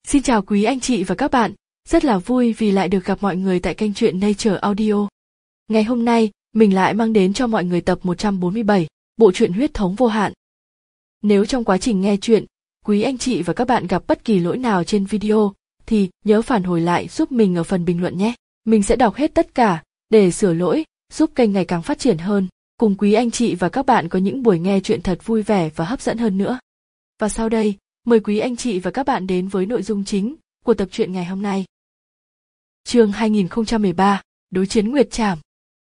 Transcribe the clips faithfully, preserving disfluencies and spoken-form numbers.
Xin chào quý anh chị và các bạn, rất là vui vì lại được gặp mọi người tại kênh truyện Nature Audio. Ngày hôm nay, mình lại mang đến cho mọi người tập một trăm bốn mươi bảy, bộ truyện Huyết thống vô hạn. Nếu trong quá trình nghe truyện, quý anh chị và các bạn gặp bất kỳ lỗi nào trên video, thì nhớ phản hồi lại giúp mình ở phần bình luận nhé. Mình sẽ đọc hết tất cả, để sửa lỗi, giúp kênh ngày càng phát triển hơn, cùng quý anh chị và các bạn có những buổi nghe truyện thật vui vẻ và hấp dẫn hơn nữa. Và sau đây, mời quý anh chị và các bạn đến với nội dung chính của tập truyện ngày hôm nay. Chương hai nghìn không trăm mười ba, đối chiến Nguyệt Trảm.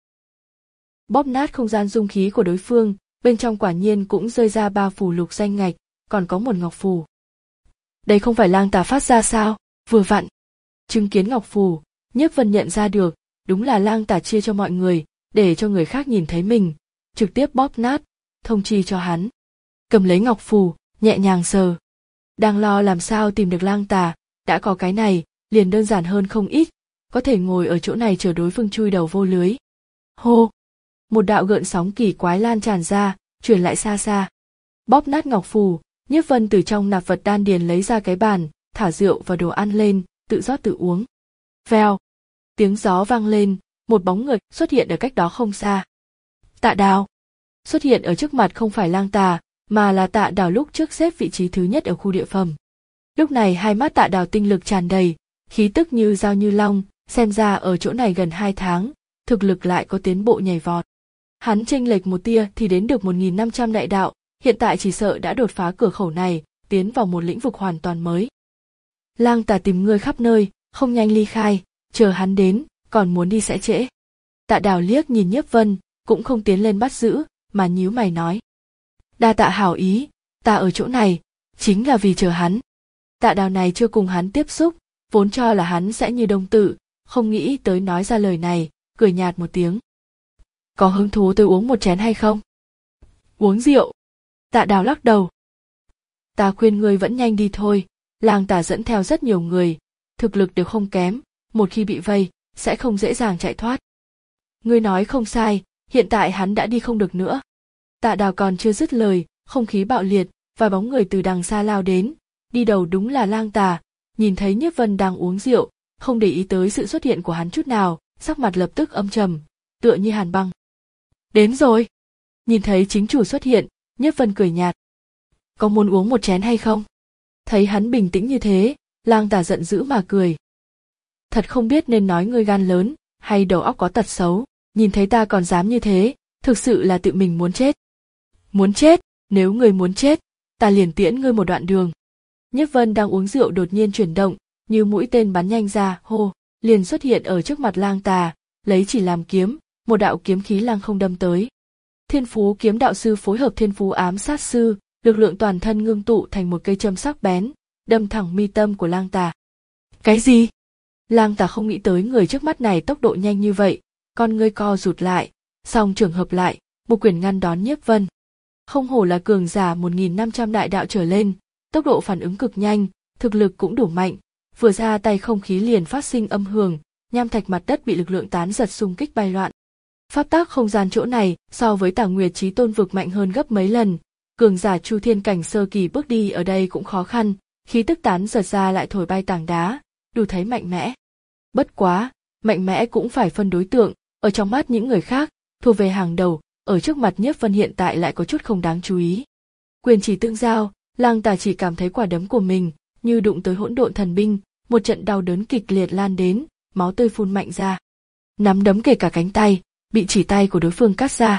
Bóp nát không gian dung khí của đối phương, bên trong quả nhiên cũng rơi ra ba phù lục danh ngạch, còn có một ngọc phù. Đây không phải lang tà phát ra sao? Vừa vặn. Chứng kiến ngọc phù, Nhiếp Vân nhận ra được, đúng là lang tà chia cho mọi người, để cho người khác nhìn thấy mình, trực tiếp bóp nát, thông chi cho hắn. Cầm lấy ngọc phù, nhẹ nhàng sờ. Đang lo làm sao tìm được lang tà, đã có cái này, liền đơn giản hơn không ít, có thể ngồi ở chỗ này chờ đối phương chui đầu vô lưới. Hô! Một đạo gợn sóng kỳ quái lan tràn ra, truyền lại xa xa. Bóp nát ngọc phù, Nhiếp Vân từ trong nạp vật đan điền lấy ra cái bàn, thả rượu và đồ ăn lên, tự rót tự uống. Vèo! Tiếng gió vang lên, một bóng người xuất hiện ở cách đó không xa. Tạ Đào! Xuất hiện ở trước mặt không phải lang tà, mà là Tạ Đào lúc trước xếp vị trí thứ nhất ở khu địa phẩm. Lúc này hai mắt Tạ Đào tinh lực tràn đầy, khí tức như dao như long, xem ra ở chỗ này gần hai tháng, thực lực lại có tiến bộ nhảy vọt. Hắn chênh lệch một tia thì đến được một nghìn năm trăm đại đạo, hiện tại chỉ sợ đã đột phá cửa khẩu này, tiến vào một lĩnh vực hoàn toàn mới. Lang tà tìm ngươi khắp nơi, không nhanh ly khai, chờ hắn đến, còn muốn đi sẽ trễ. Tạ Đào liếc nhìn Nhiếp Vân, cũng không tiến lên bắt giữ, mà nhíu mày nói. Đa tạ hảo ý, ta ở chỗ này, chính là vì chờ hắn. Tạ Đào này chưa cùng hắn tiếp xúc, vốn cho là hắn sẽ như đông tự, không nghĩ tới nói ra lời này, cười nhạt một tiếng. Có hứng thú tôi uống một chén hay không? Uống rượu. Tạ Đào lắc đầu. Ta khuyên ngươi vẫn nhanh đi thôi, lang tà dẫn theo rất nhiều người, thực lực đều không kém, một khi bị vây, sẽ không dễ dàng chạy thoát. Ngươi nói không sai, hiện tại hắn đã đi không được nữa. Tạ Đào còn chưa dứt lời, không khí bạo liệt, vài bóng người từ đằng xa lao đến, đi đầu đúng là lang tà, nhìn thấy Nhiếp Vân đang uống rượu, không để ý tới sự xuất hiện của hắn chút nào, sắc mặt lập tức âm trầm, tựa như hàn băng. Đến rồi. Nhìn thấy chính chủ xuất hiện, Nhiếp Vân cười nhạt. Có muốn uống một chén hay không? Thấy hắn bình tĩnh như thế, lang tà giận dữ mà cười. Thật không biết nên nói ngươi gan lớn, hay đầu óc có tật xấu, nhìn thấy ta còn dám như thế, thực sự là tự mình muốn chết. Muốn chết, nếu ngươi muốn chết, ta liền tiễn ngươi một đoạn đường. Nhiếp Vân đang uống rượu đột nhiên chuyển động, như mũi tên bắn nhanh ra, hô, liền xuất hiện ở trước mặt lang tà, lấy chỉ làm kiếm, một đạo kiếm khí lăng không đâm tới. Thiên Phú kiếm đạo sư phối hợp Thiên Phú ám sát sư, lực lượng toàn thân ngưng tụ thành một cây châm sắc bén, đâm thẳng mi tâm của lang tà. Cái gì? Lang tà không nghĩ tới người trước mắt này tốc độ nhanh như vậy, con ngươi co rụt lại, song trường hợp lại, một quyền ngăn đón Nhiếp Vân. Không hổ là cường giả một nghìn năm trăm đại đạo trở lên, tốc độ phản ứng cực nhanh, thực lực cũng đủ mạnh, vừa ra tay không khí liền phát sinh âm hưởng, nham thạch mặt đất bị lực lượng tán giật xung kích bay loạn. Pháp tác không gian chỗ này so với Tả Nguyệt Chí Tôn vực mạnh hơn gấp mấy lần, cường giả Chu Thiên cảnh sơ kỳ bước đi ở đây cũng khó khăn, khí tức tán giật ra lại thổi bay tảng đá, đủ thấy mạnh mẽ. Bất quá, mạnh mẽ cũng phải phân đối tượng, ở trong mắt những người khác, thuộc về hàng đầu, ở trước mặt Nhiếp Vân hiện tại lại có chút không đáng chú ý. Quyền chỉ tương giao, lang tà chỉ cảm thấy quả đấm của mình như đụng tới hỗn độn thần binh, một trận đau đớn kịch liệt lan đến, máu tươi phun mạnh ra. Nắm đấm kể cả cánh tay, bị chỉ tay của đối phương cắt ra.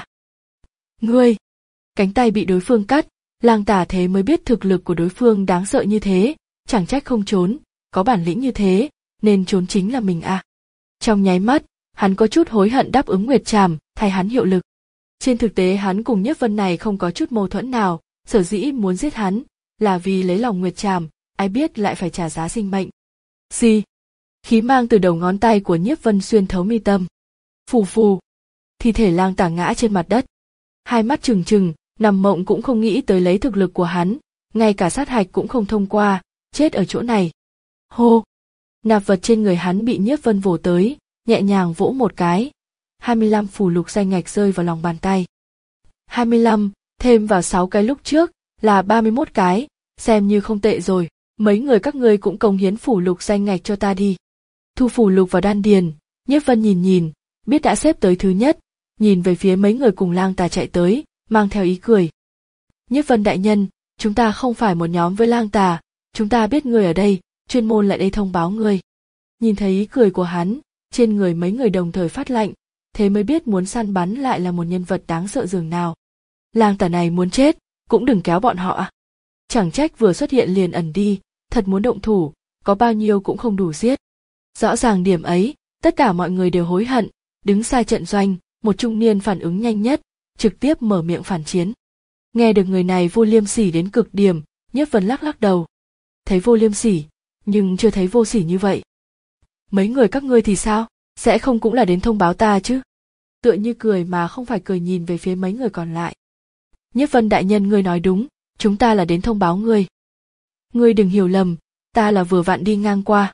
Ngươi! Cánh tay bị đối phương cắt, lang tà thế mới biết thực lực của đối phương đáng sợ như thế, chẳng trách không trốn, có bản lĩnh như thế, nên trốn chính là mình à. Trong nháy mắt, hắn có chút hối hận đáp ứng Nguyệt Trảm, thay hắn hiệu lực. Trên thực tế hắn cùng Nhiếp Vân này không có chút mâu thuẫn nào, sở dĩ muốn giết hắn, là vì lấy lòng Nguyệt Trảm, ai biết lại phải trả giá sinh mệnh. Gì? Khí mang từ đầu ngón tay của Nhiếp Vân xuyên thấu mi tâm. Phù phù. Thi thể lang tà ngã trên mặt đất. Hai mắt trừng trừng, nằm mộng cũng không nghĩ tới lấy thực lực của hắn, ngay cả sát hạch cũng không thông qua, chết ở chỗ này. Hô! Nạp vật trên người hắn bị Nhiếp Vân vồ tới, nhẹ nhàng vỗ một cái. hai mươi lăm phù lục danh ngạch rơi vào lòng bàn tay. hai mươi lăm, thêm vào sáu cái lúc trước, là ba mươi mốt cái, xem như không tệ rồi, Mấy người các ngươi cũng cống hiến phủ lục danh ngạch cho ta đi. Thu phủ lục vào đan điền, Nhiếp Vân nhìn nhìn, biết đã xếp tới thứ nhất, nhìn về phía mấy người cùng lang tà chạy tới, mang theo ý cười. Nhiếp Vân đại nhân, chúng ta không phải một nhóm với lang tà, chúng ta biết ngươi ở đây, chuyên môn lại đây thông báo ngươi. Nhìn thấy ý cười của hắn, trên người mấy người đồng thời phát lạnh, thế mới biết muốn săn bắn lại là một nhân vật đáng sợ dường nào. Lang tà này muốn chết, cũng đừng kéo bọn họ à. Chẳng trách vừa xuất hiện liền ẩn đi, thật muốn động thủ, có bao nhiêu cũng không đủ giết. Rõ ràng điểm ấy, tất cả mọi người đều hối hận, đứng sai trận doanh, một trung niên phản ứng nhanh nhất, trực tiếp mở miệng phản chiến. Nghe được người này vô liêm sỉ đến cực điểm, Nhiếp Vân lắc lắc đầu. Thấy vô liêm sỉ, nhưng chưa thấy vô sỉ như vậy. Mấy người các ngươi thì sao, sẽ không cũng là đến thông báo ta chứ? Tựa như cười mà không phải cười nhìn về phía mấy người còn lại. Nhiếp Vân đại nhân ngươi nói đúng, chúng ta là đến thông báo ngươi. Ngươi đừng hiểu lầm, ta là vừa vặn đi ngang qua.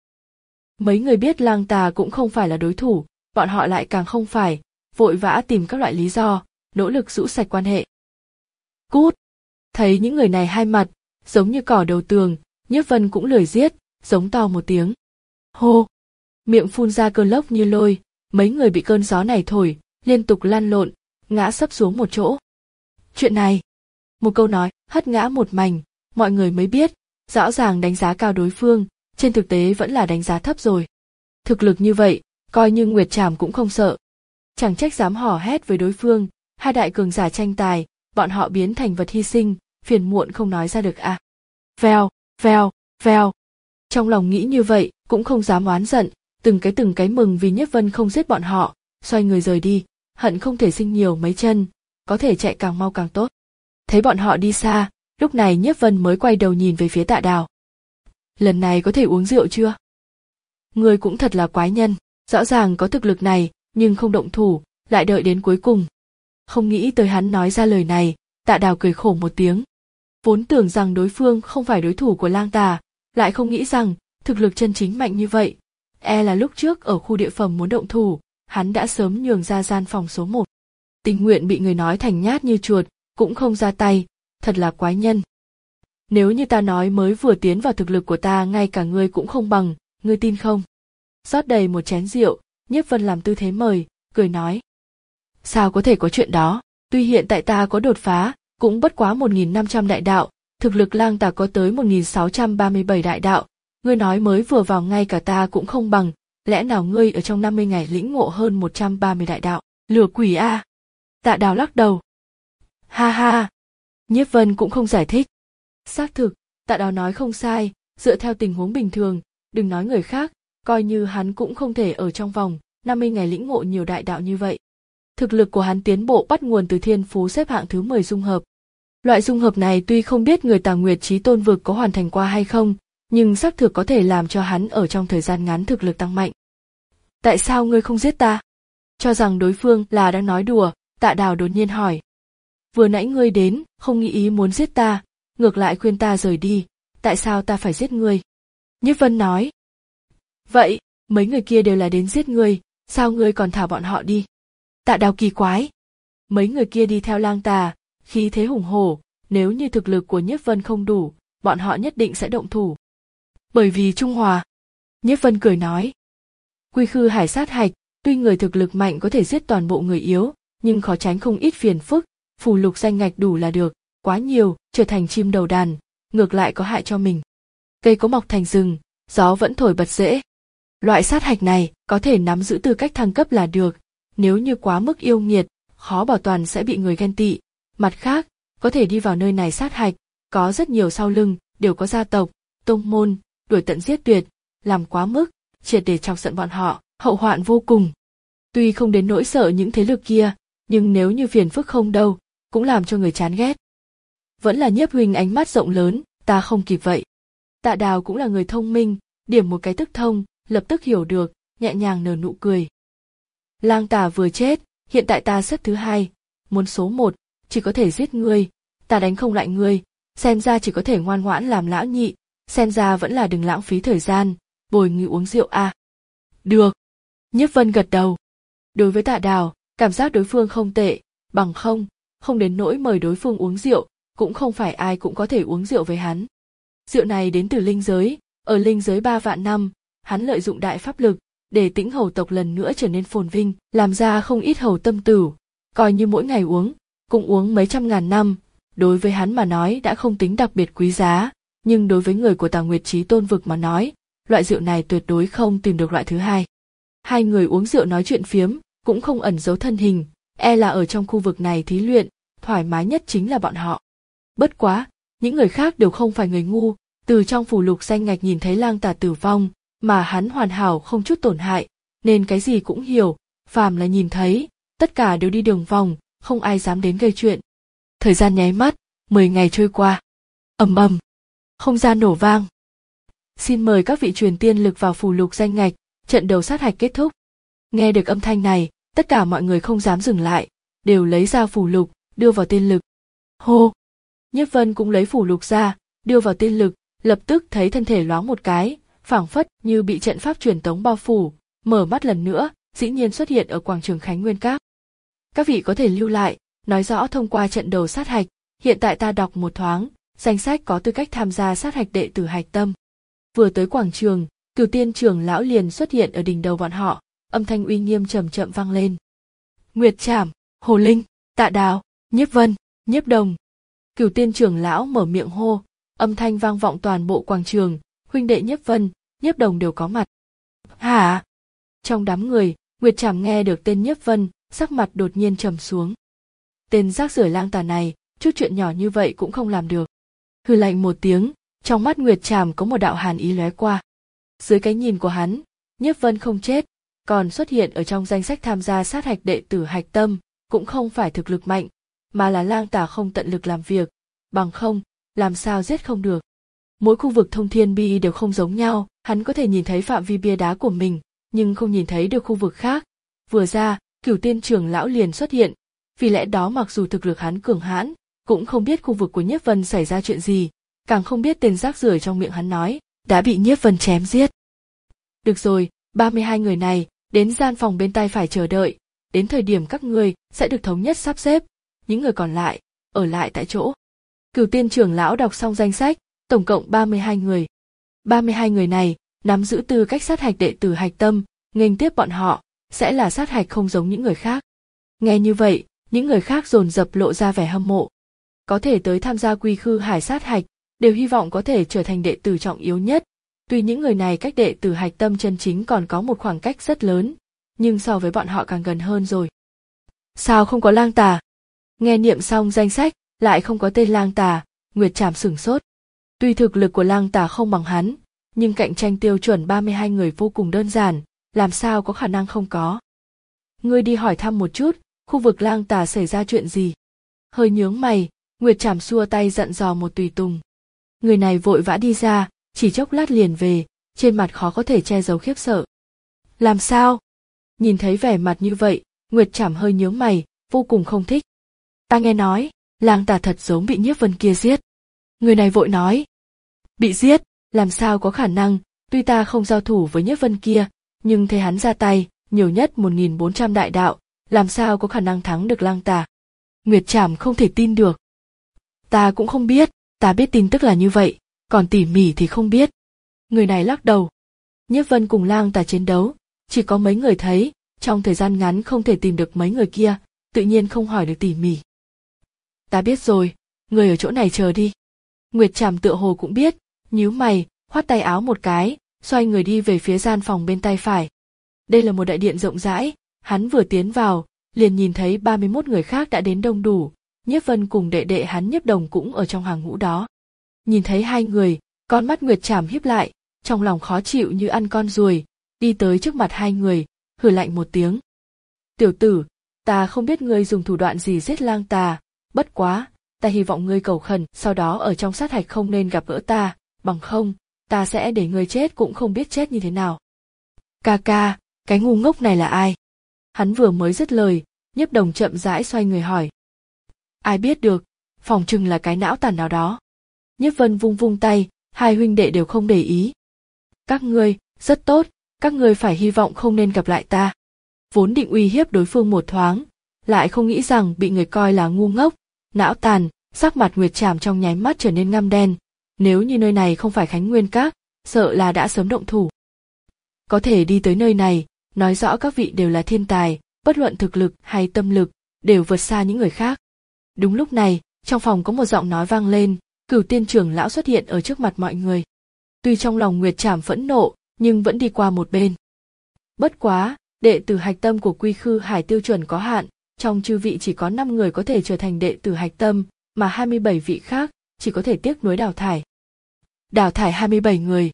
Mấy người biết lang tà cũng không phải là đối thủ, bọn họ lại càng không phải, vội vã tìm các loại lý do, nỗ lực rũ sạch quan hệ. Cút! Thấy những người này hai mặt, giống như cỏ đầu tường, Nhiếp Vân cũng lười giết, giống to một tiếng. Hô! Miệng phun ra cơn lốc như lôi, mấy người bị cơn gió này thổi, liên tục lăn lộn, ngã sấp xuống một chỗ. Chuyện này, một câu nói, hất ngã một mảnh, mọi người mới biết, rõ ràng đánh giá cao đối phương, trên thực tế vẫn là đánh giá thấp rồi. Thực lực như vậy, coi như Nguyệt Trảm cũng không sợ. Chẳng trách dám hò hét với đối phương, hai đại cường giả tranh tài, bọn họ biến thành vật hy sinh, phiền muộn không nói ra được à. Vèo, vèo, vèo. Trong lòng nghĩ như vậy, cũng không dám oán giận, từng cái từng cái mừng vì Nhiếp Vân không giết bọn họ, xoay người rời đi, hận không thể sinh nhiều mấy chân, có thể chạy càng mau càng tốt. Thấy bọn họ đi xa, lúc này Nhiếp Vân mới quay đầu nhìn về phía Tạ Đào. Lần này có thể uống rượu chưa? Người cũng thật là quái nhân, rõ ràng có thực lực này, nhưng không động thủ, lại đợi đến cuối cùng. Không nghĩ tới hắn nói ra lời này, Tạ Đào cười khổ một tiếng. Vốn tưởng rằng đối phương không phải đối thủ của lang tà, lại không nghĩ rằng thực lực chân chính mạnh như vậy. E là lúc trước ở khu địa phẩm muốn động thủ, hắn đã sớm nhường ra gian phòng số một. Tình nguyện bị người nói thành nhát như chuột, cũng không ra tay, thật là quái nhân. Nếu như ta nói mới vừa tiến vào thực lực của ta ngay cả ngươi cũng không bằng, ngươi tin không? Rót đầy một chén rượu, Nhiếp Vân làm tư thế mời, cười nói. Sao có thể có chuyện đó, tuy hiện tại ta có đột phá, cũng bất quá một nghìn năm trăm đại đạo, thực lực lang tà có tới một nghìn sáu trăm ba mươi bảy đại đạo, ngươi nói mới vừa vào ngay cả ta cũng không bằng, lẽ nào ngươi ở trong năm mươi ngày lĩnh ngộ hơn một trăm ba mươi đại đạo, lừa quỷ a? À? Tạ Đào lắc đầu. Ha ha, Nhiếp Vân cũng không giải thích. Xác thực, Tạ Đào nói không sai, dựa theo tình huống bình thường, đừng nói người khác, coi như hắn cũng không thể ở trong vòng năm mươi ngày lĩnh ngộ nhiều đại đạo như vậy. Thực lực của hắn tiến bộ bắt nguồn từ thiên phú xếp hạng thứ mười dung hợp. Loại dung hợp này tuy không biết người Tà Nguyệt Chí Tôn vực có hoàn thành qua hay không, nhưng xác thực có thể làm cho hắn ở trong thời gian ngắn thực lực tăng mạnh. Tại sao ngươi không giết ta? Cho rằng đối phương là đang nói đùa, Tạ Đào đột nhiên hỏi. Vừa nãy ngươi đến, không nghĩ ý muốn giết ta, ngược lại khuyên ta rời đi, tại sao ta phải giết ngươi? Nhiếp Vân nói. Vậy, mấy người kia đều là đến giết ngươi, sao ngươi còn thả bọn họ đi? Tạ Đào kỳ quái. Mấy người kia đi theo lang tà, khí thế hùng hổ, nếu như thực lực của Nhiếp Vân không đủ, bọn họ nhất định sẽ động thủ. Bởi vì trung hòa. Nhiếp Vân cười nói. Quy khư hải sát hạch, tuy người thực lực mạnh có thể giết toàn bộ người yếu, nhưng khó tránh không ít phiền phức, phù lục danh ngạch đủ là được, quá nhiều, trở thành chim đầu đàn, ngược lại có hại cho mình. Cây có mọc thành rừng, gió vẫn thổi bật rễ. Loại sát hạch này có thể nắm giữ tư cách thăng cấp là được, nếu như quá mức yêu nghiệt, khó bảo toàn sẽ bị người ghen tị. Mặt khác, có thể đi vào nơi này sát hạch, có rất nhiều sau lưng, đều có gia tộc, tông môn, đuổi tận giết tuyệt, làm quá mức, triệt để chọc giận bọn họ, hậu hoạn vô cùng. Tuy không đến nỗi sợ những thế lực kia, nhưng nếu như phiền phức không đâu, cũng làm cho người chán ghét. Vẫn là Nhiếp huynh ánh mắt rộng lớn, ta không kịp vậy. Tạ Đào cũng là người thông minh, điểm một cái tức thông, lập tức hiểu được, nhẹ nhàng nở nụ cười. Lang tà vừa chết, hiện tại ta xếp thứ hai, muốn số một, chỉ có thể giết ngươi, ta đánh không lại ngươi, xem ra chỉ có thể ngoan ngoãn làm lão nhị, xem ra vẫn là đừng lãng phí thời gian, bồi ngươi uống rượu a. À. Được. Nhiếp Vân gật đầu. Đối với Tạ Đào, cảm giác đối phương không tệ, bằng không, không đến nỗi mời đối phương uống rượu, cũng không phải ai cũng có thể uống rượu với hắn. Rượu này đến từ linh giới, ở linh giới ba vạn năm, hắn lợi dụng đại pháp lực để Tĩnh hầu tộc lần nữa trở nên phồn vinh, làm ra không ít hầu tâm tử, coi như mỗi ngày uống, cũng uống mấy trăm ngàn năm, đối với hắn mà nói đã không tính đặc biệt quý giá, nhưng đối với người của Tà Nguyệt Chí Tôn vực mà nói, loại rượu này tuyệt đối không tìm được loại thứ hai. Hai người uống rượu nói chuyện phiếm, cũng không ẩn giấu thân hình, e là ở trong khu vực này thí luyện, thoải mái nhất chính là bọn họ. Bất quá, những người khác đều không phải người ngu, từ trong phù lục danh ngạch nhìn thấy Lang Tà tử vong, mà hắn hoàn hảo không chút tổn hại, nên cái gì cũng hiểu, phàm là nhìn thấy, tất cả đều đi đường vòng, không ai dám đến gây chuyện. Thời gian nháy mắt, mười ngày trôi qua. Ầm ầm, không gian nổ vang. Xin mời các vị truyền tiên lực vào phù lục danh ngạch, trận đầu sát hạch kết thúc. Nghe được âm thanh này, tất cả mọi người không dám dừng lại, đều lấy ra phù lục, đưa vào tiên lực. Hô! Nhiếp Vân cũng lấy phù lục ra, đưa vào tiên lực, lập tức thấy thân thể loáng một cái, phảng phất như bị trận pháp truyền tống bao phủ, mở mắt lần nữa, dĩ nhiên xuất hiện ở quảng trường Khánh Nguyên Các. Các vị có thể lưu lại, nói rõ thông qua trận đầu sát hạch, hiện tại ta đọc một thoáng, danh sách có tư cách tham gia sát hạch đệ tử hạch tâm. Vừa tới quảng trường, Cửu Tiên trưởng lão liền xuất hiện ở đỉnh đầu bọn họ, âm thanh uy nghiêm chậm chậm vang lên. Nguyệt Trảm, Hồ Linh, Tạ Đào, Nhiếp Vân, Nhiếp Đồng. Cửu Tiên trưởng lão mở miệng hô, âm thanh vang vọng toàn bộ quảng trường, huynh đệ Nhiếp Vân, Nhiếp Đồng đều có mặt. Hả? Trong đám người, Nguyệt Trảm nghe được tên Nhiếp Vân, sắc mặt đột nhiên trầm xuống. Tên rác rưởi Lang Tà này, chút chuyện nhỏ như vậy cũng không làm được. Hừ lạnh một tiếng, trong mắt Nguyệt Trảm có một đạo hàn ý lóe qua. Dưới cái nhìn của hắn, Nhiếp Vân không chết, còn xuất hiện ở trong danh sách tham gia sát hạch đệ tử hạch tâm, cũng không phải thực lực mạnh, mà là Lang Tà không tận lực làm việc, bằng không, làm sao giết không được. Mỗi khu vực thông thiên bi đều không giống nhau, hắn có thể nhìn thấy phạm vi bia đá của mình, nhưng không nhìn thấy được khu vực khác. Vừa ra, Cửu Tiên trưởng lão liền xuất hiện, vì lẽ đó mặc dù thực lực hắn cường hãn, cũng không biết khu vực của Nhiếp Vân xảy ra chuyện gì, càng không biết tên rác rưởi trong miệng hắn nói, đã bị Nhiếp Vân chém giết. Được rồi, ba mươi hai người này, đến gian phòng bên tay phải chờ đợi, đến thời điểm các ngươi sẽ được thống nhất sắp xếp, những người còn lại, ở lại tại chỗ. Cửu Tiên trưởng lão đọc xong danh sách, tổng cộng ba mươi hai người. ba mươi hai người này, nắm giữ tư cách sát hạch đệ tử hạch tâm, nghênh tiếp bọn họ, sẽ là sát hạch không giống những người khác. Nghe như vậy, những người khác dồn dập lộ ra vẻ hâm mộ. Có thể tới tham gia Quy Khư Hải sát hạch, đều hy vọng có thể trở thành đệ tử trọng yếu nhất. Tuy những người này cách đệ tử hạch tâm chân chính còn có một khoảng cách rất lớn, nhưng so với bọn họ càng gần hơn rồi. Sao không có Lang Tà? Nghe niệm xong danh sách, lại không có tên Lang Tà, Nguyệt Trảm sửng sốt. Tuy thực lực của Lang Tà không bằng hắn, nhưng cạnh tranh tiêu chuẩn ba mươi hai người vô cùng đơn giản, làm sao có khả năng không có. Ngươi đi hỏi thăm một chút, khu vực Lang Tà xảy ra chuyện gì? Hơi nhướng mày, Nguyệt Trảm xua tay dặn dò một tùy tùng. Người này vội vã đi ra, chỉ chốc lát liền về, trên mặt khó có thể che giấu khiếp sợ. Làm sao? Nhìn thấy vẻ mặt như vậy, Nguyệt Trảm hơi nhướng mày, vô cùng không thích. Ta nghe nói, Lang Tà thật giống bị Nhiếp Vân kia giết. Người này vội nói. Bị giết, làm sao có khả năng, tuy ta không giao thủ với Nhiếp Vân kia, nhưng thấy hắn ra tay, nhiều nhất một nghìn bốn trăm đại đạo, làm sao có khả năng thắng được Lang Tà. Nguyệt Trảm không thể tin được. Ta cũng không biết, ta biết tin tức là như vậy, còn tỉ mỉ thì không biết. Người này lắc đầu. Nhiếp Vân cùng Lang Tà chiến đấu, chỉ có mấy người thấy, trong thời gian ngắn không thể tìm được mấy người kia, tự nhiên không hỏi được tỉ mỉ. Ta biết rồi, người ở chỗ này chờ đi. Nguyệt Trảm tựa hồ cũng biết, nhíu mày, khoát tay áo một cái, xoay người đi về phía gian phòng bên tay phải. Đây là một đại điện rộng rãi, hắn vừa tiến vào, liền nhìn thấy ba mươi mốt người khác đã đến đông đủ, Nhiếp Vân cùng đệ đệ hắn Nhiếp Đồng cũng ở trong hàng ngũ đó. Nhìn thấy hai người, con mắt Nguyệt Trảm híp lại, trong lòng khó chịu như ăn con ruồi, đi tới trước mặt hai người, hừ lạnh một tiếng. Tiểu tử, ta không biết ngươi dùng thủ đoạn gì giết Lang Tà, bất quá, ta hy vọng ngươi cầu khẩn, sau đó ở trong sát hạch không nên gặp gỡ ta, bằng không, ta sẽ để ngươi chết cũng không biết chết như thế nào. Ca ca, cái ngu ngốc này là ai? Hắn vừa mới dứt lời, Nhiếp Đồng chậm rãi xoay người hỏi. Ai biết được, phỏng chừng là cái não tàn nào đó. Nhiếp Vân vung vung tay, hai huynh đệ đều không để ý. Các ngươi, rất tốt, các ngươi phải hy vọng không nên gặp lại ta. Vốn định uy hiếp đối phương một thoáng, lại không nghĩ rằng bị người coi là ngu ngốc, não tàn, sắc mặt Nguyệt Trảm trong nháy mắt trở nên ngăm đen, Nếu như nơi này không phải Khánh Nguyên Các, sợ là đã sớm động thủ. Có thể đi tới nơi này, nói rõ các vị đều là thiên tài, bất luận thực lực hay tâm lực, đều vượt xa những người khác. Đúng lúc này, trong phòng có một giọng nói vang lên, Cửu Tiên trưởng lão xuất hiện ở trước mặt mọi người. Tuy trong lòng Nguyệt Trảm phẫn nộ, nhưng vẫn đi qua một bên. Bất quá, đệ tử hạch tâm của Quy Khư Hải tiêu chuẩn có hạn, trong chư vị chỉ có năm người có thể trở thành đệ tử hạch tâm, mà hai mươi bảy vị khác chỉ có thể tiếc nuối đào thải. Đào thải hai mươi bảy người.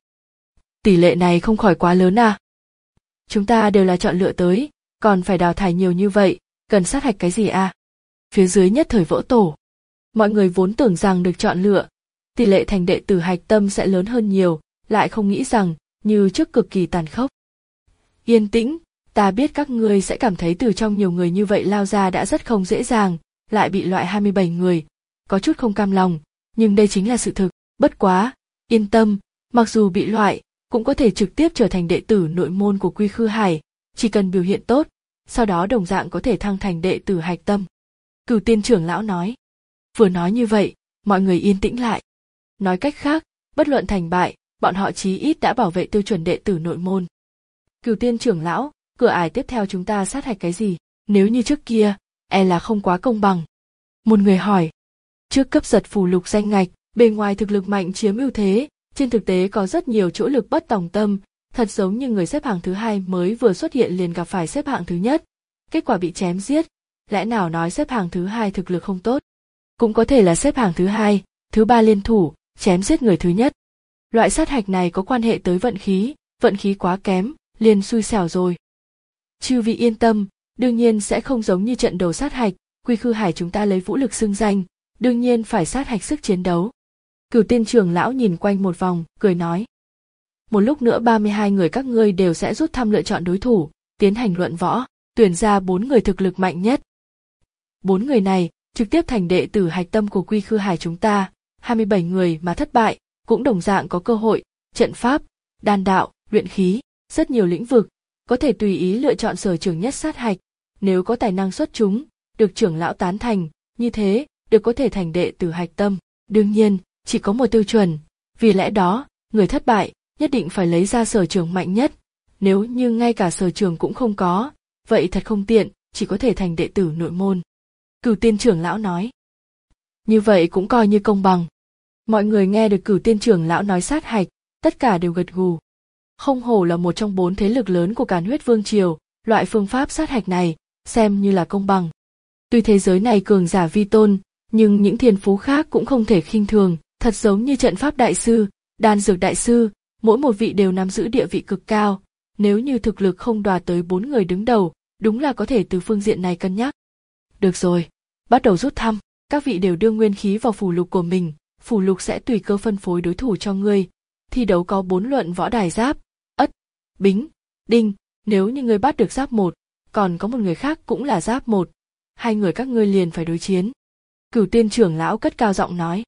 Tỷ lệ này không khỏi quá lớn à? Chúng ta đều là chọn lựa tới, còn phải đào thải nhiều như vậy, cần sát hạch cái gì à? Phía dưới nhất thời vỡ tổ. Mọi người vốn tưởng rằng được chọn lựa, tỷ lệ thành đệ tử hạch tâm sẽ lớn hơn nhiều, lại không nghĩ rằng, như trước cực kỳ tàn khốc. Yên tĩnh, ta biết các ngươi sẽ cảm thấy từ trong nhiều người như vậy lao ra đã rất không dễ dàng, lại bị loại hai mươi bảy người, có chút không cam lòng, nhưng đây chính là sự thực, bất quá, yên tâm, mặc dù bị loại, cũng có thể trực tiếp trở thành đệ tử nội môn của Quy Khư Hải, chỉ cần biểu hiện tốt, sau đó đồng dạng có thể thăng thành đệ tử hạch tâm. Cửu Tiên trưởng lão nói. Vừa nói như vậy, mọi người yên tĩnh lại. Nói cách khác, bất luận thành bại, bọn họ chí ít đã bảo vệ tiêu chuẩn đệ tử nội môn. Cửu Tiên trưởng lão, cửa ải tiếp theo chúng ta sát hạch cái gì? Nếu như trước kia, e là không quá công bằng. Một người hỏi. Trước cấp giật phù lục danh ngạch, bề ngoài thực lực mạnh chiếm ưu thế, trên thực tế có rất nhiều chỗ lực bất tòng tâm, thật giống như người xếp hạng thứ hai mới vừa xuất hiện liền gặp phải xếp hạng thứ nhất, kết quả bị chém giết. Lẽ nào nói xếp hạng thứ hai thực lực không tốt? Cũng có thể là xếp hạng thứ hai, thứ ba liên thủ, chém giết người thứ nhất. Loại sát hạch này có quan hệ tới vận khí, vận khí quá kém, liền xui xẻo rồi. Chư vị yên tâm, đương nhiên sẽ không giống như trận đầu sát hạch, Quy Khư Hải chúng ta lấy vũ lực xưng danh, đương nhiên phải sát hạch sức chiến đấu. Cửu Tiên trưởng lão nhìn quanh một vòng, cười nói. Một lúc nữa ba mươi hai người các ngươi đều sẽ rút thăm lựa chọn đối thủ, tiến hành luận võ, tuyển ra bốn người thực lực mạnh nhất. Bốn người này, trực tiếp thành đệ tử hạch tâm của Quy Khư Hải chúng ta, hai mươi bảy người mà thất bại, cũng đồng dạng có cơ hội, trận pháp, đan đạo, luyện khí, rất nhiều lĩnh vực, có thể tùy ý lựa chọn sở trường nhất sát hạch, nếu có tài năng xuất chúng, được trưởng lão tán thành, như thế, được có thể thành đệ tử hạch tâm. Đương nhiên, chỉ có một tiêu chuẩn, vì lẽ đó, người thất bại, nhất định phải lấy ra sở trường mạnh nhất, nếu như ngay cả sở trường cũng không có, vậy thật không tiện, chỉ có thể thành đệ tử nội môn. Cửu Tiên trưởng lão nói. Như vậy cũng coi như công bằng. Mọi người nghe được Cửu Tiên trưởng lão nói sát hạch, tất cả đều gật gù. Không hổ là một trong bốn thế lực lớn của Càn Huyết Vương triều, loại phương pháp sát hạch này, xem như là công bằng. Tuy thế giới này cường giả vi tôn, nhưng những thiên phú khác cũng không thể khinh thường, thật giống như trận pháp đại sư, đan dược đại sư, mỗi một vị đều nắm giữ địa vị cực cao, nếu như thực lực không đoạt tới bốn người đứng đầu, đúng là có thể từ phương diện này cân nhắc. Được rồi, bắt đầu rút thăm, các vị đều đưa nguyên khí vào phù lục của mình, phù lục sẽ tùy cơ phân phối đối thủ cho ngươi. Thi đấu có bốn luận võ đài giáp, ất, bính, đinh, nếu như ngươi bắt được giáp một, còn có một người khác cũng là giáp một, hai người các ngươi liền phải đối chiến. Cửu Tiên trưởng lão cất cao giọng nói.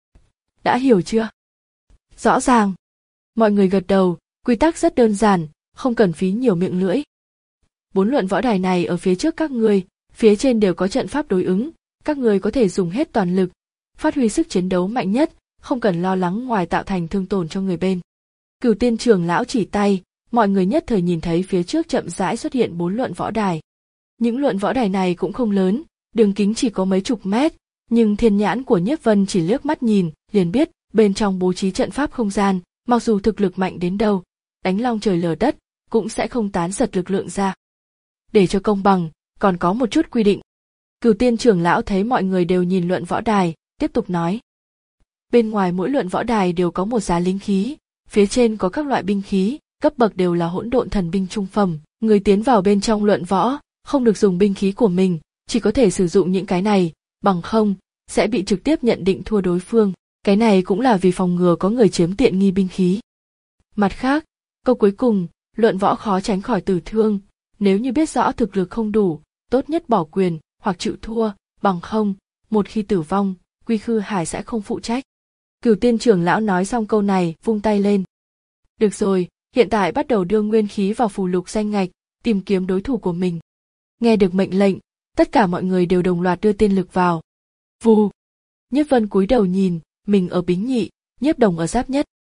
Đã hiểu chưa? Rõ ràng. Mọi người gật đầu, quy tắc rất đơn giản, không cần phí nhiều miệng lưỡi. Bốn luận võ đài này ở phía trước các ngươi, phía trên đều có trận pháp đối ứng, các ngươi có thể dùng hết toàn lực, phát huy sức chiến đấu mạnh nhất, không cần lo lắng ngoài tạo thành thương tổn cho người bên. Cửu Tiên trưởng lão chỉ tay, mọi người nhất thời nhìn thấy phía trước chậm rãi xuất hiện bốn luận võ đài. Những luận võ đài này cũng không lớn, đường kính chỉ có mấy chục mét, nhưng thiên nhãn của Nhiếp Vân chỉ liếc mắt nhìn, liền biết bên trong bố trí trận pháp không gian, mặc dù thực lực mạnh đến đâu, đánh long trời lở đất, cũng sẽ không tán giật lực lượng ra. Để cho công bằng, còn có một chút quy định. Cửu Tiên trưởng lão thấy mọi người đều nhìn luận võ đài, tiếp tục nói. Bên ngoài mỗi luận võ đài đều có một giá linh khí, phía trên có các loại binh khí, cấp bậc đều là hỗn độn thần binh trung phẩm, người tiến vào bên trong luận võ, không được dùng binh khí của mình, chỉ có thể sử dụng những cái này, bằng không, sẽ bị trực tiếp nhận định thua đối phương, cái này cũng là vì phòng ngừa có người chiếm tiện nghi binh khí. Mặt khác, câu cuối cùng, luận võ khó tránh khỏi tử thương, nếu như biết rõ thực lực không đủ, tốt nhất bỏ quyền, hoặc chịu thua, bằng không, một khi tử vong, Quy Khư Hải sẽ không phụ trách. Cửu Tiên trưởng lão nói xong câu này, vung tay lên. Được rồi, hiện tại bắt đầu đưa nguyên khí vào phù lục danh ngạch, tìm kiếm đối thủ của mình. Nghe được mệnh lệnh, tất cả mọi người đều đồng loạt đưa tiên lực vào. Vù! Nhiếp Vân cúi đầu nhìn, mình ở bính nhị, Nhiếp Đồng ở giáp nhất.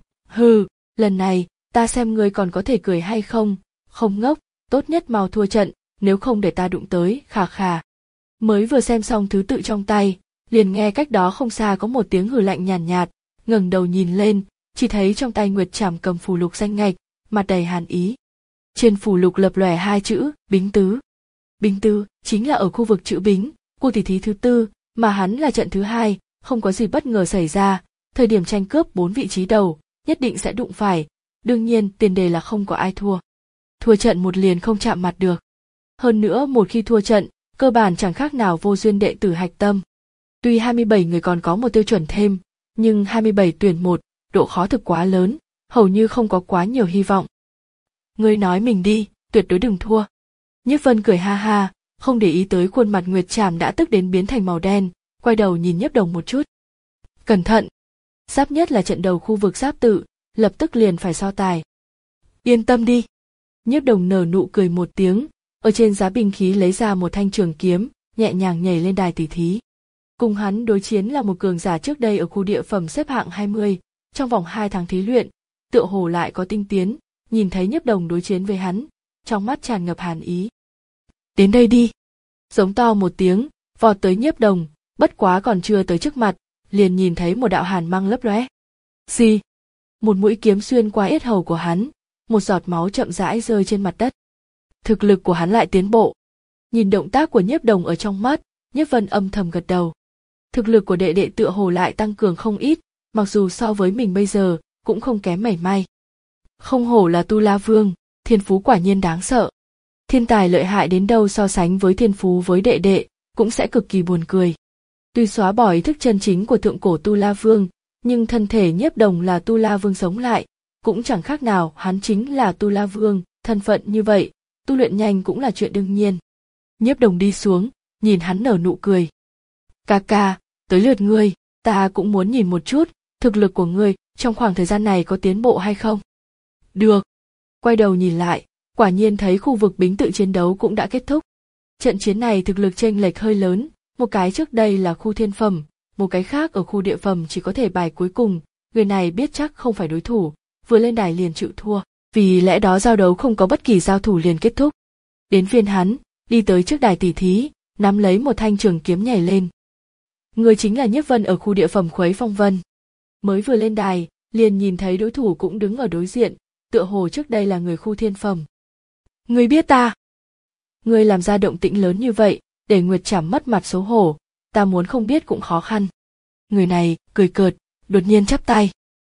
Hừ, lần này, ta xem ngươi còn có thể cười hay không, không ngốc, tốt nhất mau thua trận, nếu không để ta đụng tới, khà khà. Mới vừa xem xong thứ tự trong tay, liền nghe cách đó không xa có một tiếng hừ lạnh nhàn nhạt, nhạt, ngẩng đầu nhìn lên, chỉ thấy trong tay Nguyệt Trảm cầm phù lục danh ngạch, mặt đầy hàn ý. Trên phù lục lập lòe hai chữ, Bính Tứ. Bính Tứ chính là ở khu vực chữ Bính, cuộc tỷ thí thứ tư, mà hắn là trận thứ hai, không có gì bất ngờ xảy ra, thời điểm tranh cướp bốn vị trí đầu, nhất định sẽ đụng phải, đương nhiên tiền đề là không có ai thua. Thua trận một liền không chạm mặt được. Hơn nữa một khi thua trận, cơ bản chẳng khác nào vô duyên đệ tử hạch tâm. Tuy hai mươi bảy người còn có một tiêu chuẩn thêm, nhưng hai mươi bảy tuyển một, độ khó thực quá lớn, hầu như không có quá nhiều hy vọng. Ngươi nói mình đi, tuyệt đối đừng thua. Nhiếp Vân cười ha ha, không để ý tới khuôn mặt Nguyệt Trảm đã tức đến biến thành màu đen, quay đầu nhìn Nhiếp Đồng một chút. Cẩn thận! Giáp nhất là trận đầu khu vực giáp tự, lập tức liền phải so tài. Yên tâm đi! Nhiếp Đồng nở nụ cười một tiếng, ở trên giá binh khí lấy ra một thanh trường kiếm, nhẹ nhàng nhảy lên đài tỷ thí. Cùng hắn đối chiến là một cường giả trước đây ở khu địa phẩm xếp hạng hai mươi, trong vòng hai tháng thí luyện, tựa hồ lại có tinh tiến, nhìn thấy Nhiếp Đồng đối chiến với hắn, trong mắt tràn ngập hàn ý. Đến đây đi! Giống to một tiếng, vọt tới Nhiếp Đồng, bất quá còn chưa tới trước mặt, liền nhìn thấy một đạo hàn mang lấp lóe. Xì! Một mũi kiếm xuyên qua yết hầu của hắn, một giọt máu chậm rãi rơi trên mặt đất. Thực lực của hắn lại tiến bộ. Nhìn động tác của Nhiếp Đồng ở trong mắt, Nhiếp Vân âm thầm gật đầu. Thực lực của đệ đệ tựa hồ lại tăng cường không ít, mặc dù so với mình bây giờ, cũng không kém mảy may. Không hổ là Tu La Vương, thiên phú quả nhiên đáng sợ. Thiên tài lợi hại đến đâu so sánh với thiên phú với đệ đệ, cũng sẽ cực kỳ buồn cười. Tuy xóa bỏ ý thức chân chính của thượng cổ Tu La Vương, nhưng thân thể Nhiếp Đồng là Tu La Vương sống lại, cũng chẳng khác nào hắn chính là Tu La Vương, thân phận như vậy, tu luyện nhanh cũng là chuyện đương nhiên. Nhiếp Đồng đi xuống, nhìn hắn nở nụ cười. Ca ca, tới lượt ngươi, ta cũng muốn nhìn một chút, thực lực của ngươi trong khoảng thời gian này có tiến bộ hay không? Được. Quay đầu nhìn lại, quả nhiên thấy khu vực bính tự chiến đấu cũng đã kết thúc. Trận chiến này thực lực chênh lệch hơi lớn, một cái trước đây là khu thiên phẩm, một cái khác ở khu địa phẩm chỉ có thể bài cuối cùng, người này biết chắc không phải đối thủ, vừa lên đài liền chịu thua, vì lẽ đó giao đấu không có bất kỳ giao thủ liền kết thúc. Đến phiên hắn, đi tới trước đài tỷ thí, nắm lấy một thanh trường kiếm nhảy lên. Người chính là Nhiếp Vân ở khu địa phẩm Khuấy Phong Vân. Mới vừa lên đài, liền nhìn thấy đối thủ cũng đứng ở đối diện, tựa hồ trước đây là người khu thiên phẩm. Ngươi biết ta? Ngươi làm ra động tĩnh lớn như vậy, để Nguyệt Trảm mất mặt xấu hổ, ta muốn không biết cũng khó khăn. Người này, cười cợt, đột nhiên chắp tay.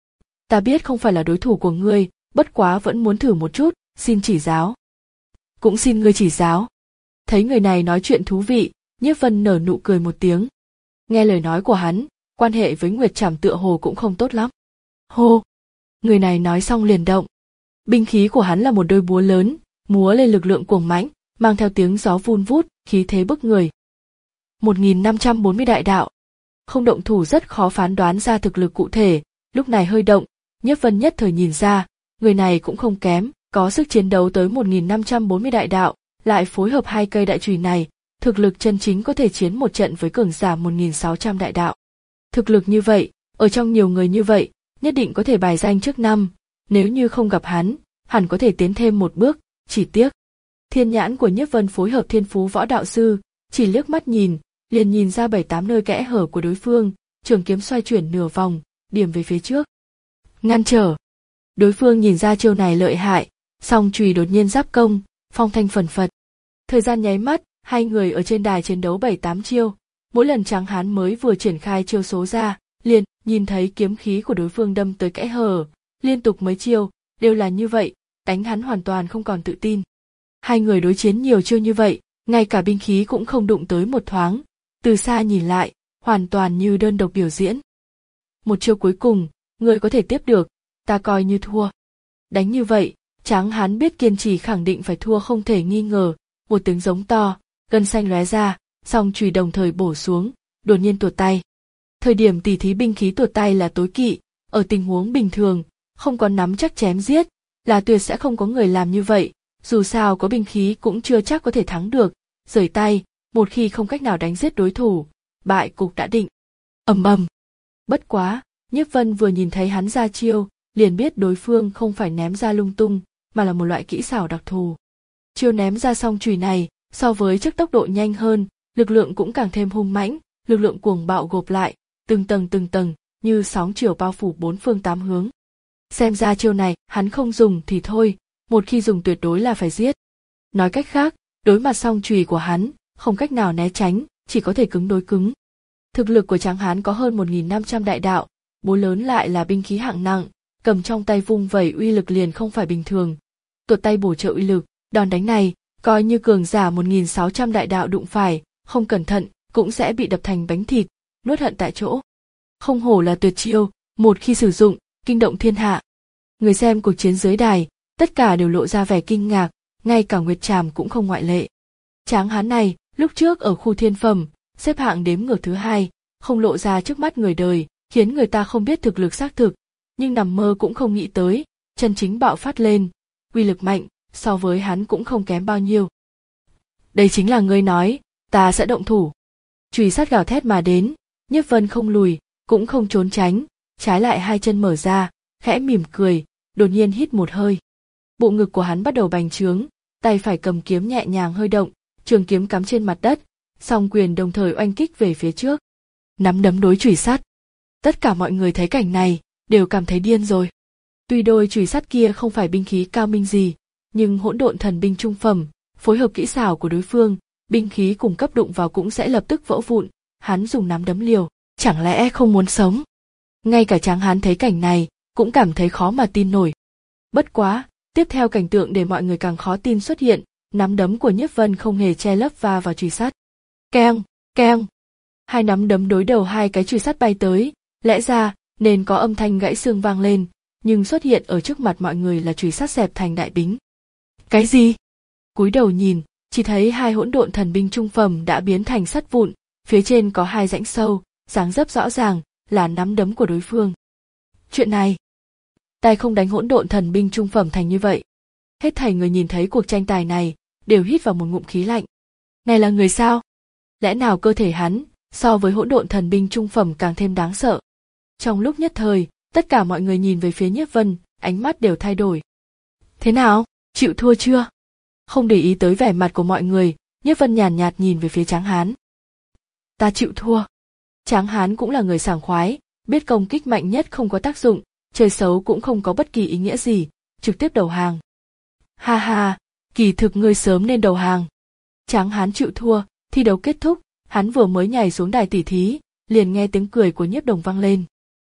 Ta biết không phải là đối thủ của ngươi, bất quá vẫn muốn thử một chút, xin chỉ giáo. Cũng xin ngươi chỉ giáo. Thấy người này nói chuyện thú vị, Nhiếp Vân nở nụ cười một tiếng. Nghe lời nói của hắn, quan hệ với Nguyệt Trảm tựa hồ cũng không tốt lắm. Hô! Người này nói xong liền động. Binh khí của hắn là một đôi búa lớn, múa lên lực lượng cuồng mãnh, mang theo tiếng gió vun vút, khí thế bức người. một nghìn năm trăm bốn mươi đại đạo. Không động thủ rất khó phán đoán ra thực lực cụ thể, lúc này hơi động, Nhiếp Vân nhất thời nhìn ra, người này cũng không kém, có sức chiến đấu tới một nghìn năm trăm bốn mươi đại đạo, lại phối hợp hai cây đại chùy này, thực lực chân chính có thể chiến một trận với cường giả một nghìn sáu trăm đại đạo. Thực lực như vậy, ở trong nhiều người như vậy, nhất định có thể bài danh trước năm, nếu như không gặp hắn, hẳn có thể tiến thêm một bước, chỉ tiếc. Thiên nhãn của Nhiếp Vân phối hợp thiên phú võ đạo sư, chỉ liếc mắt nhìn, liền nhìn ra bảy tám nơi kẽ hở của đối phương, trường kiếm xoay chuyển nửa vòng, điểm về phía trước. Ngăn trở. Đối phương nhìn ra chiêu này lợi hại, song chùy đột nhiên giáp công, phong thanh phần phật. Thời gian nháy mắt, hai người ở trên đài chiến đấu bảy tám chiêu, mỗi lần Tráng Hán mới vừa triển khai chiêu số ra, liền nhìn thấy kiếm khí của đối phương đâm tới kẽ hở, liên tục mấy chiêu, đều là như vậy, đánh hắn hoàn toàn không còn tự tin. Hai người đối chiến nhiều chiêu như vậy, ngay cả binh khí cũng không đụng tới một thoáng, từ xa nhìn lại, hoàn toàn như đơn độc biểu diễn. Một chiêu cuối cùng, người có thể tiếp được, ta coi như thua. Đánh như vậy, Tráng Hán biết kiên trì khẳng định phải thua không thể nghi ngờ, một tiếng giống to, gân xanh lóe ra, song chùy đồng thời bổ xuống, đột nhiên tuột tay. Thời điểm tỉ thí binh khí tuột tay là tối kỵ, ở tình huống bình thường, không có nắm chắc chém giết, là tuyệt sẽ không có người làm như vậy, dù sao có binh khí cũng chưa chắc có thể thắng được, rời tay, một khi không cách nào đánh giết đối thủ, bại cục đã định. Ầm ầm. Bất quá, Nhiếp Vân vừa nhìn thấy hắn ra chiêu, liền biết đối phương không phải ném ra lung tung, mà là một loại kỹ xảo đặc thù. Chiêu ném ra song chùy này, so với trước tốc độ nhanh hơn, lực lượng cũng càng thêm hung mãnh, lực lượng cuồng bạo gộp lại, từng tầng từng tầng, như sóng chiều bao phủ bốn phương tám hướng. Xem ra chiêu này, hắn không dùng thì thôi, một khi dùng tuyệt đối là phải giết. Nói cách khác, đối mặt song chùy của hắn, không cách nào né tránh, chỉ có thể cứng đối cứng. Thực lực của Tráng Hán có hơn một nghìn năm trăm đại đạo, búa lớn lại là binh khí hạng nặng, cầm trong tay vung vẩy uy lực liền không phải bình thường. Tuột tay bổ trợ uy lực, đòn đánh này, coi như cường giả một nghìn sáu trăm đại đạo đụng phải, không cẩn thận, cũng sẽ bị đập thành bánh thịt, nuốt hận tại chỗ. Không hổ là tuyệt chiêu, một khi sử dụng, kinh động thiên hạ. Người xem cuộc chiến dưới đài, tất cả đều lộ ra vẻ kinh ngạc, ngay cả Nguyệt Tràm cũng không ngoại lệ. Tráng Hán này, lúc trước ở khu thiên phẩm, xếp hạng đếm ngược thứ hai, không lộ ra trước mắt người đời, khiến người ta không biết thực lực xác thực, nhưng nằm mơ cũng không nghĩ tới, chân chính bạo phát lên, uy lực mạnh, so với hắn cũng không kém bao nhiêu. Đây chính là ngươi nói, ta sẽ động thủ. Chùy sắt gào thét mà đến, Nhiếp Vân không lùi, cũng không trốn tránh, trái lại hai chân mở ra, khẽ mỉm cười, đột nhiên hít một hơi. Bộ ngực của hắn bắt đầu bành trướng, tay phải cầm kiếm nhẹ nhàng hơi động, trường kiếm cắm trên mặt đất, song quyền đồng thời oanh kích về phía trước. Nắm đấm đối chùy sắt. Tất cả mọi người thấy cảnh này, đều cảm thấy điên rồi. Tuy đôi chùy sắt kia không phải binh khí cao minh gì, nhưng hỗn độn thần binh trung phẩm, phối hợp kỹ xảo của đối phương, binh khí cùng cấp đụng vào cũng sẽ lập tức vỡ vụn, hắn dùng nắm đấm liều, chẳng lẽ không muốn sống? Ngay cả Tráng Hán thấy cảnh này, cũng cảm thấy khó mà tin nổi. Bất quá, tiếp theo cảnh tượng để mọi người càng khó tin xuất hiện, nắm đấm của Nhiếp Vân không hề che lấp va vào chùy sắt. Keng, keng. Hai nắm đấm đối đầu hai cái chùy sắt bay tới, lẽ ra nên có âm thanh gãy xương vang lên, nhưng xuất hiện ở trước mặt mọi người là chùy sắt xẹp thành đại bính. Cái gì? Cúi đầu nhìn, chỉ thấy hai hỗn độn thần binh trung phẩm đã biến thành sắt vụn, phía trên có hai rãnh sâu, dáng dấp rõ ràng là nắm đấm của đối phương. Chuyện này, tay không đánh hỗn độn thần binh trung phẩm thành như vậy. Hết thảy người nhìn thấy cuộc tranh tài này, đều hít vào một ngụm khí lạnh. Này là người sao? Lẽ nào cơ thể hắn, so với hỗn độn thần binh trung phẩm càng thêm đáng sợ? Trong lúc nhất thời, tất cả mọi người nhìn về phía Nhiếp Vân, ánh mắt đều thay đổi. Thế nào, chịu thua chưa? Không để ý tới vẻ mặt của mọi người, Nhiếp Vân nhàn nhạt nhìn về phía Tráng Hán. Ta chịu thua. Tráng Hán cũng là người sảng khoái, biết công kích mạnh nhất không có tác dụng, chơi xấu cũng không có bất kỳ ý nghĩa gì, trực tiếp đầu hàng. Ha ha, kỳ thực ngươi sớm nên đầu hàng. Tráng Hán chịu thua, thi đấu kết thúc, hắn vừa mới nhảy xuống đài tỉ thí, liền nghe tiếng cười của Nhiếp Đồng vang lên.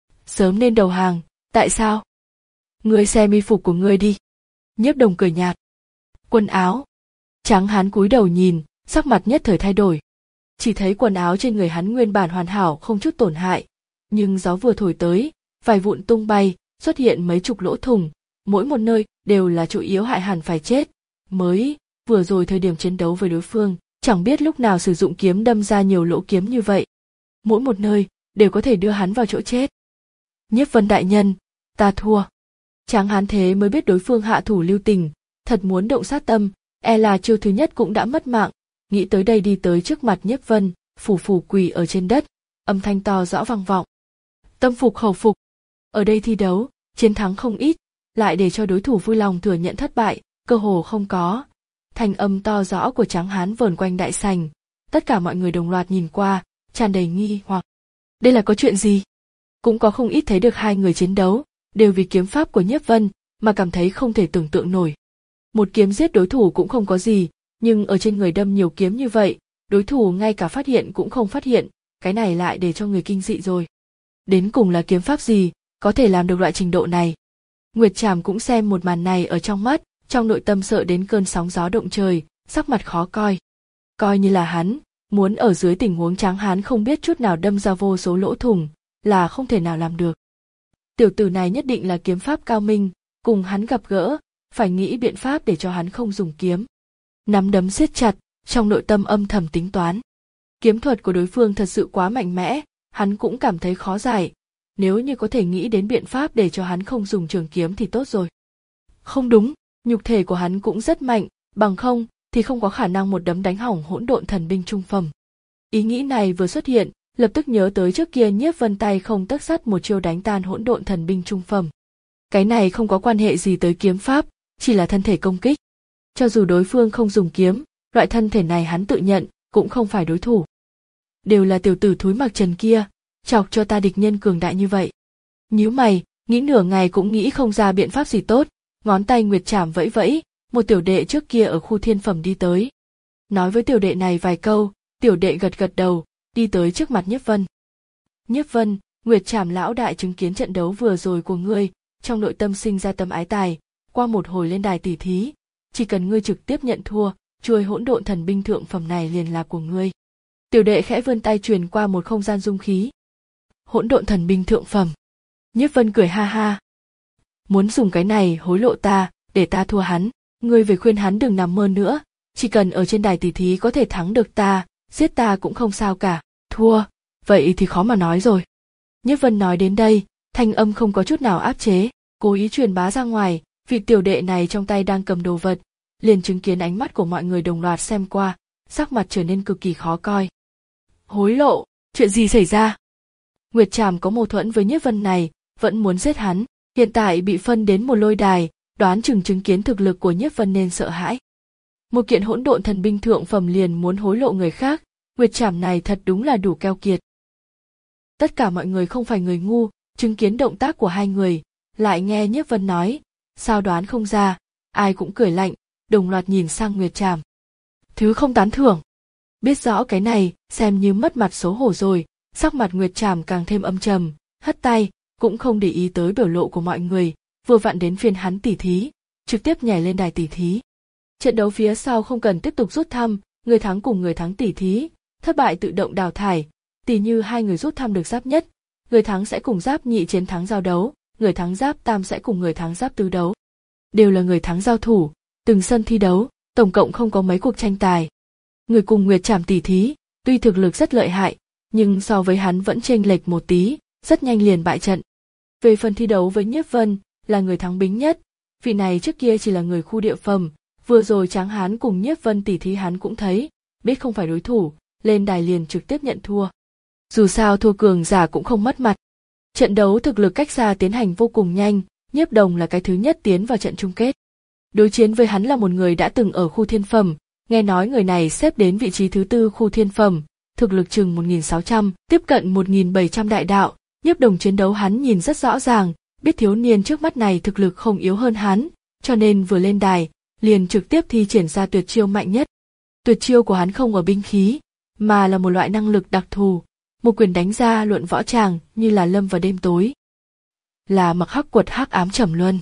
Sớm nên đầu hàng, tại sao? Ngươi xem y phục của ngươi đi. Nhiếp Đồng cười nhạt. Quần áo. Tráng Hán cúi đầu nhìn, sắc mặt nhất thời thay đổi. Chỉ thấy quần áo trên người hắn nguyên bản hoàn hảo không chút tổn hại, nhưng gió vừa thổi tới, vài vụn tung bay, xuất hiện mấy chục lỗ thủng, mỗi một nơi đều là chỗ yếu hại hẳn phải chết. Mới vừa rồi thời điểm chiến đấu với đối phương, chẳng biết lúc nào sử dụng kiếm đâm ra nhiều lỗ kiếm như vậy. Mỗi một nơi đều có thể đưa hắn vào chỗ chết. Nhiếp Vân đại nhân, ta thua. Tráng Hán thế mới biết đối phương hạ thủ lưu tình, thật muốn động sát tâm, e là chiêu thứ nhất cũng đã mất mạng. Nghĩ tới đây đi tới trước mặt Nhiếp Vân, phủ phủ quỳ ở trên đất, âm thanh to rõ vang vọng. Tâm phục khẩu phục. Ở đây thi đấu, chiến thắng không ít, lại để cho đối thủ vui lòng thừa nhận thất bại, cơ hồ không có. Thanh âm to rõ của Tráng Hán vờn quanh đại sảnh, tất cả mọi người đồng loạt nhìn qua, tràn đầy nghi hoặc. Đây là có chuyện gì? Cũng có không ít thấy được hai người chiến đấu, đều vì kiếm pháp của Nhiếp Vân mà cảm thấy không thể tưởng tượng nổi. Một kiếm giết đối thủ cũng không có gì, nhưng ở trên người đâm nhiều kiếm như vậy, đối thủ ngay cả phát hiện cũng không phát hiện, cái này lại để cho người kinh dị rồi. Đến cùng là kiếm pháp gì, có thể làm được loại trình độ này? Nguyệt Tràm cũng xem một màn này ở trong mắt, trong nội tâm sợ đến cơn sóng gió động trời, sắc mặt khó coi. Coi như là hắn, muốn ở dưới tình huống Tráng Hán không biết chút nào đâm ra vô số lỗ thủng, là không thể nào làm được. Tiểu tử này nhất định là kiếm pháp cao minh, cùng hắn gặp gỡ, phải nghĩ biện pháp để cho hắn không dùng kiếm. Nắm đấm siết chặt, trong nội tâm âm thầm tính toán. Kiếm thuật của đối phương thật sự quá mạnh mẽ, hắn cũng cảm thấy khó giải. Nếu như có thể nghĩ đến biện pháp để cho hắn không dùng trường kiếm thì tốt rồi. Không đúng, nhục thể của hắn cũng rất mạnh, bằng không thì không có khả năng một đấm đánh hỏng hỗn độn thần binh trung phẩm. Ý nghĩ này vừa xuất hiện, lập tức nhớ tới trước kia Nhiếp Vân tay không tấc sắt một chiêu đánh tan hỗn độn thần binh trung phẩm. Cái này không có quan hệ gì tới kiếm pháp, chỉ là thân thể công kích. Cho dù đối phương không dùng kiếm, loại thân thể này hắn tự nhận cũng không phải đối thủ. Đều là tiểu tử thúi mặc trần kia, chọc cho ta địch nhân cường đại như vậy. Nhíu mày, nghĩ nửa ngày cũng nghĩ không ra biện pháp gì tốt, ngón tay nguyệt trảm vẫy vẫy, một tiểu đệ trước kia ở khu thiên phẩm đi tới. Nói với tiểu đệ này vài câu, tiểu đệ gật gật đầu, đi tới trước mặt Nhiếp Vân. Nhiếp Vân, nguyệt trảm lão đại chứng kiến trận đấu vừa rồi của ngươi, trong nội tâm sinh ra tâm ái tài, qua một hồi lên đài tỉ thí, chỉ cần ngươi trực tiếp nhận thua, chuôi hỗn độn thần binh thượng phẩm này liền là của ngươi. Tiểu đệ khẽ vươn tay truyền qua một không gian dung khí. Hỗn độn thần binh thượng phẩm. Nhiếp Vân cười ha ha. Muốn dùng cái này hối lộ ta, để ta thua hắn, ngươi về khuyên hắn đừng nằm mơ nữa, chỉ cần ở trên đài tỉ thí có thể thắng được ta, giết ta cũng không sao cả, thua, vậy thì khó mà nói rồi. Nhiếp Vân nói đến đây, thanh âm không có chút nào áp chế, cố ý truyền bá ra ngoài, vị tiểu đệ này trong tay đang cầm đồ vật, liền chứng kiến ánh mắt của mọi người đồng loạt xem qua, sắc mặt trở nên cực kỳ khó coi. Hối lộ, chuyện gì xảy ra? Nguyệt Trảm có mâu thuẫn với Nhiếp Vân này, vẫn muốn giết hắn, hiện tại bị phân đến một lôi đài, đoán chừng chứng kiến thực lực của Nhiếp Vân nên sợ hãi. Một kiện hỗn độn thần binh thượng phẩm liền muốn hối lộ người khác, Nguyệt Trảm này thật đúng là đủ keo kiệt. Tất cả mọi người không phải người ngu, chứng kiến động tác của hai người, lại nghe Nhiếp Vân nói, sao đoán không ra, ai cũng cười lạnh, đồng loạt nhìn sang Nguyệt Trảm. Thứ không tán thưởng. Biết rõ cái này, xem như mất mặt xấu hổ rồi, sắc mặt Nguyệt Trảm càng thêm âm trầm, hất tay, cũng không để ý tới biểu lộ của mọi người, vừa vặn đến phiên hắn tỉ thí, trực tiếp nhảy lên đài tỉ thí. Trận đấu phía sau không cần tiếp tục rút thăm, người thắng cùng người thắng tỉ thí, thất bại tự động đào thải, tỉ như hai người rút thăm được giáp nhất, người thắng sẽ cùng giáp nhị chiến thắng giao đấu, người thắng giáp tam sẽ cùng người thắng giáp tứ đấu. Đều là người thắng giao thủ, từng sân thi đấu, tổng cộng không có mấy cuộc tranh tài. Người cùng Nguyệt Trảm tỉ thí, tuy thực lực rất lợi hại, nhưng so với hắn vẫn chênh lệch một tí, rất nhanh liền bại trận. Về phần thi đấu với Nhiếp Vân, là người thắng bính nhất, vị này trước kia chỉ là người khu địa phẩm, vừa rồi Tráng Hán cùng Nhiếp Vân tỉ thí hắn cũng thấy, biết không phải đối thủ, lên đài liền trực tiếp nhận thua. Dù sao thua cường giả cũng không mất mặt. Trận đấu thực lực cách xa tiến hành vô cùng nhanh, Nhiếp Đồng là cái thứ nhất tiến vào trận chung kết. Đối chiến với hắn là một người đã từng ở khu thiên phẩm, nghe nói người này xếp đến vị trí thứ tư khu thiên phẩm, thực lực chừng một nghìn sáu trăm, tiếp cận một nghìn bảy trăm đại đạo. Nhiếp Đồng chiến đấu hắn nhìn rất rõ ràng, biết thiếu niên trước mắt này thực lực không yếu hơn hắn, cho nên vừa lên đài, liền trực tiếp thi triển ra tuyệt chiêu mạnh nhất. Tuyệt chiêu của hắn không ở binh khí, mà là một loại năng lực đặc thù, một quyền đánh ra luận võ tràng như là lâm vào đêm tối. Là Mặc Hắc Quật Hắc Ám Trầm Luân.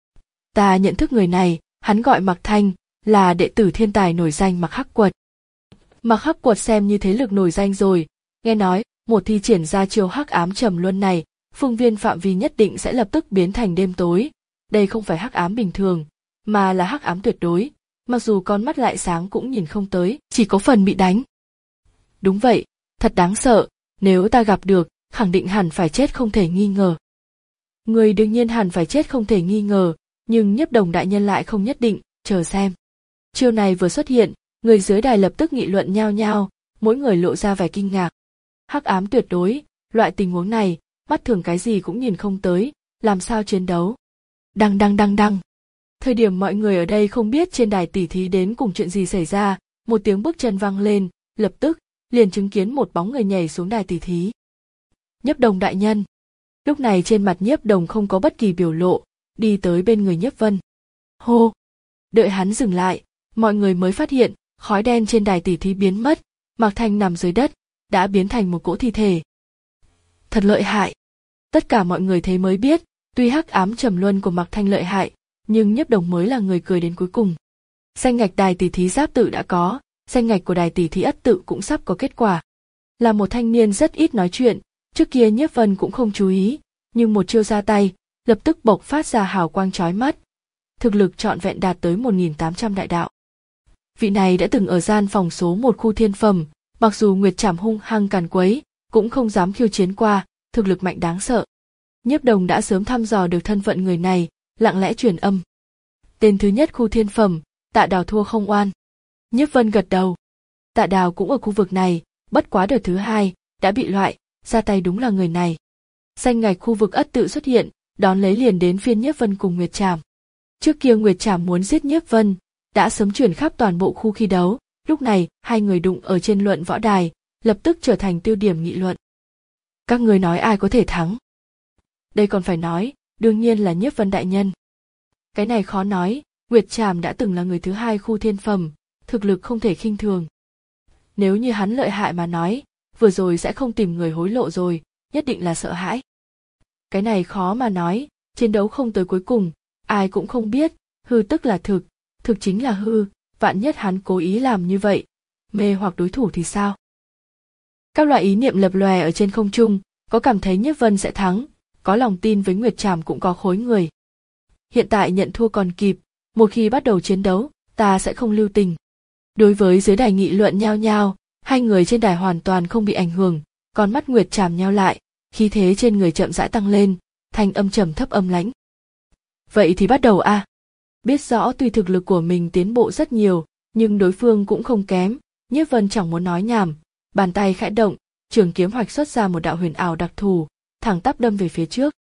Ta nhận thức người này, hắn gọi Mặc Thanh, là đệ tử thiên tài nổi danh Mặc Hắc Quật. Mặc Hắc Quật xem như thế lực nổi danh rồi, nghe nói, một thi triển ra chiêu Hắc Ám Trầm Luân này, phương viên phạm vi nhất định sẽ lập tức biến thành đêm tối. Đây không phải hắc ám bình thường, mà là hắc ám tuyệt đối, mặc dù con mắt lại sáng cũng nhìn không tới, chỉ có phần bị đánh. Đúng vậy, thật đáng sợ, nếu ta gặp được, khẳng định hẳn phải chết không thể nghi ngờ. Người đương nhiên hẳn phải chết không thể nghi ngờ, nhưng Nhiếp Đồng đại nhân lại không nhất định, chờ xem. Chiêu này vừa xuất hiện, người dưới đài lập tức nghị luận nhao nhao, mỗi người lộ ra vẻ kinh ngạc. Hắc ám tuyệt đối, loại tình huống này, mắt thường cái gì cũng nhìn không tới, làm sao chiến đấu. Đăng đăng đăng đăng. Thời điểm mọi người ở đây không biết trên đài tỉ thí đến cùng chuyện gì xảy ra, một tiếng bước chân vang lên, lập tức, liền chứng kiến một bóng người nhảy xuống đài tỉ thí. Nhiếp Đồng đại nhân. Lúc này trên mặt Nhiếp Đồng không có bất kỳ biểu lộ, đi tới bên người Nhiếp Vân. Hô! Đợi hắn dừng lại, mọi người mới phát hiện, khói đen trên đài tỉ thí biến mất, Mạc Thanh nằm dưới đất, đã biến thành một cỗ thi thể. Thật lợi hại! Tất cả mọi người thấy mới biết, tuy hắc ám trầm luân của Mạc Thanh lợi hại, nhưng Nhiếp Đồng mới là người cười đến cuối cùng. Danh ngạch đài tỉ thí giáp tự đã có, danh ngạch của đài tỉ thí ất tự cũng sắp có kết quả. Là một thanh niên rất ít nói chuyện, trước kia Nhiếp Vân cũng không chú ý, nhưng một chiêu ra tay, lập tức bộc phát ra hào quang chói mắt. Thực lực trọn vẹn đạt tới một nghìn tám trăm đại đạo. Vị này đã từng ở gian phòng số một khu thiên phẩm, mặc dù Nguyệt Trảm hung hăng càn quấy, cũng không dám khiêu chiến qua, thực lực mạnh đáng sợ. Nhiếp Đồng đã sớm thăm dò được thân phận người này, lặng lẽ truyền âm. Tên thứ nhất khu thiên phẩm, Tạ Đào thua không oan. Nhiếp Vân gật đầu. Tạ Đào cũng ở khu vực này, bất quá đợt thứ hai, đã bị loại, ra tay đúng là người này. Danh ngạch khu vực ất tự xuất hiện, đón lấy liền đến phiên Nhiếp Vân cùng Nguyệt Trảm. Trước kia Nguyệt Trảm muốn giết Nhiếp Vân, đã sớm chuyển khắp toàn bộ khu khi đấu, lúc này hai người đụng ở trên luận võ đài, lập tức trở thành tiêu điểm nghị luận. Các người nói ai có thể thắng? Đây còn phải nói, đương nhiên là Nhiếp Vân đại nhân. Cái này khó nói, Nguyệt Trảm đã từng là người thứ hai khu thiên phẩm, thực lực không thể khinh thường. Nếu như hắn lợi hại mà nói, vừa rồi sẽ không tìm người hối lộ rồi, nhất định là sợ hãi. Cái này khó mà nói, chiến đấu không tới cuối cùng, ai cũng không biết, hư tức là thực, thực chính là hư, vạn nhất hắn cố ý làm như vậy, mê hoặc đối thủ thì sao? Các loại ý niệm lập lòe ở trên không trung, có cảm thấy Nhiếp Vân sẽ thắng, có lòng tin với Nguyệt Trảm cũng có khối người. Hiện tại nhận thua còn kịp, một khi bắt đầu chiến đấu, ta sẽ không lưu tình. Đối với dưới đài nghị luận nhao nhao, hai người trên đài hoàn toàn không bị ảnh hưởng, con mắt Nguyệt Trảm nheo lại, khí thế trên người chậm rãi tăng lên, thanh âm trầm thấp âm lãnh. Vậy thì bắt đầu a. À. Biết rõ tuy thực lực của mình tiến bộ rất nhiều, nhưng đối phương cũng không kém, Nhiếp Vân chẳng muốn nói nhảm, bàn tay khẽ động, trường kiếm hoạch xuất ra một đạo huyền ảo đặc thù, thẳng tắp đâm về phía trước.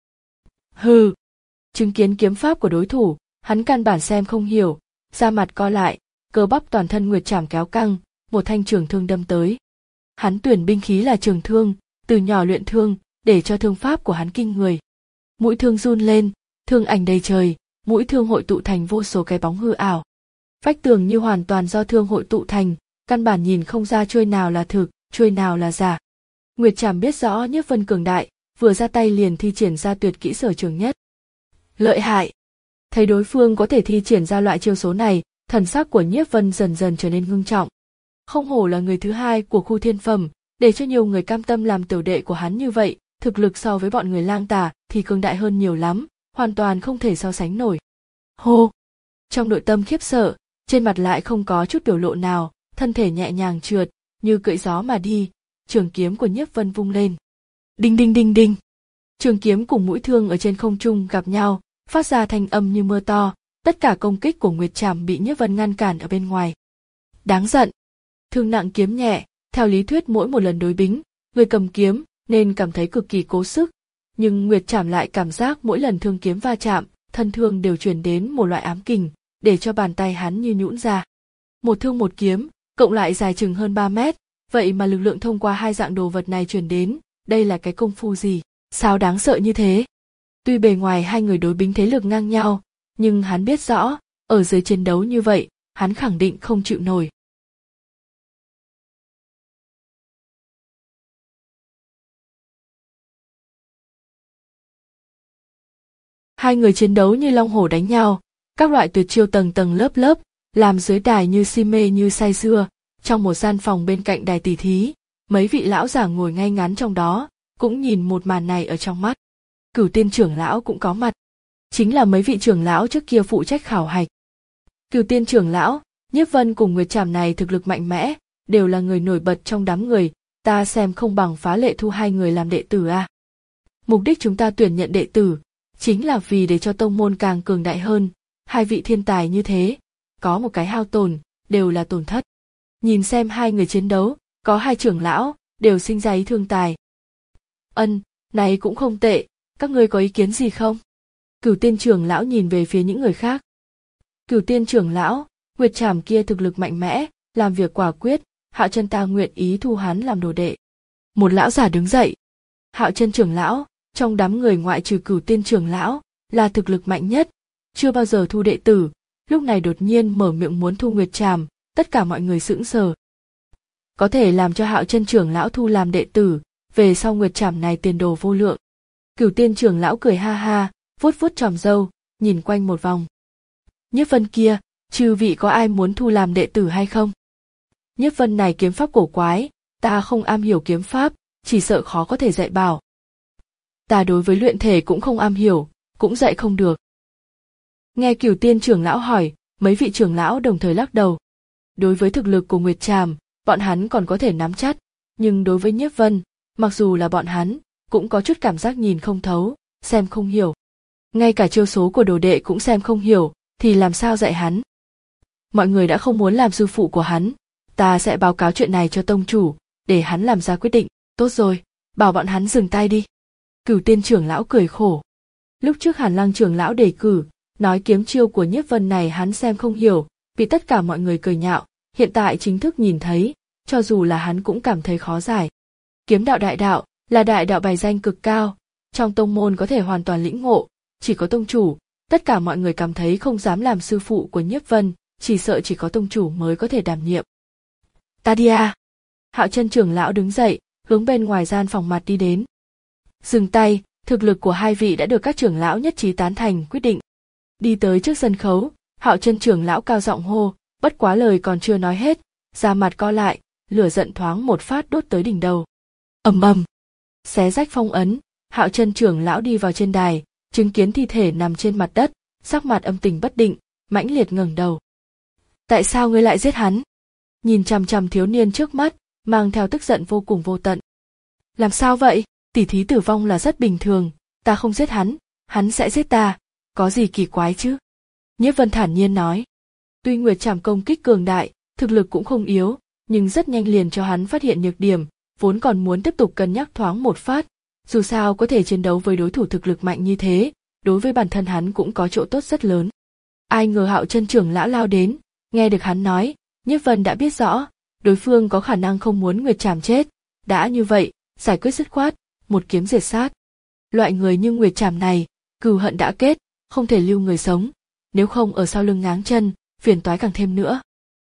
Hừ, chứng kiến kiếm pháp của đối thủ, hắn căn bản xem không hiểu, da mặt co lại, cơ bắp toàn thân Nguyệt Trảm kéo căng, một thanh trường thương đâm tới. Hắn tuyển binh khí là trường thương, từ nhỏ luyện thương, để cho thương pháp của hắn kinh người. Mũi thương run lên, thương ảnh đầy trời, mũi thương hội tụ thành vô số cái bóng hư ảo. Vách tường như hoàn toàn do thương hội tụ thành, căn bản nhìn không ra chuôi nào là thực, chuôi nào là giả. Nguyệt Trảm biết rõ Nhiếp Vân cường đại, vừa ra tay liền thi triển ra tuyệt kỹ sở trường nhất. Lợi hại! Thấy đối phương có thể thi triển ra loại chiêu số này, thần sắc của Nhiếp Vân dần dần trở nên ngưng trọng. Không hổ là người thứ hai của khu thiên phẩm, để cho nhiều người cam tâm làm tiểu đệ của hắn như vậy, thực lực so với bọn người Lang Tà thì cường đại hơn nhiều lắm, hoàn toàn không thể so sánh nổi. Hô! Trong nội tâm khiếp sợ, trên mặt lại không có chút biểu lộ nào, thân thể nhẹ nhàng trượt, như cưỡi gió mà đi, trường kiếm của Nhiếp Vân vung lên. Đinh đinh đinh đinh! Trường kiếm cùng mũi thương ở trên không trung gặp nhau, phát ra thanh âm như mưa to, tất cả công kích của Nguyệt Trảm bị Nhiếp Vân ngăn cản ở bên ngoài. Đáng giận! Thương nặng kiếm nhẹ, theo lý thuyết mỗi một lần đối bính, người cầm kiếm nên cảm thấy cực kỳ cố sức, nhưng Nguyệt Trảm lại cảm giác mỗi lần thương kiếm va chạm, thân thương đều truyền đến một loại ám kình, để cho bàn tay hắn như nhũn ra. Một thương một kiếm, cộng lại dài chừng hơn ba mét, vậy mà lực lượng thông qua hai dạng đồ vật này truyền đến, đây là cái công phu gì, sao đáng sợ như thế? Tuy bề ngoài hai người đối bính thế lực ngang nhau, nhưng hắn biết rõ, ở dưới chiến đấu như vậy, hắn khẳng định không chịu nổi. Hai người chiến đấu như long hổ đánh nhau, các loại tuyệt chiêu tầng tầng lớp lớp, làm dưới đài như si mê như say sưa. Trong một gian phòng bên cạnh đài tỷ thí, mấy vị lão giả ngồi ngay ngắn trong đó, cũng nhìn một màn này ở trong mắt. Cửu Tiên trưởng lão cũng có mặt, chính là mấy vị trưởng lão trước kia phụ trách khảo hạch. Cửu Tiên trưởng lão, Nhiếp Vân cùng Nguyệt Trảm này thực lực mạnh mẽ, đều là người nổi bật trong đám người, ta xem không bằng phá lệ thu hai người làm đệ tử a. À. Mục đích chúng ta tuyển nhận đệ tử, chính là vì để cho tông môn càng cường đại hơn, hai vị thiên tài như thế, có một cái hao tổn, đều là tổn thất. Nhìn xem hai người chiến đấu, có hai trưởng lão, đều sinh ra ý thương tài. Ân, này cũng không tệ, các ngươi có ý kiến gì không? Cửu Tiên trưởng lão nhìn về phía những người khác. Cửu Tiên trưởng lão, Nguyệt Trảm kia thực lực mạnh mẽ, làm việc quả quyết, Hạo Chân ta nguyện ý thu hắn làm đồ đệ. Một lão giả đứng dậy. Hạo Chân trưởng lão, trong đám người ngoại trừ Cửu Tiên trưởng lão, là thực lực mạnh nhất, chưa bao giờ thu đệ tử, lúc này đột nhiên mở miệng muốn thu Nguyệt Trảm, tất cả mọi người sững sờ. Có thể làm cho Hạo Chân trưởng lão thu làm đệ tử, về sau Nguyệt Trảm này tiền đồ vô lượng. Cửu Tiên trưởng lão cười ha ha, vuốt vuốt tròm râu, nhìn quanh một vòng. Nhiếp Vân kia, chư vị có ai muốn thu làm đệ tử hay không? Nhiếp Vân này kiếm pháp cổ quái, ta không am hiểu kiếm pháp, chỉ sợ khó có thể dạy bảo. Ta đối với luyện thể cũng không am hiểu, cũng dạy không được. Nghe Cửu Tiên trưởng lão hỏi, mấy vị trưởng lão đồng thời lắc đầu. Đối với thực lực của Nguyệt Trảm, bọn hắn còn có thể nắm chắc, nhưng đối với Nhiếp Vân, mặc dù là bọn hắn, cũng có chút cảm giác nhìn không thấu, xem không hiểu. Ngay cả chiêu số của đồ đệ cũng xem không hiểu, thì làm sao dạy hắn? Mọi người đã không muốn làm sư phụ của hắn, ta sẽ báo cáo chuyện này cho tông chủ, để hắn làm ra quyết định. Tốt rồi, bảo bọn hắn dừng tay đi. Cửu Tiên trưởng lão cười khổ. Lúc trước Hàn Lăng trưởng lão đề cử, nói kiếm chiêu của Nhiếp Vân này hắn xem không hiểu, vì tất cả mọi người cười nhạo, hiện tại chính thức nhìn thấy, cho dù là hắn cũng cảm thấy khó giải. Kiếm đạo đại đạo là đại đạo bài danh cực cao, trong tông môn có thể hoàn toàn lĩnh ngộ, chỉ có tông chủ, tất cả mọi người cảm thấy không dám làm sư phụ của Nhiếp Vân, chỉ sợ chỉ có tông chủ mới có thể đảm nhiệm. Ta đi à. Hạo Chân trưởng lão đứng dậy, hướng bên ngoài gian phòng mặt đi đến. Dừng tay, thực lực của hai vị đã được các trưởng lão nhất trí tán thành quyết định. Đi tới trước sân khấu, Hạo Chân trưởng lão cao giọng hô, bất quá lời còn chưa nói hết, da mặt co lại, lửa giận thoáng một phát đốt tới đỉnh đầu. Ầm ầm, xé rách phong ấn, Hạo Chân trưởng lão đi vào trên đài, chứng kiến thi thể nằm trên mặt đất, sắc mặt âm tình bất định, mãnh liệt ngẩng đầu. Tại sao ngươi lại giết hắn? Nhìn chằm chằm thiếu niên trước mắt, mang theo tức giận vô cùng vô tận. Làm sao vậy? Tỉ thí tử vong là rất bình thường, ta không giết hắn, hắn sẽ giết ta, có gì kỳ quái chứ? Nhiếp Vân thản nhiên nói. Tuy Nguyệt Trảm công kích cường đại, thực lực cũng không yếu, nhưng rất nhanh liền cho hắn phát hiện nhược điểm, vốn còn muốn tiếp tục cân nhắc thoáng một phát, dù sao có thể chiến đấu với đối thủ thực lực mạnh như thế, đối với bản thân hắn cũng có chỗ tốt rất lớn. Ai ngờ Hạo Chân trưởng lão lao đến, nghe được hắn nói, Nhiếp Vân đã biết rõ, đối phương có khả năng không muốn Nguyệt Trảm chết, đã như vậy, giải quyết dứt khoát, một kiếm diệt sát. Loại người như Nguyệt Trảm này, cừu hận đã kết, không thể lưu người sống, nếu không ở sau lưng ngáng chân, phiền toái càng thêm nữa.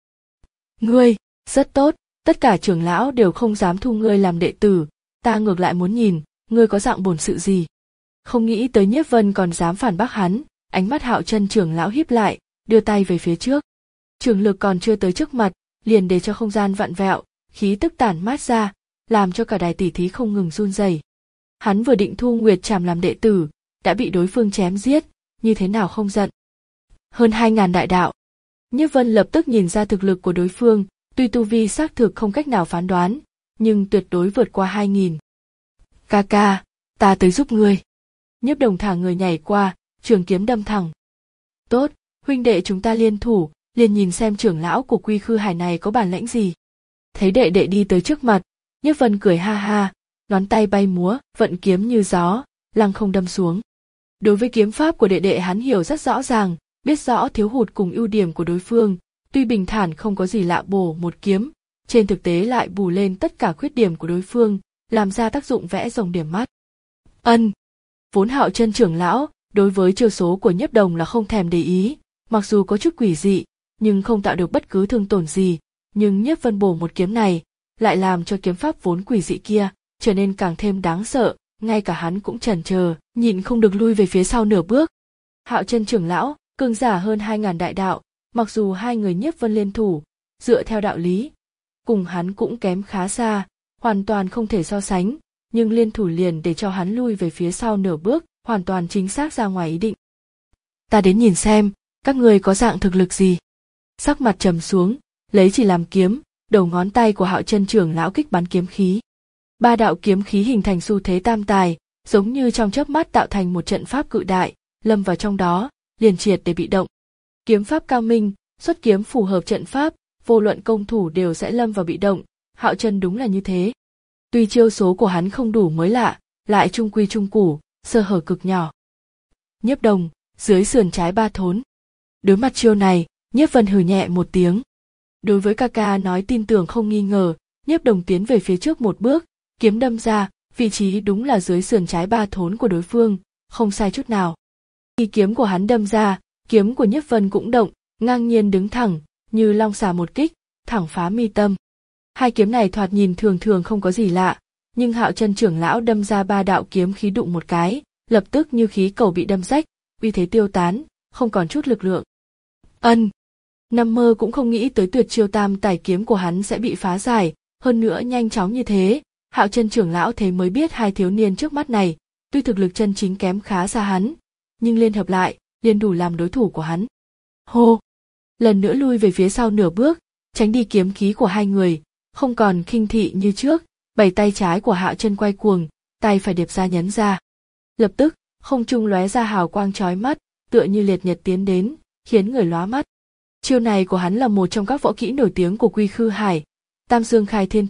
Ngươi, rất tốt, tất cả trưởng lão đều không dám thu ngươi làm đệ tử, ta ngược lại muốn nhìn, ngươi có dạng bổn sự gì. Không nghĩ tới Nhiếp Vân còn dám phản bác hắn, ánh mắt Hạo Chân trưởng lão híp lại, đưa tay về phía trước. Trường lực còn chưa tới trước mặt, liền để cho không gian vặn vẹo, khí tức tản mát ra, làm cho cả đài tỉ thí không ngừng run rẩy. Hắn vừa định thu Nguyệt Trảm làm đệ tử, đã bị đối phương chém giết, như thế nào không giận. Hơn hai ngàn đại đạo. Nhiếp Vân lập tức nhìn ra thực lực của đối phương, tuy tu vi xác thực không cách nào phán đoán, nhưng tuyệt đối vượt qua hai nghìn. Ca ca, ta tới giúp ngươi. Nhiếp Đồng thả người nhảy qua, trường kiếm đâm thẳng. Tốt, huynh đệ chúng ta liên thủ, liền nhìn xem trưởng lão của Quy Khư Hải này có bản lĩnh gì. Thấy đệ đệ đi tới trước mặt, Nhiếp Vân cười ha ha, ngón tay bay múa, vận kiếm như gió, lăng không đâm xuống. Đối với kiếm pháp của đệ đệ hắn hiểu rất rõ ràng, biết rõ thiếu hụt cùng ưu điểm của đối phương, tuy bình thản không có gì lạ bổ một kiếm, trên thực tế lại bù lên tất cả khuyết điểm của đối phương, làm ra tác dụng vẽ rồng điểm mắt. Ân, vốn Hạo Chân trưởng lão, đối với chiêu số của Nhiếp Đồng là không thèm để ý, mặc dù có chút quỷ dị, nhưng không tạo được bất cứ thương tổn gì, nhưng Nhiếp Vân bổ một kiếm này, lại làm cho kiếm pháp vốn quỷ dị kia trở nên càng thêm đáng sợ, ngay cả hắn cũng chần chờ, nhịn không được lui về phía sau nửa bước. Hạo Chân trưởng lão, cường giả hơn hai ngàn đại đạo, mặc dù hai người Nhiếp Vân liên thủ, dựa theo đạo lý, cùng hắn cũng kém khá xa, hoàn toàn không thể so sánh, nhưng liên thủ liền để cho hắn lui về phía sau nửa bước, hoàn toàn chính xác ra ngoài ý định. Ta đến nhìn xem, các người có dạng thực lực gì. Sắc mặt trầm xuống, lấy chỉ làm kiếm, đầu ngón tay của Hạo Chân trưởng lão kích bắn kiếm khí. Ba đạo kiếm khí hình thành xu thế tam tài, giống như trong chớp mắt tạo thành một trận pháp cự đại, lâm vào trong đó, liền triệt để bị động. Kiếm pháp cao minh, xuất kiếm phù hợp trận pháp, vô luận công thủ đều sẽ lâm vào bị động, Hạo Chân đúng là như thế. Tuy chiêu số của hắn không đủ mới lạ, lại trung quy trung củ, sơ hở cực nhỏ. Nhiếp Đồng, dưới sườn trái ba thốn. Đối mặt chiêu này, Nhiếp Vân hừ nhẹ một tiếng. Đối với ca ca nói tin tưởng không nghi ngờ, Nhiếp Đồng tiến về phía trước một bước, kiếm đâm ra, vị trí đúng là dưới sườn trái ba thốn của đối phương, không sai chút nào. Khi kiếm của hắn đâm ra, kiếm của Nhiếp Vân cũng động, ngang nhiên đứng thẳng, như long xà một kích, thẳng phá mi tâm. Hai kiếm này thoạt nhìn thường thường không có gì lạ, nhưng Hạo Chân trưởng lão đâm ra ba đạo kiếm khí đụng một cái, lập tức như khí cầu bị đâm rách, uy thế tiêu tán, không còn chút lực lượng. Ân, nằm mơ cũng không nghĩ tới tuyệt chiêu tam tài kiếm của hắn sẽ bị phá giải, hơn nữa nhanh chóng như thế. Hạo Chân trưởng lão thế mới biết hai thiếu niên trước mắt này, tuy thực lực chân chính kém khá xa hắn, nhưng liên hợp lại, liền đủ làm đối thủ của hắn. Hô! Lần nữa lui về phía sau nửa bước, tránh đi kiếm khí của hai người, không còn khinh thị như trước, bảy tay trái của Hạo Chân quay cuồng, tay phải điệp ra nhấn ra. Lập tức, không trung lóe ra hào quang chói mắt, tựa như liệt nhật tiến đến, khiến người lóa mắt. Chiêu này của hắn là một trong các võ kỹ nổi tiếng của Quy Khư Hải, Tam Dương Khai Thiên Thủ,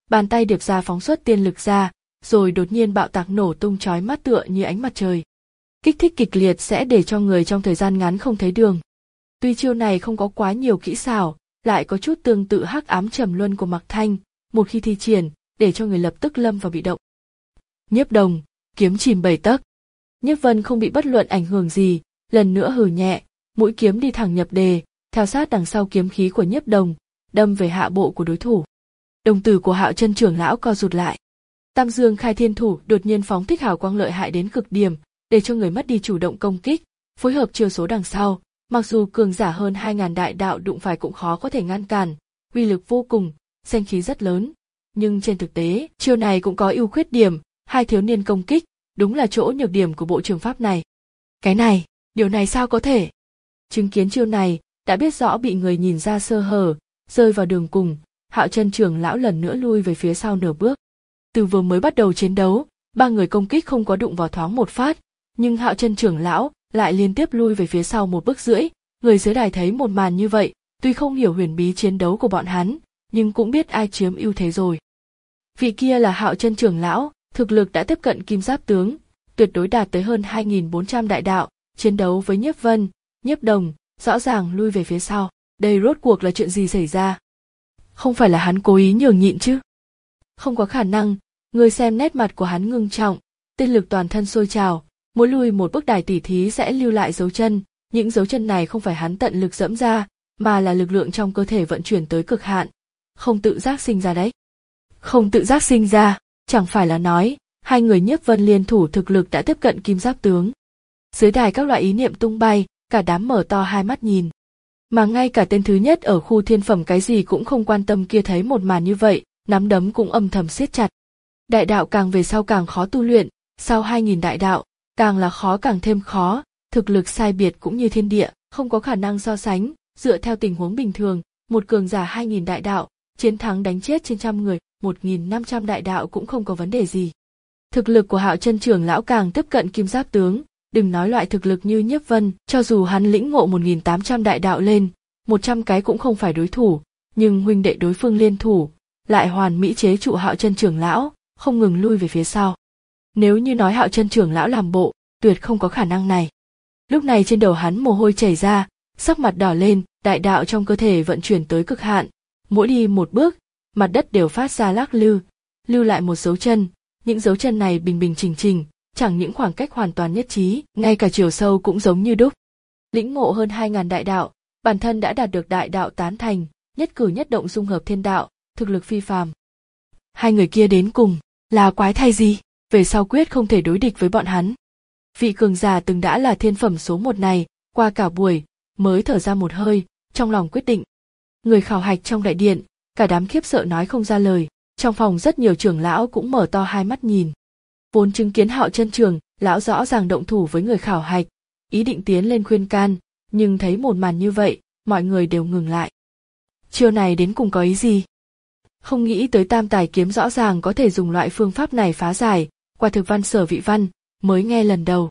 Bàn tay điệp ra phóng xuất tiên lực ra, rồi đột nhiên bạo tạc nổ tung chói mắt tựa như ánh mặt trời. Kích thích kịch liệt sẽ để cho người trong thời gian ngắn không thấy đường. Tuy chiêu này không có quá nhiều kỹ xảo, lại có chút tương tự hắc ám trầm luân của Mạc Thanh, một khi thi triển, để cho người lập tức lâm vào bị động. Nhiếp Đồng, kiếm chìm bảy tấc. Nhiếp Vân không bị bất luận ảnh hưởng gì, lần nữa hừ nhẹ, mũi kiếm đi thẳng nhập đề, theo sát đằng sau kiếm khí của Nhiếp Đồng, đâm về hạ bộ của đối thủ. Đồng tử của Hạo Chân trưởng lão co rụt lại. Tam Dương Khai Thiên Thủ đột nhiên phóng thích hào quang lợi hại đến cực điểm, để cho người mất đi chủ động công kích, phối hợp chiêu số đằng sau, mặc dù cường giả hơn hai ngàn đại đạo đụng phải cũng khó có thể ngăn cản, uy lực vô cùng, danh khí rất lớn. Nhưng trên thực tế, chiêu này cũng có ưu khuyết điểm, hai thiếu niên công kích, đúng là chỗ nhược điểm của bộ trường pháp này. Cái này, điều này sao có thể? Chứng kiến chiêu này, đã biết rõ bị người nhìn ra sơ hở, rơi vào đường cùng, Hạo Chân trưởng lão lần nữa lui về phía sau nửa bước. Từ vừa mới bắt đầu chiến đấu, ba người công kích không có đụng vào thoáng một phát, nhưng Hạo Chân trưởng lão lại liên tiếp lui về phía sau một bước rưỡi. Người dưới đài thấy một màn như vậy, tuy không hiểu huyền bí chiến đấu của bọn hắn, nhưng cũng biết ai chiếm ưu thế rồi. Vị kia là Hạo Chân trưởng lão, thực lực đã tiếp cận kim giáp tướng, tuyệt đối đạt tới hơn hai nghìn bốn trăm đại đạo, chiến đấu với Nhiếp Vân, Nhiếp Đồng, rõ ràng lui về phía sau. Đây rốt cuộc là chuyện gì xảy ra? Không phải là hắn cố ý nhường nhịn chứ? Không có khả năng, người xem nét mặt của hắn ngưng trọng, tiên lực toàn thân sôi trào, mỗi lùi một bước đài tỉ thí sẽ lưu lại dấu chân, những dấu chân này không phải hắn tận lực dẫm ra, mà là lực lượng trong cơ thể vận chuyển tới cực hạn, không tự giác sinh ra đấy. Không tự giác sinh ra, chẳng phải là nói, hai người Nhiếp Vân liên thủ thực lực đã tiếp cận kim giáp tướng. Dưới đài các loại ý niệm tung bay, cả đám mở to hai mắt nhìn. Mà ngay cả tên thứ nhất ở khu thiên phẩm cái gì cũng không quan tâm kia thấy một màn như vậy, nắm đấm cũng âm thầm siết chặt. Đại đạo càng về sau càng khó tu luyện, sau hai nghìn đại đạo, càng là khó càng thêm khó, thực lực sai biệt cũng như thiên địa, không có khả năng so sánh, dựa theo tình huống bình thường, một cường giả hai nghìn đại đạo, chiến thắng đánh chết trên trăm người, một nghìn năm trăm đại đạo cũng không có vấn đề gì. Thực lực của Hạo Chân trưởng lão càng tiếp cận kim giáp tướng, đừng nói loại thực lực như Nhiếp Vân, cho dù hắn lĩnh ngộ một nghìn tám trăm đại đạo lên, một trăm cái cũng không phải đối thủ, nhưng huynh đệ đối phương liên thủ, lại hoàn mỹ chế trụ Hạo Chân trưởng lão, không ngừng lui về phía sau. Nếu như nói Hạo Chân trưởng lão làm bộ, tuyệt không có khả năng này. Lúc này trên đầu hắn mồ hôi chảy ra, sắc mặt đỏ lên, đại đạo trong cơ thể vận chuyển tới cực hạn, mỗi đi một bước, mặt đất đều phát ra lắc lư, lưu lại một dấu chân, những dấu chân này bình bình chỉnh chỉnh, chẳng những khoảng cách hoàn toàn nhất trí, ngay cả chiều sâu cũng giống như đúc. Lĩnh ngộ hơn hai ngàn đại đạo, bản thân đã đạt được đại đạo tán thành, nhất cử nhất động dung hợp thiên đạo, thực lực phi phàm. Hai người kia đến cùng, là quái thai gì, về sau quyết không thể đối địch với bọn hắn. Vị cường giả từng đã là thiên phẩm số một này, qua cả buổi, mới thở ra một hơi, trong lòng quyết định. Người khảo hạch trong đại điện, cả đám khiếp sợ nói không ra lời, trong phòng rất nhiều trưởng lão cũng mở to hai mắt nhìn. Vốn chứng kiến Hạo Chân trưởng lão rõ ràng động thủ với người khảo hạch, ý định tiến lên khuyên can, nhưng thấy một màn như vậy, mọi người đều ngừng lại. Chiêu này đến cùng có ý gì? Không nghĩ tới tam tài kiếm rõ ràng có thể dùng loại phương pháp này phá giải, quả thực văn sở vị văn, mới nghe lần đầu.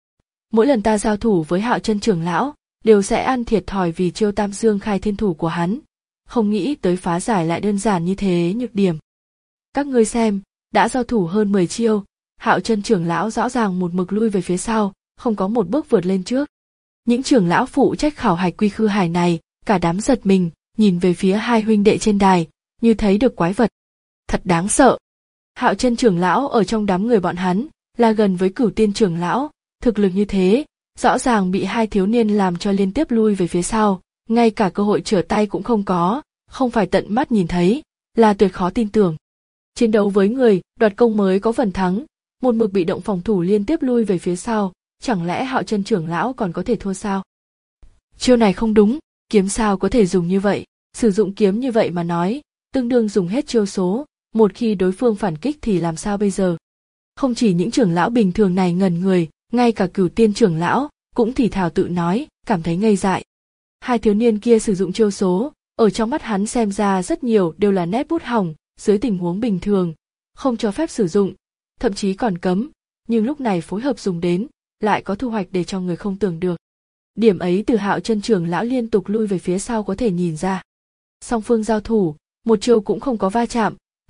Mỗi lần ta giao thủ với Hạo Chân trưởng lão, đều sẽ ăn thiệt thòi vì chiêu Tam Dương Khai Thiên Thủ của hắn, không nghĩ tới phá giải lại đơn giản như thế nhược điểm. Các ngươi xem, đã giao thủ hơn mười chiêu, Hạo Chân trưởng lão rõ ràng một mực lui về phía sau, không có một bước vượt lên trước. Những trưởng lão phụ trách khảo hạch quy khư hải này, cả đám giật mình, nhìn về phía hai huynh đệ trên đài, như thấy được quái vật. Thật đáng sợ. Hạo Chân trưởng lão ở trong đám người bọn hắn, là gần với Cửu Tiên trưởng lão, thực lực như thế, rõ ràng bị hai thiếu niên làm cho liên tiếp lui về phía sau, ngay cả cơ hội trở tay cũng không có, không phải tận mắt nhìn thấy, là tuyệt khó tin tưởng. Chiến đấu với người, đoạt công mới có phần thắng, một mực bị động phòng thủ liên tiếp lui về phía sau, chẳng lẽ Hạo Chân trưởng lão còn có thể thua sao? Chiêu này không đúng, kiếm sao có thể dùng như vậy, sử dụng kiếm như vậy mà nói, tương đương dùng hết chiêu số, một khi đối phương phản kích thì làm sao bây giờ? Không chỉ những trưởng lão bình thường này ngẩn người, ngay cả Cửu Tiên trưởng lão cũng thì thào tự nói, cảm thấy ngây dại. Hai thiếu niên kia sử dụng chiêu số, ở trong mắt hắn xem ra rất nhiều đều là nét bút hỏng, dưới tình huống bình thường, không cho phép sử dụng, thậm chí còn cấm, nhưng lúc này phối hợp dùng đến, lại có thu hoạch để cho người không tưởng được. Điểm ấy từ Hạo Chân trưởng lão liên tục lui về phía sau có thể nhìn ra. Song phương giao thủ, một chiêu cũng không có va chạm,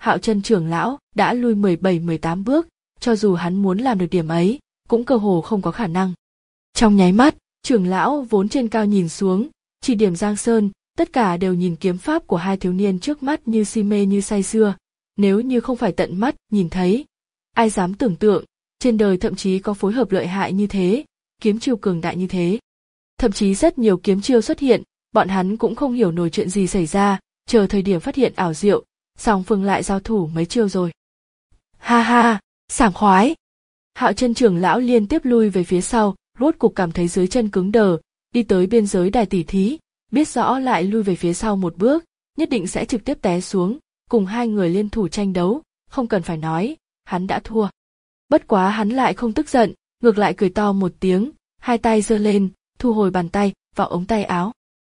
Hạo Chân trưởng lão đã lui mười bảy mười tám bước, cho dù hắn muốn làm được điểm ấy, cũng cơ hồ không có khả năng. Trong nháy mắt, trưởng lão vốn trên cao nhìn xuống, chỉ điểm Giang Sơn, tất cả đều nhìn kiếm pháp của hai thiếu niên trước mắt như si mê như say sưa. Nếu như không phải tận mắt nhìn thấy, ai dám tưởng tượng, trên đời thậm chí có phối hợp lợi hại như thế, kiếm chiêu cường đại như thế. Thậm chí rất nhiều kiếm chiêu xuất hiện, bọn hắn cũng không hiểu nổi chuyện gì xảy ra, chờ thời điểm phát hiện ảo diệu, song phương lại giao thủ mấy chiêu rồi. Ha ha, sảng khoái. Hạo Chân trưởng lão liên tiếp lui về phía sau, rốt cục cảm thấy dưới chân cứng đờ, đi tới biên giới đài tỉ thí, biết rõ lại lui về phía sau một bước, nhất định sẽ trực tiếp té xuống, cùng hai người liên thủ tranh đấu, không cần phải nói, hắn đã thua. Bất quá hắn lại không tức giận, ngược lại cười to một tiếng, hai tay giơ lên, thu hồi bàn tay vào ống tay áo.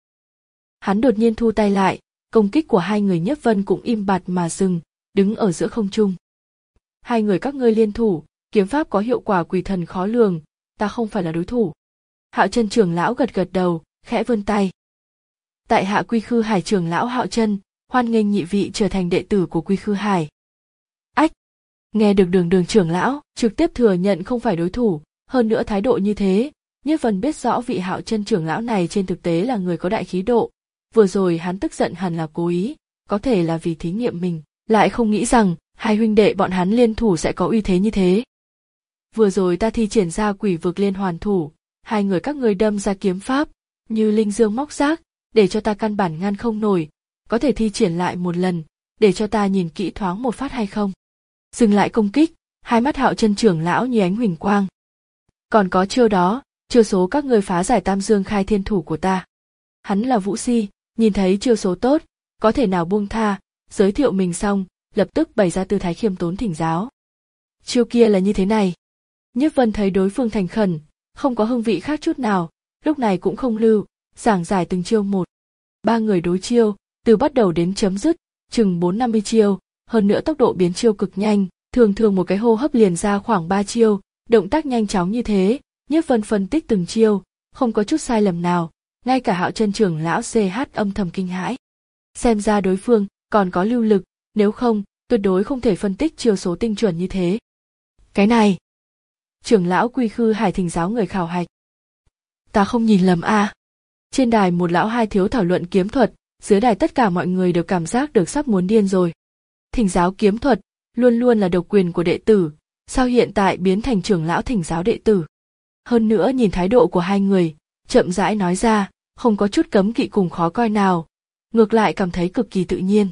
Hắn đột nhiên thu tay lại, công kích của hai người Nhiếp Vân cũng im bặt mà dừng, đứng ở giữa không trung. Hai người các ngươi liên thủ, kiếm pháp có hiệu quả quỷ thần khó lường, ta không phải là đối thủ. Hạo Chân trưởng lão gật gật đầu, khẽ vươn tay. Tại hạ Quy Khư Hải trưởng lão Hạo Chân, hoan nghênh nhị vị trở thành đệ tử của Quy Khư Hải. Ách! Nghe được Đường Đường trưởng lão trực tiếp thừa nhận không phải đối thủ, hơn nữa thái độ như thế, Nhiếp Vân biết rõ vị Hạo Chân trưởng lão này trên thực tế là người có đại khí độ. Vừa rồi hắn tức giận hẳn là cố ý, có thể là vì thí nghiệm mình, lại không nghĩ rằng hai huynh đệ bọn hắn liên thủ sẽ có uy thế như thế. Vừa rồi ta thi triển ra Quỷ Vực Liên Hoàn Thủ, hai người các ngươi đâm ra kiếm pháp, như linh dương móc rác, để cho ta căn bản ngăn không nổi, có thể thi triển lại một lần, để cho ta nhìn kỹ thoáng một phát hay không? Dừng lại công kích, hai mắt Hạo Chân trưởng lão như ánh huỳnh quang. Còn có chiêu đó, chiêu số các ngươi phá giải Tam Dương Khai Thiên Thủ của ta. Hắn là Vũ Si, nhìn thấy chiêu số tốt, có thể nào buông tha, giới thiệu mình xong, lập tức bày ra tư thái khiêm tốn thỉnh giáo. Chiêu kia là như thế này. Nhiếp Vân thấy đối phương thành khẩn, không có hương vị khác chút nào, lúc này cũng không lưu, giảng giải từng chiêu một. Ba người đối chiêu, từ bắt đầu đến chấm dứt, chừng bốn năm mươi chiêu, hơn nữa tốc độ biến chiêu cực nhanh, thường thường một cái hô hấp liền ra khoảng ba chiêu, động tác nhanh chóng như thế, Nhiếp Vân phân tích từng chiêu, không có chút sai lầm nào, ngay cả Hạo Chân trưởng lão xê hát âm thầm kinh hãi. Xem ra đối phương còn có lưu lực, nếu không, tuyệt đối không thể phân tích chiêu số tinh chuẩn như thế. Cái này, trưởng lão Quy Khư Hải thỉnh giáo người khảo hạch. Ta không nhìn lầm a. À. Trên đài một lão hai thiếu thảo luận kiếm thuật, dưới đài tất cả mọi người đều cảm giác được sắp muốn điên rồi. Thỉnh giáo kiếm thuật, luôn luôn là độc quyền của đệ tử, sao hiện tại biến thành trưởng lão thỉnh giáo đệ tử? Hơn nữa nhìn thái độ của hai người, chậm rãi nói ra, không có chút cấm kỵ cùng khó coi nào, ngược lại cảm thấy cực kỳ tự nhiên.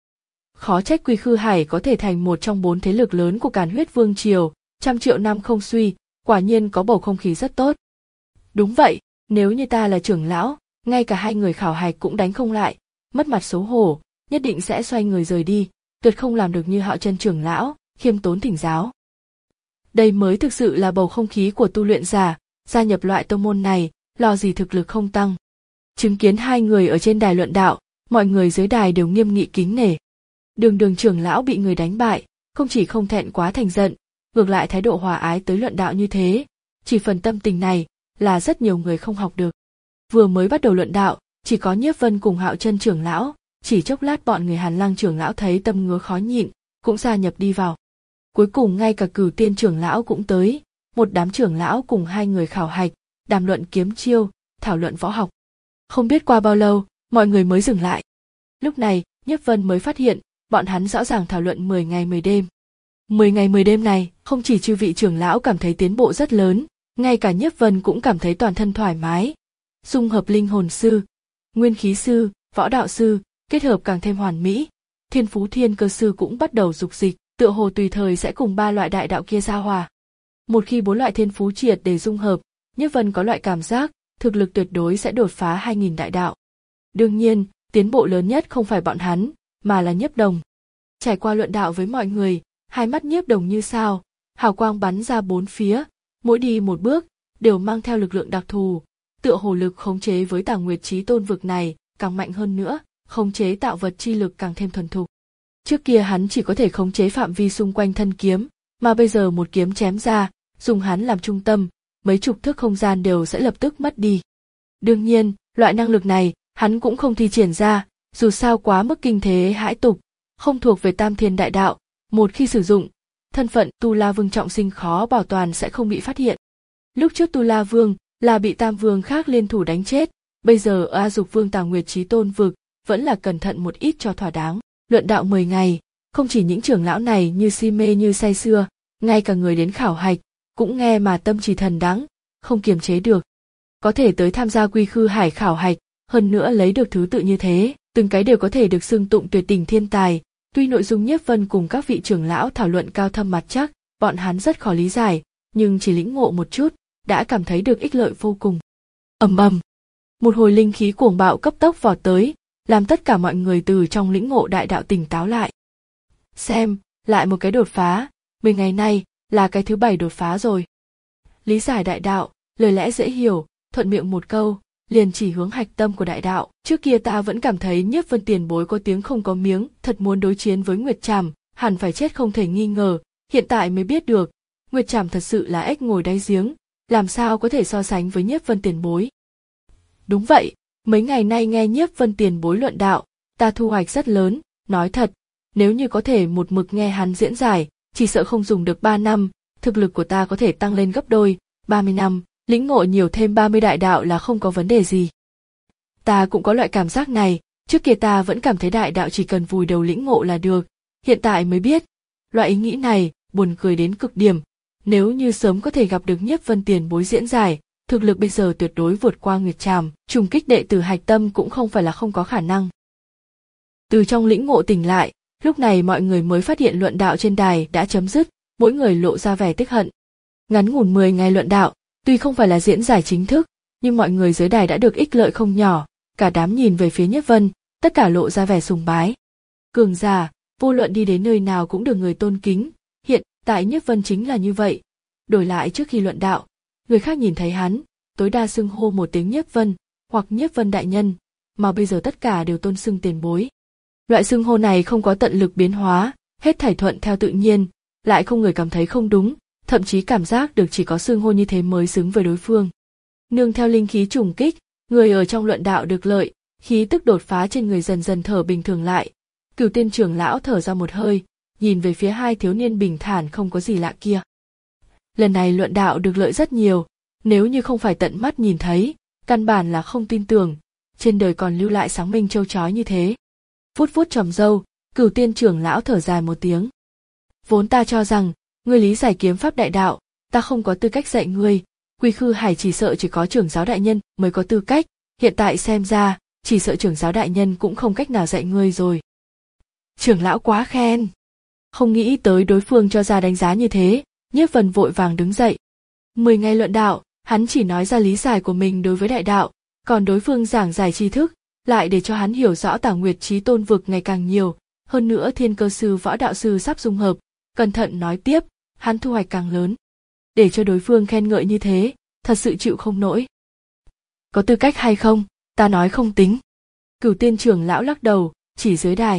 Khó trách Quy Khư Hải có thể thành một trong bốn thế lực lớn của Càn Huyết Vương triều, trăm triệu năm không suy, quả nhiên có bầu không khí rất tốt. Đúng vậy, nếu như ta là trưởng lão, ngay cả hai người khảo hạch cũng đánh không lại, mất mặt xấu hổ, nhất định sẽ xoay người rời đi, tuyệt không làm được như Hạo Chân trưởng lão, khiêm tốn thỉnh giáo. Đây mới thực sự là bầu không khí của tu luyện giả, gia nhập loại tông môn này, lo gì thực lực không tăng. Chứng kiến hai người ở trên đài luận đạo, mọi người dưới đài đều nghiêm nghị kính nể. Đường Đường trưởng lão bị người đánh bại, không chỉ không thẹn quá thành giận, ngược lại thái độ hòa ái tới luận đạo như thế, chỉ phần tâm tình này là rất nhiều người không học được. Vừa mới bắt đầu luận đạo, chỉ có Nhiếp Vân cùng Hạo Chân trưởng lão, chỉ chốc lát bọn người Hàn Lăng trưởng lão thấy tâm ngứa khó nhịn, cũng gia nhập đi vào. Cuối cùng ngay cả Cửu Tiên trưởng lão cũng tới, một đám trưởng lão cùng hai người khảo hạch, đàm luận kiếm chiêu, thảo luận võ học. Không biết qua bao lâu, mọi người mới dừng lại. Lúc này, Nhiếp Vân mới phát hiện, bọn hắn rõ ràng thảo luận mười ngày mười đêm. mười ngày mười đêm này, không chỉ chư vị trưởng lão cảm thấy tiến bộ rất lớn, ngay cả Nhiếp Vân cũng cảm thấy toàn thân thoải mái. Dung hợp linh hồn sư, nguyên khí sư, võ đạo sư, kết hợp càng thêm hoàn mỹ. Thiên phú thiên cơ sư cũng bắt đầu dục dịch, tựa hồ tùy thời sẽ cùng ba loại đại đạo kia giao hòa. Một khi bốn loại thiên phú triệt để dung hợp, Nhiếp Vân có loại cảm giác, thực lực tuyệt đối sẽ đột phá hai nghìn đại đạo. Đương nhiên, tiến bộ lớn nhất không phải bọn hắn, mà là Nhiếp Đồng. Trải qua luận đạo với mọi người, hai mắt Nhiếp Đồng như sao, hào quang bắn ra bốn phía, mỗi đi một bước, đều mang theo lực lượng đặc thù, tựa hồ lực khống chế với Tà Nguyệt Chí Tôn vực này càng mạnh hơn nữa, khống chế tạo vật chi lực càng thêm thuần thục. Trước kia hắn chỉ có thể khống chế phạm vi xung quanh thân kiếm, mà bây giờ một kiếm chém ra, dùng hắn làm trung tâm, mấy chục thước không gian đều sẽ lập tức mất đi. Đương nhiên, loại năng lực này, hắn cũng không thi triển ra, dù sao quá mức kinh thế hãi tục, không thuộc về Tam Thiên Đại Đạo, một khi sử dụng, thân phận Tu La Vương trọng sinh khó bảo toàn sẽ không bị phát hiện. Lúc trước Tu La Vương là bị Tam Vương khác liên thủ đánh chết, bây giờ ở A Dục Vương Tà Nguyệt Chí Tôn vực, vẫn là cẩn thận một ít cho thỏa đáng. Luận đạo mười ngày, không chỉ những trưởng lão này như si mê như say sưa, ngay cả người đến khảo hạch, cũng nghe mà tâm trì thần đắng, không kiềm chế được. Có thể tới tham gia Quy Khư Hải khảo hạch, hơn nữa lấy được thứ tự như thế, từng cái đều có thể được xưng tụng tuyệt đỉnh thiên tài. Tuy nội dung Nhiếp Vân cùng các vị trưởng lão thảo luận cao thâm mặt chắc, bọn hắn rất khó lý giải, nhưng chỉ lĩnh ngộ một chút, đã cảm thấy được ích lợi vô cùng. Ầm ầm, một hồi linh khí cuồng bạo cấp tốc vọt tới, làm tất cả mọi người từ trong lĩnh ngộ đại đạo tỉnh táo lại. Xem, lại một cái đột phá, mười ngày nay là cái thứ bảy đột phá rồi. Lý giải đại đạo, lời lẽ dễ hiểu, thuận miệng một câu, liền chỉ hướng hạch tâm của đại đạo. Trước kia ta vẫn cảm thấy Nhiếp Vân tiền bối có tiếng không có miếng, thật muốn đối chiến với Nguyệt Trảm, hẳn phải chết không thể nghi ngờ, hiện tại mới biết được, Nguyệt Trảm thật sự là ếch ngồi đáy giếng, làm sao có thể so sánh với Nhiếp Vân tiền bối. Đúng vậy, mấy ngày nay nghe Nhiếp Vân tiền bối luận đạo, ta thu hoạch rất lớn, nói thật, nếu như có thể một mực nghe hắn diễn giải, chỉ sợ không dùng được ba năm, thực lực của ta có thể tăng lên gấp đôi, ba mươi năm, lĩnh ngộ nhiều thêm ba mươi đại đạo là không có vấn đề gì. Ta cũng có loại cảm giác này, trước kia ta vẫn cảm thấy đại đạo chỉ cần vùi đầu lĩnh ngộ là được, hiện tại mới biết, loại ý nghĩ này buồn cười đến cực điểm, nếu như sớm có thể gặp được Nhiếp Vân tiền bối diễn giải, thực lực bây giờ tuyệt đối vượt qua Nguyệt Trảm, trùng kích đệ tử hạch tâm cũng không phải là không có khả năng. Từ trong lĩnh ngộ tỉnh lại, lúc này mọi người mới phát hiện luận đạo trên đài đã chấm dứt, mỗi người lộ ra vẻ tiếc hận. Ngắn ngủn mười ngày luận đạo, tuy không phải là diễn giải chính thức, nhưng mọi người dưới đài đã được ích lợi không nhỏ, cả đám nhìn về phía Nhiếp Vân, tất cả lộ ra vẻ sùng bái. Cường giả, vô luận đi đến nơi nào cũng được người tôn kính, hiện tại Nhiếp Vân chính là như vậy. Đổi lại trước khi luận đạo, người khác nhìn thấy hắn, tối đa xưng hô một tiếng Nhiếp Vân, hoặc Nhiếp Vân đại nhân, mà bây giờ tất cả đều tôn xưng tiền bối. Loại xưng hô này không có tận lực biến hóa, hết thảy thuận theo tự nhiên, lại không người cảm thấy không đúng, thậm chí cảm giác được chỉ có xưng hô như thế mới xứng với đối phương. Nương theo linh khí trùng kích, người ở trong luận đạo được lợi, khí tức đột phá trên người dần dần thở bình thường lại. Cửu Tiên trưởng lão thở ra một hơi, nhìn về phía hai thiếu niên bình thản không có gì lạ kia. Lần này luận đạo được lợi rất nhiều, nếu như không phải tận mắt nhìn thấy, căn bản là không tin tưởng, trên đời còn lưu lại sáng minh châu chói như thế. Vuốt vuốt tròm râu, Cửu Tiên trưởng lão thở dài một tiếng. Vốn ta cho rằng, ngươi lý giải kiếm pháp đại đạo, ta không có tư cách dạy ngươi, Quy Khư Hải chỉ sợ chỉ có trưởng giáo đại nhân mới có tư cách, hiện tại xem ra, chỉ sợ trưởng giáo đại nhân cũng không cách nào dạy ngươi rồi. Trưởng lão quá khen. Không nghĩ tới đối phương cho ra đánh giá như thế, Nhiếp Vân vội vàng đứng dậy. Mười ngày luận đạo, hắn chỉ nói ra lý giải của mình đối với đại đạo, còn đối phương giảng giải tri thức, lại để cho hắn hiểu rõ Tà Nguyệt Chí Tôn vực ngày càng nhiều, hơn nữa Thiên Cơ sư võ đạo sư sắp dung hợp, cẩn thận nói tiếp, hắn thu hoạch càng lớn. Để cho đối phương khen ngợi như thế, thật sự chịu không nổi. Có tư cách hay không, ta nói không tính. Cửu Tiên trưởng lão lắc đầu, chỉ dưới đài.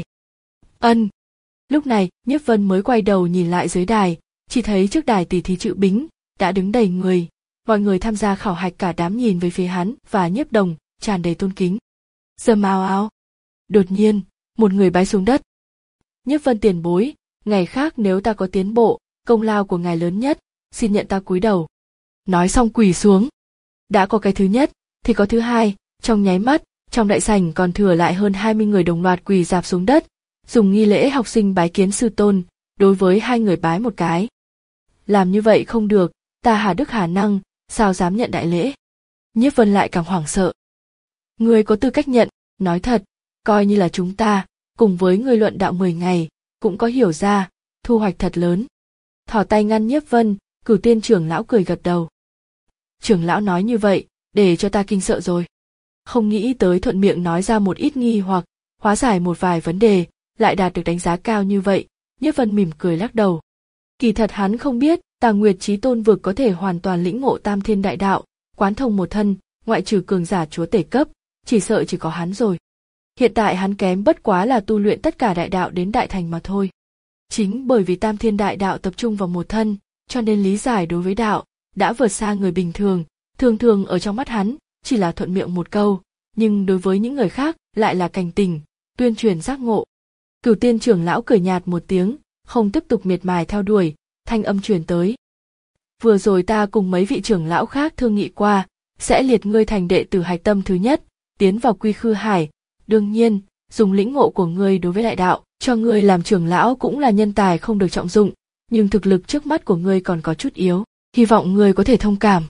Ân. Lúc này, Nhiếp Vân mới quay đầu nhìn lại dưới đài, chỉ thấy trước đài tỷ thí Trự Bính đã đứng đầy người, mọi người tham gia khảo hạch cả đám nhìn về phía hắn và Nhiếp Đồng, tràn đầy tôn kính. Dầm ào ào. Đột nhiên, một người bái xuống đất. Nhiếp Vân tiền bối, ngày khác nếu ta có tiến bộ, công lao của ngài lớn nhất, xin nhận ta cúi đầu. Nói xong quỳ xuống. Đã có cái thứ nhất, thì có thứ hai, trong nháy mắt, trong đại sảnh còn thừa lại hơn hai mươi người đồng loạt quỳ rạp xuống đất, dùng nghi lễ học sinh bái kiến sư tôn, đối với hai người bái một cái. Làm như vậy không được, ta hà đức hà năng, sao dám nhận đại lễ. Nhiếp Vân lại càng hoảng sợ. Ngươi có tư cách nhận, nói thật, coi như là chúng ta, cùng với ngươi luận đạo mười ngày, cũng có hiểu ra, thu hoạch thật lớn. Thỏ tay ngăn Nhiếp Vân, Cửu Tiên trưởng lão cười gật đầu. Trưởng lão nói như vậy, để cho ta kinh sợ rồi. Không nghĩ tới thuận miệng nói ra một ít nghi hoặc, hóa giải một vài vấn đề, lại đạt được đánh giá cao như vậy, Nhiếp Vân mỉm cười lắc đầu. Kỳ thật hắn không biết, Tà Nguyệt Chí Tôn vực có thể hoàn toàn lĩnh ngộ Tam Thiên Đại Đạo, quán thông một thân, ngoại trừ cường giả chúa tể cấp, chỉ sợ chỉ có hắn rồi. Hiện tại hắn kém bất quá là tu luyện tất cả đại đạo đến đại thành mà thôi. Chính bởi vì Tam Thiên Đại Đạo tập trung vào một thân, cho nên lý giải đối với đạo đã vượt xa người bình thường, thường thường ở trong mắt hắn chỉ là thuận miệng một câu, nhưng đối với những người khác lại là cảnh tỉnh, tuyên truyền giác ngộ. Cửu Tiên trưởng lão cười nhạt một tiếng, không tiếp tục miệt mài theo đuổi, thanh âm truyền tới. Vừa rồi ta cùng mấy vị trưởng lão khác thương nghị qua, sẽ liệt ngươi thành đệ tử hạch tâm thứ nhất, tiến vào Quy Khư Hải. Đương nhiên, dùng lĩnh ngộ của ngươi đối với đại đạo, cho ngươi làm trưởng lão cũng là nhân tài không được trọng dụng, nhưng thực lực trước mắt của ngươi còn có chút yếu, hy vọng ngươi có thể thông cảm.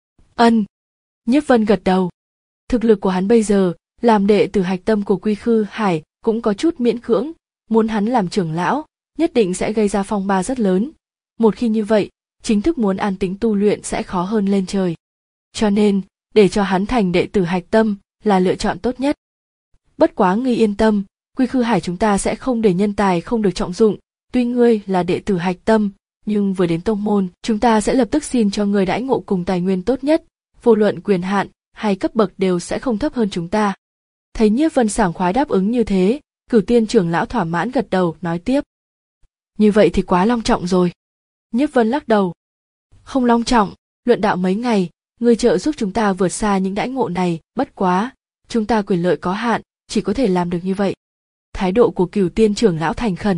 Ân. Nhiếp Vân gật đầu. Thực lực của hắn bây giờ, làm đệ tử hạch tâm của Quy Khư Hải cũng có chút miễn cưỡng, muốn hắn làm trưởng lão, nhất định sẽ gây ra phong ba rất lớn. Một khi như vậy, chính thức muốn an tĩnh tu luyện sẽ khó hơn lên trời. Cho nên, để cho hắn thành đệ tử hạch tâm là lựa chọn tốt nhất. Bất quá ngươi yên tâm, Quy Khư Hải chúng ta sẽ không để nhân tài không được trọng dụng, tuy ngươi là đệ tử hạch tâm, nhưng vừa đến tông môn, chúng ta sẽ lập tức xin cho ngươi đãi ngộ cùng tài nguyên tốt nhất, vô luận quyền hạn hay cấp bậc đều sẽ không thấp hơn chúng ta. Thấy Nhiếp Vân sảng khoái đáp ứng như thế, Cửu Tiên trưởng lão thỏa mãn gật đầu, nói tiếp. Như vậy thì quá long trọng rồi. Nhiếp Vân lắc đầu. Không long trọng, luận đạo mấy ngày, ngươi trợ giúp chúng ta vượt xa những đãi ngộ này, bất quá, chúng ta quyền lợi có hạn, chỉ có thể làm được như vậy. Thái độ của Cửu Tiên trưởng lão thành khẩn.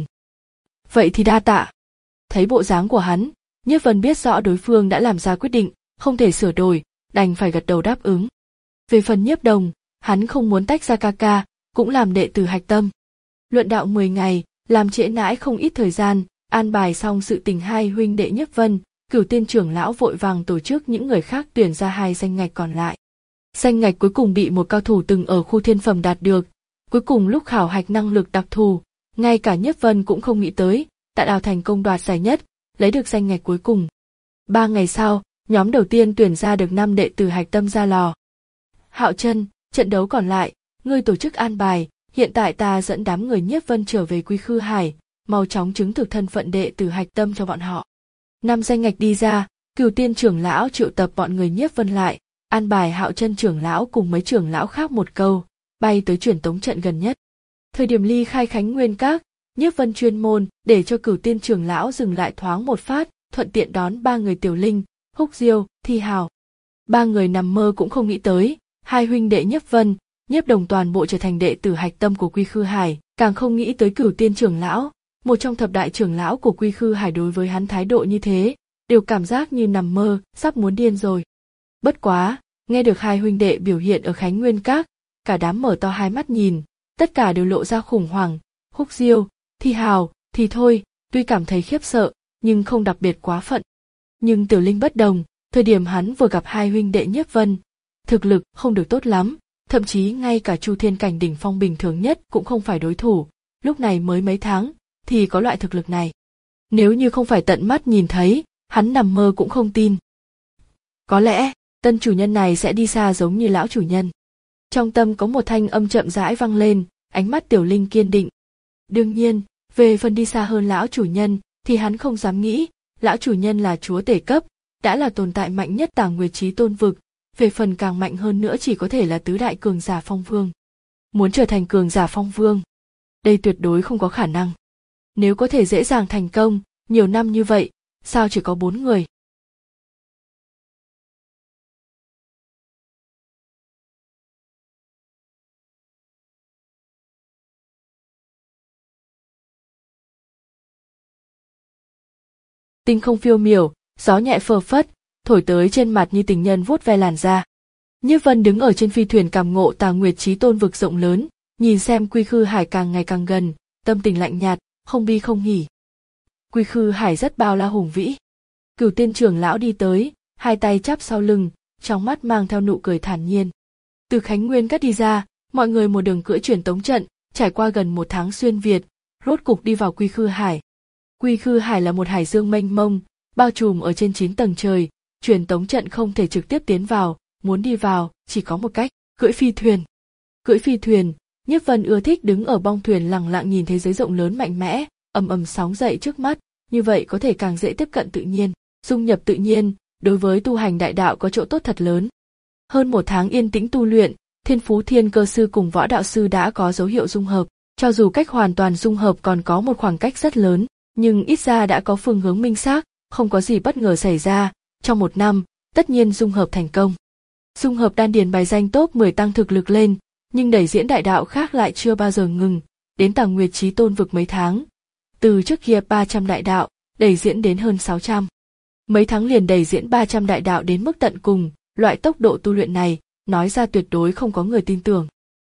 Vậy thì đa tạ. Thấy bộ dáng của hắn, Nhiếp Vân biết rõ đối phương đã làm ra quyết định, không thể sửa đổi, đành phải gật đầu đáp ứng. Về phần Nhiếp Đồng, hắn không muốn tách ra ca ca, cũng làm đệ tử hạch tâm. Luận đạo mười ngày, làm trễ nãi không ít thời gian, an bài xong sự tình hai huynh đệ Nhiếp Vân, Cửu Tiên trưởng lão vội vàng tổ chức những người khác tuyển ra hai danh ngạch còn lại. Danh ngạch cuối cùng bị một cao thủ từng ở khu thiên phẩm đạt được, cuối cùng lúc khảo hạch năng lực đặc thù, ngay cả Nhiếp Vân cũng không nghĩ tới, đã đào thành công đoạt giải nhất, lấy được danh ngạch cuối cùng. Ba ngày sau, nhóm đầu tiên tuyển ra được năm đệ tử hạch tâm ra lò. Hạo Chân, trận đấu còn lại, ngươi tổ chức an bài, hiện tại ta dẫn đám người Nhiếp Vân trở về Quy Khư Hải, mau chóng chứng thực thân phận đệ tử hạch tâm cho bọn họ. Năm danh ngạch đi ra, Cửu Tiên trưởng lão triệu tập bọn người Nhiếp Vân lại, an bài Hạo Chân trưởng lão cùng mấy trưởng lão khác một câu, bay tới truyền tống trận gần nhất. Thời điểm ly khai Khánh Nguyên Các, Nhiếp Vân chuyên môn để cho Cửu Tiên trưởng lão dừng lại thoáng một phát, thuận tiện đón ba người Tiểu Linh, Húc Diêu, Thi Hào. Ba người nằm mơ cũng không nghĩ tới, hai huynh đệ Nhiếp Vân, Nhiếp Đồng toàn bộ trở thành đệ tử hạch tâm của Quy Khư Hải, càng không nghĩ tới Cửu Tiên trưởng lão, một trong thập đại trưởng lão của Quy Khư Hải đối với hắn thái độ như thế, đều cảm giác như nằm mơ, sắp muốn điên rồi. Bất quá, nghe được hai huynh đệ biểu hiện ở Khánh Nguyên Các, cả đám mở to hai mắt nhìn, tất cả đều lộ ra khủng hoảng. Húc Diêu, Thi Hào, thì thôi, tuy cảm thấy khiếp sợ, nhưng không đặc biệt quá phận. Nhưng Tiểu Linh bất đồng, thời điểm hắn vừa gặp hai huynh đệ Nhiếp Vân, thực lực không được tốt lắm, thậm chí ngay cả Chu Thiên cảnh đỉnh phong bình thường nhất cũng không phải đối thủ, lúc này mới mấy tháng, thì có loại thực lực này. Nếu như không phải tận mắt nhìn thấy, hắn nằm mơ cũng không tin. Có lẽ, tân chủ nhân này sẽ đi xa giống như lão chủ nhân. Trong tâm có một thanh âm chậm rãi vang lên, ánh mắt Tiểu Linh kiên định. Đương nhiên, về phần đi xa hơn lão chủ nhân, thì hắn không dám nghĩ, lão chủ nhân là chúa tể cấp, đã là tồn tại mạnh nhất Tà Nguyệt Chí Tôn vực, về phần càng mạnh hơn nữa chỉ có thể là tứ đại cường giả phong vương. Muốn trở thành cường giả phong vương, đây tuyệt đối không có khả năng. Nếu có thể dễ dàng thành công, nhiều năm như vậy, sao chỉ có bốn người? Tinh không phiêu miểu, gió nhẹ phơ phất, thổi tới trên mặt như tình nhân vuốt ve làn da. Nhiếp Vân đứng ở trên phi thuyền cảm ngộ Tà Nguyệt Chí Tôn vực rộng lớn, nhìn xem Quy Khư Hải càng ngày càng gần, tâm tình lạnh nhạt, không bi không hỉ. Quy Khư Hải rất bao la hùng vĩ. Cửu Tiên trưởng lão đi tới, hai tay chắp sau lưng, trong mắt mang theo nụ cười thản nhiên. Từ Khánh Nguyên Các đi ra, mọi người một đường cưỡi truyền tống trận, trải qua gần một tháng xuyên Việt, rốt cục đi vào Quy Khư Hải. Quy Khư Hải là một hải dương mênh mông, bao trùm ở trên chín tầng trời, truyền tống trận không thể trực tiếp tiến vào, muốn đi vào, chỉ có một cách, cưỡi phi thuyền. Cưỡi phi thuyền, Nhiếp Vân ưa thích đứng ở bong thuyền lặng lặng nhìn thế giới rộng lớn mạnh mẽ, ầm ầm sóng dậy trước mắt, như vậy có thể càng dễ tiếp cận tự nhiên, dung nhập tự nhiên, đối với tu hành đại đạo có chỗ tốt thật lớn. Hơn một tháng yên tĩnh tu luyện, Thiên Phú Thiên Cơ sư cùng Võ Đạo sư đã có dấu hiệu dung hợp, cho dù cách hoàn toàn dung hợp còn có một khoảng cách rất lớn, nhưng ít ra đã có phương hướng minh xác, không có gì bất ngờ xảy ra, trong một năm, tất nhiên dung hợp thành công. Dung hợp đan điền bài danh top mười tăng thực lực lên, nhưng đẩy diễn đại đạo khác lại chưa bao giờ ngừng, đến Tàng Nguyệt Chí Tôn vực mấy tháng. Từ trước kia ba trăm đại đạo, đẩy diễn đến hơn sáu trăm. Mấy tháng liền đẩy diễn ba trăm đại đạo đến mức tận cùng, loại tốc độ tu luyện này, nói ra tuyệt đối không có người tin tưởng.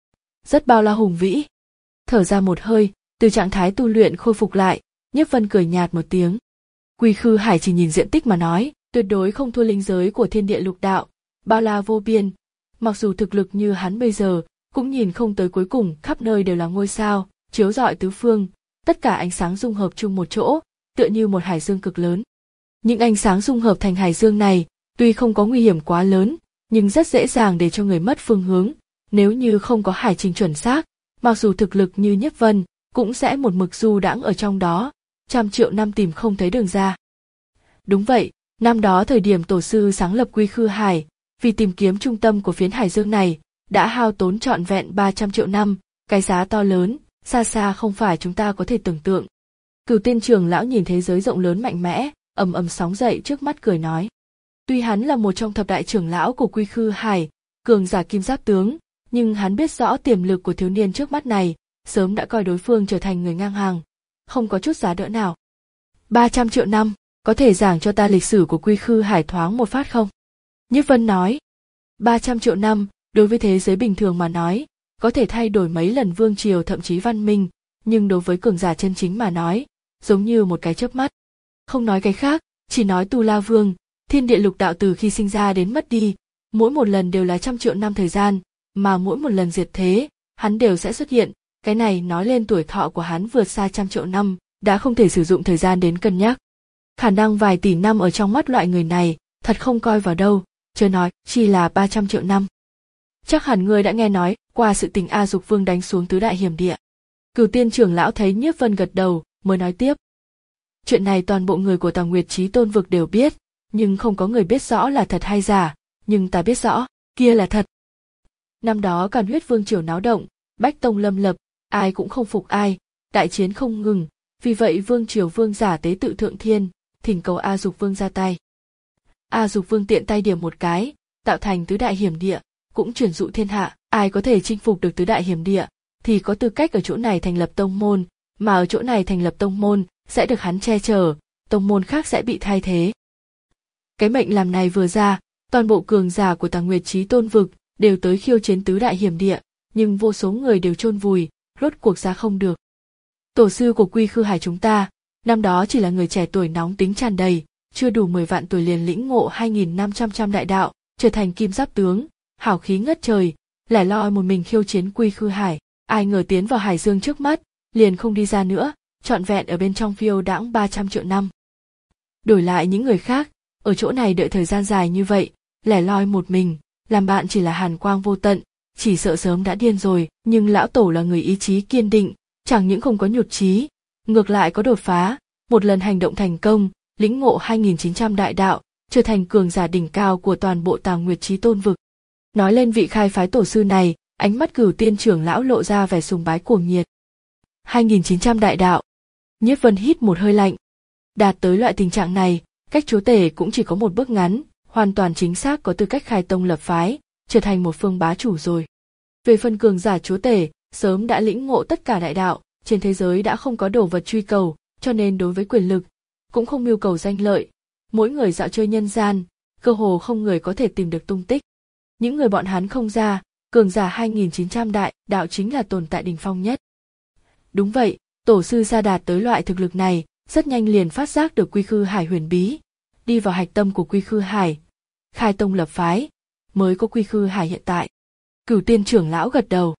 Rất bao la hùng vĩ. Thở ra một hơi, từ trạng thái tu luyện khôi phục lại, Nhiếp Vân cười nhạt một tiếng. Quy Khư Hải chỉ nhìn diện tích mà nói, tuyệt đối không thua linh giới của thiên địa lục đạo, bao la vô biên. Mặc dù thực lực như hắn bây giờ, cũng nhìn không tới cuối cùng, khắp nơi đều là ngôi sao, chiếu rọi tứ phương, tất cả ánh sáng dung hợp chung một chỗ, tựa như một hải dương cực lớn. Những ánh sáng dung hợp thành hải dương này, tuy không có nguy hiểm quá lớn, nhưng rất dễ dàng để cho người mất phương hướng. Nếu như không có hải trình chuẩn xác, mặc dù thực lực như Nhiếp Vân, cũng sẽ một mực du đãng ở trong đó, trăm triệu năm tìm không thấy đường ra. Đúng vậy, năm đó thời điểm tổ sư sáng lập Quy Khư Hải, vì tìm kiếm trung tâm của phiến hải dương này, đã hao tốn trọn vẹn ba trăm triệu năm, cái giá to lớn, xa xa không phải chúng ta có thể tưởng tượng. Cửu Tiên trưởng lão nhìn thế giới rộng lớn mạnh mẽ, ầm ầm sóng dậy trước mắt cười nói. Tuy hắn là một trong thập đại trưởng lão của Quy Khư Hải, cường giả kim giáp tướng, nhưng hắn biết rõ tiềm lực của thiếu niên trước mắt này, sớm đã coi đối phương trở thành người ngang hàng, không có chút giá đỡ nào. ba trăm triệu năm, có thể giảng cho ta lịch sử của Quy Khư Hải thoáng một phát không? Nhiếp Vân nói. ba trăm triệu năm, đối với thế giới bình thường mà nói, có thể thay đổi mấy lần vương triều thậm chí văn minh, nhưng đối với cường giả chân chính mà nói, giống như một cái chớp mắt. Không nói cái khác, chỉ nói Tu La Vương, thiên địa lục đạo từ khi sinh ra đến mất đi, mỗi một lần đều là trăm triệu năm thời gian, mà mỗi một lần diệt thế, hắn đều sẽ xuất hiện, cái này nói lên tuổi thọ của hắn vượt xa trăm triệu năm, đã không thể sử dụng thời gian đến cân nhắc. Khả năng vài tỷ năm ở trong mắt loại người này, thật không coi vào đâu, chớ nói, chỉ là ba trăm triệu năm. Chắc hẳn ngươi đã nghe nói qua sự tình A Dục Vương đánh xuống tứ đại hiểm địa. Cửu Tiên trưởng lão thấy Nhiếp Vân gật đầu, mới nói tiếp. Chuyện này toàn bộ người của Tàng Nguyệt Chí Tôn vực đều biết, nhưng không có người biết rõ là thật hay giả, nhưng ta biết rõ, kia là thật. Năm đó Càn Huyết Vương triều náo động, bách tông lâm lập, ai cũng không phục ai, đại chiến không ngừng, vì vậy Vương triều vương giả tế tự thượng thiên, thỉnh cầu A Dục Vương ra tay. A Dục Vương tiện tay điểm một cái, tạo thành tứ đại hiểm địa, cũng truyền dụ thiên hạ, ai có thể chinh phục được tứ đại hiểm địa, thì có tư cách ở chỗ này thành lập tông môn, mà ở chỗ này thành lập tông môn, sẽ được hắn che chở, tông môn khác sẽ bị thay thế. Cái mệnh làm này vừa ra, toàn bộ cường giả của Tàng Nguyệt Chí Tôn vực đều tới khiêu chiến tứ đại hiểm địa, nhưng vô số người đều chôn vùi, rốt cuộc ra không được. Tổ sư của Quy Khư Hải chúng ta, năm đó chỉ là người trẻ tuổi nóng tính tràn đầy, chưa đủ mười vạn tuổi liền lĩnh ngộ hai nghìn năm trăm trăm đại đạo, trở thành kim giáp tướng, hào khí ngất trời, lẻ loi một mình khiêu chiến Quy Khư Hải, ai ngờ tiến vào hải dương trước mắt, liền không đi ra nữa, trọn vẹn ở bên trong phiêu đãng ba trăm triệu năm. Đổi lại những người khác, ở chỗ này đợi thời gian dài như vậy, lẻ loi một mình, làm bạn chỉ là hàn quang vô tận, chỉ sợ sớm đã điên rồi, nhưng lão tổ là người ý chí kiên định, chẳng những không có nhụt chí, ngược lại có đột phá, một lần hành động thành công, lĩnh ngộ hai nghìn chín trăm đại đạo, trở thành cường giả đỉnh cao của toàn bộ Tàng Nguyệt Chí Tôn vực. Nói lên vị khai phái tổ sư này, ánh mắt Cửu Tiên trưởng lão lộ ra vẻ sùng bái cuồng nhiệt. hai nghìn chín trăm đại đạo. Nhiếp Vân hít một hơi lạnh. Đạt tới loại tình trạng này, cách chúa tể cũng chỉ có một bước ngắn, hoàn toàn chính xác có tư cách khai tông lập phái, trở thành một phương bá chủ rồi. Về phần cường giả chúa tể, sớm đã lĩnh ngộ tất cả đại đạo, trên thế giới đã không có đồ vật truy cầu, cho nên đối với quyền lực, cũng không mưu cầu danh lợi. Mỗi người dạo chơi nhân gian, cơ hồ không người có thể tìm được tung tích. Những người bọn hắn không ra, cường giả hai nghìn chín trăm đại đạo chính là tồn tại đỉnh phong nhất. Đúng vậy, tổ sư gia đạt tới loại thực lực này, rất nhanh liền phát giác được Quy Khư Hải huyền bí, đi vào hạch tâm của Quy Khư Hải, khai tông lập phái, mới có Quy Khư Hải hiện tại. Cửu Tiên trưởng lão gật đầu.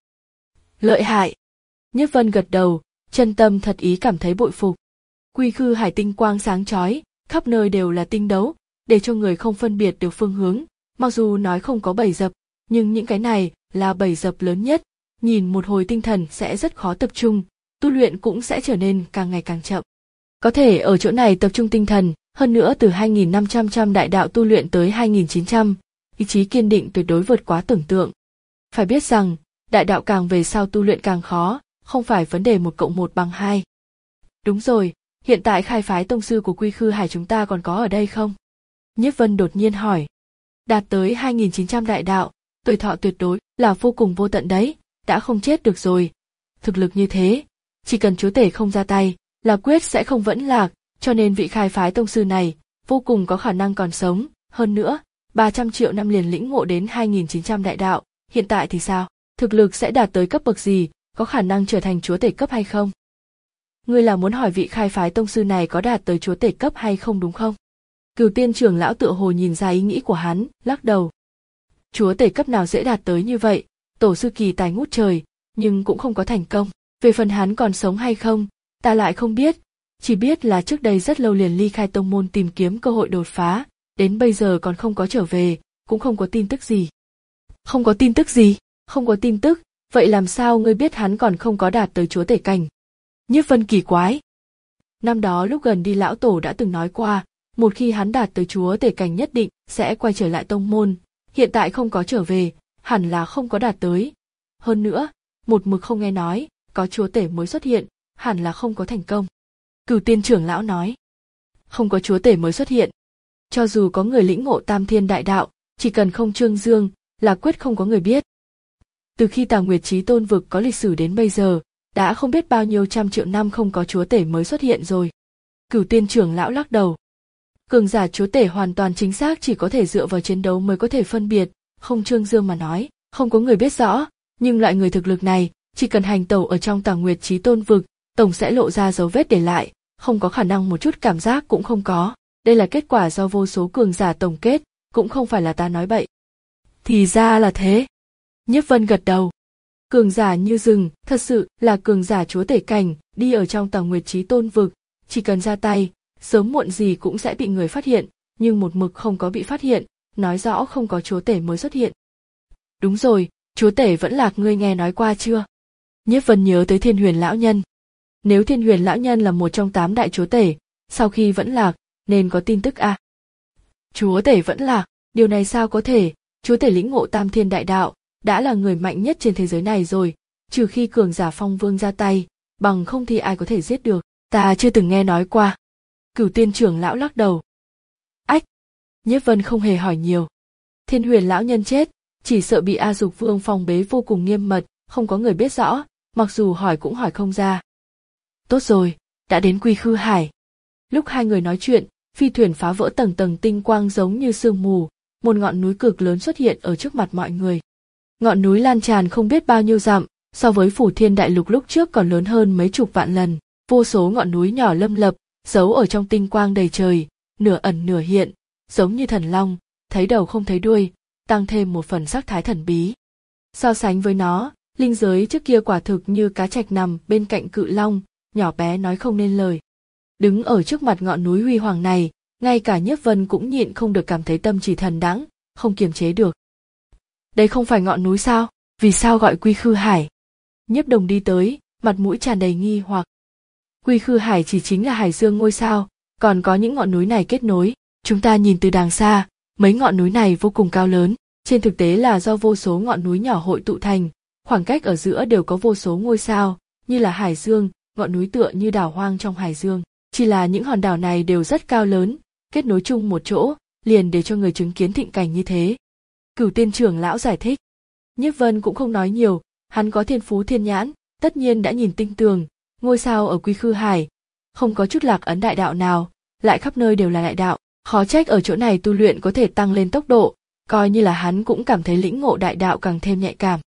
Lợi hại. Nhiếp Vân gật đầu, chân tâm thật ý cảm thấy bội phục. Quy Khư Hải tinh quang sáng chói, khắp nơi đều là tinh đấu, để cho người không phân biệt được phương hướng. Mặc dù nói không có bẫy dập, nhưng những cái này là bẫy dập lớn nhất, nhìn một hồi tinh thần sẽ rất khó tập trung, tu luyện cũng sẽ trở nên càng ngày càng chậm. Có thể ở chỗ này tập trung tinh thần, hơn nữa từ hai nghìn năm trăm trăm đại đạo tu luyện tới hai nghìn chín trăm, ý chí kiên định tuyệt đối vượt quá tưởng tượng. Phải biết rằng, đại đạo càng về sau tu luyện càng khó, không phải vấn đề một cộng một bằng hai. Đúng rồi, hiện tại khai phái tông sư của Quy Khư Hải chúng ta còn có ở đây không? Nhiếp Vân đột nhiên hỏi. Đạt tới hai nghìn chín trăm đại đạo, tuổi thọ tuyệt đối là vô cùng vô tận đấy, đã không chết được rồi. Thực lực như thế, chỉ cần chúa tể không ra tay, là quyết sẽ không vẫn lạc, cho nên vị khai phái tông sư này vô cùng có khả năng còn sống. Hơn nữa, ba trăm triệu năm liền lĩnh ngộ đến hai nghìn chín trăm đại đạo, hiện tại thì sao? Thực lực sẽ đạt tới cấp bậc gì, có khả năng trở thành chúa tể cấp hay không? Ngươi là muốn hỏi vị khai phái tông sư này có đạt tới chúa tể cấp hay không đúng không? Cửu Tiên trưởng lão tựa hồ nhìn ra ý nghĩ của hắn, lắc đầu. Chúa tể cấp nào dễ đạt tới như vậy, tổ sư kỳ tài ngút trời, nhưng cũng không có thành công. Về phần hắn còn sống hay không, ta lại không biết, chỉ biết là trước đây rất lâu liền ly khai tông môn tìm kiếm cơ hội đột phá, đến bây giờ còn không có trở về, cũng không có tin tức gì. Không có tin tức gì? Không có tin tức, vậy làm sao ngươi biết hắn còn không có đạt tới chúa tể cảnh? Nhiếp Vân kỳ quái. Năm đó lúc gần đi lão tổ đã từng nói qua, một khi hắn đạt tới chúa tể cảnh nhất định sẽ quay trở lại tông môn, hiện tại không có trở về, hẳn là không có đạt tới. Hơn nữa, một mực không nghe nói, có chúa tể mới xuất hiện, hẳn là không có thành công. Cửu Tiên trưởng lão nói. Không có chúa tể mới xuất hiện. Cho dù có người lĩnh ngộ tam thiên đại đạo, chỉ cần không trương dương, là quyết không có người biết. Từ khi Tà Nguyệt Chí Tôn vực có lịch sử đến bây giờ, đã không biết bao nhiêu trăm triệu năm không có chúa tể mới xuất hiện rồi. Cửu Tiên trưởng lão lắc đầu. Cường giả chúa tể hoàn toàn chính xác chỉ có thể dựa vào chiến đấu mới có thể phân biệt, không trương dương mà nói, không có người biết rõ, nhưng loại người thực lực này, chỉ cần hành tẩu ở trong Tà Nguyệt Chí Tôn vực, tổng sẽ lộ ra dấu vết để lại, không có khả năng một chút cảm giác cũng không có. Đây là kết quả do vô số cường giả tổng kết, cũng không phải là ta nói bậy. Thì ra là thế. Nhiếp Vân gật đầu. Cường giả như rừng, thật sự là cường giả chúa tể cảnh, đi ở trong Tà Nguyệt Chí Tôn vực, chỉ cần ra tay, sớm muộn gì cũng sẽ bị người phát hiện, nhưng một mực không có bị phát hiện, nói rõ không có chúa tể mới xuất hiện. Đúng rồi, chúa tể vẫn lạc ngươi nghe nói qua chưa? Nhiếp Vân nhớ tới Thiên Huyền lão nhân. Nếu Thiên Huyền lão nhân là một trong tám đại chúa tể, sau khi vẫn lạc, nên có tin tức à? Chúa tể vẫn lạc, điều này sao có thể? Chúa tể lĩnh ngộ tam thiên đại đạo, đã là người mạnh nhất trên thế giới này rồi, trừ khi cường giả phong vương ra tay, bằng không thì ai có thể giết được, ta chưa từng nghe nói qua. Cửu Tiên trưởng lão lắc đầu. Ách! Nhiếp Vân không hề hỏi nhiều. Thiên Huyền lão nhân chết, chỉ sợ bị A Dục Vương phòng bế vô cùng nghiêm mật, không có người biết rõ, mặc dù hỏi cũng hỏi không ra. Tốt rồi, đã đến Quy Khư Hải. Lúc hai người nói chuyện, phi thuyền phá vỡ tầng tầng tinh quang giống như sương mù, một ngọn núi cực lớn xuất hiện ở trước mặt mọi người. Ngọn núi lan tràn không biết bao nhiêu dặm, so với Phủ Thiên Đại Lục lúc trước còn lớn hơn mấy chục vạn lần. Vô số ngọn núi nhỏ lâm lập, giấu ở trong tinh quang đầy trời, nửa ẩn nửa hiện, giống như thần long, thấy đầu không thấy đuôi, tăng thêm một phần sắc thái thần bí. So sánh với nó, linh giới trước kia quả thực như cá trạch nằm bên cạnh cự long, nhỏ bé nói không nên lời. Đứng ở trước mặt ngọn núi huy hoàng này, ngay cả Nhiếp Vân cũng nhịn không được cảm thấy tâm trí thần đãng, không kiềm chế được. Đây không phải ngọn núi sao? Vì sao gọi Quy Khư Hải? Nhiếp Đồng đi tới, mặt mũi tràn đầy nghi hoặc. Quy Khư Hải chỉ chính là hải dương ngôi sao, còn có những ngọn núi này kết nối. Chúng ta nhìn từ đàng xa, mấy ngọn núi này vô cùng cao lớn, trên thực tế là do vô số ngọn núi nhỏ hội tụ thành, khoảng cách ở giữa đều có vô số ngôi sao, như là hải dương, ngọn núi tựa như đảo hoang trong hải dương. Chỉ là những hòn đảo này đều rất cao lớn, kết nối chung một chỗ, liền để cho người chứng kiến thịnh cảnh như thế. Cửu Tiên trưởng lão giải thích. Nhiếp Vân cũng không nói nhiều, hắn có thiên phú thiên nhãn, tất nhiên đã nhìn tinh tường, ngôi sao ở Quy Khư Hải, không có chút lạc ấn đại đạo nào, lại khắp nơi đều là đại đạo, khó trách ở chỗ này tu luyện có thể tăng lên tốc độ, coi như là hắn cũng cảm thấy lĩnh ngộ đại đạo càng thêm nhạy cảm.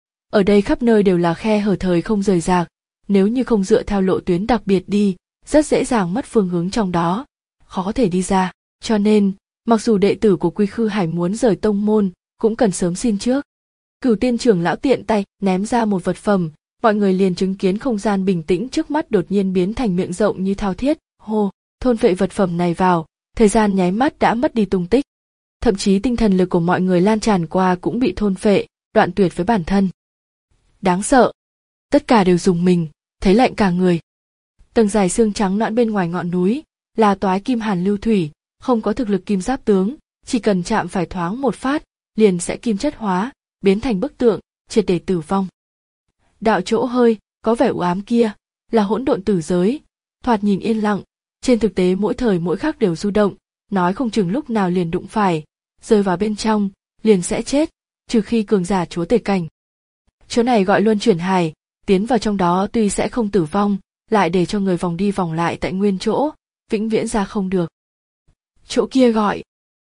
Ở đây khắp nơi đều là khe hở thời không rời rạc, nếu như không dựa theo lộ tuyến đặc biệt đi, rất dễ dàng mất phương hướng trong đó, khó có thể đi ra, cho nên, mặc dù đệ tử của Quy Khư Hải muốn rời tông môn, cũng cần sớm xin trước. Cửu Tiên trưởng lão tiện tay ném ra một vật phẩm, mọi người liền chứng kiến không gian bình tĩnh trước mắt đột nhiên biến thành miệng rộng như thao thiết, hô, thôn phệ vật phẩm này vào, thời gian nháy mắt đã mất đi tung tích. Thậm chí tinh thần lực của mọi người lan tràn qua cũng bị thôn phệ, đoạn tuyệt với bản thân. Đáng sợ. Tất cả đều dùng mình, thấy lạnh cả người. Tầng dài xương trắng nõn bên ngoài ngọn núi, là toái kim hàn lưu thủy, không có thực lực kim giáp tướng, chỉ cần chạm phải thoáng một phát, liền sẽ kim chất hóa, biến thành bức tượng, triệt để tử vong. Đạo chỗ hơi, có vẻ u ám kia, là hỗn độn tử giới, thoạt nhìn yên lặng, trên thực tế mỗi thời mỗi khắc đều du động, nói không chừng lúc nào liền đụng phải, rơi vào bên trong, liền sẽ chết, trừ khi cường giả chúa tể cảnh. Chỗ này gọi luân chuyển hải, tiến vào trong đó tuy sẽ không tử vong, lại để cho người vòng đi vòng lại tại nguyên chỗ, vĩnh viễn ra không được. Chỗ kia gọi.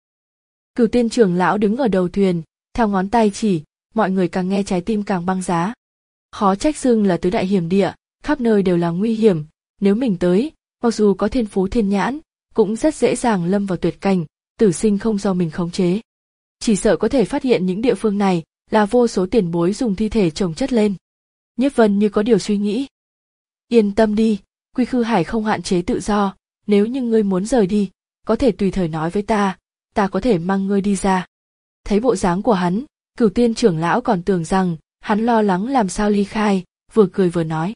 Cửu Tiên trưởng lão đứng ở đầu thuyền, theo ngón tay chỉ, mọi người càng nghe trái tim càng băng giá. Khó trách xưng là tứ đại hiểm địa, khắp nơi đều là nguy hiểm, nếu mình tới, mặc dù có thiên phú thiên nhãn, cũng rất dễ dàng lâm vào tuyệt cảnh, tử sinh không do mình khống chế. Chỉ sợ có thể phát hiện những địa phương này là vô số tiền bối dùng thi thể chồng chất lên. Nhiếp Vân như có điều suy nghĩ. Yên tâm đi, Quy Khư Hải không hạn chế tự do, nếu như ngươi muốn rời đi, có thể tùy thời nói với ta, ta có thể mang ngươi đi ra. Thấy bộ dáng của hắn, Cửu Tiên trưởng lão còn tưởng rằng hắn lo lắng làm sao ly khai, vừa cười vừa nói.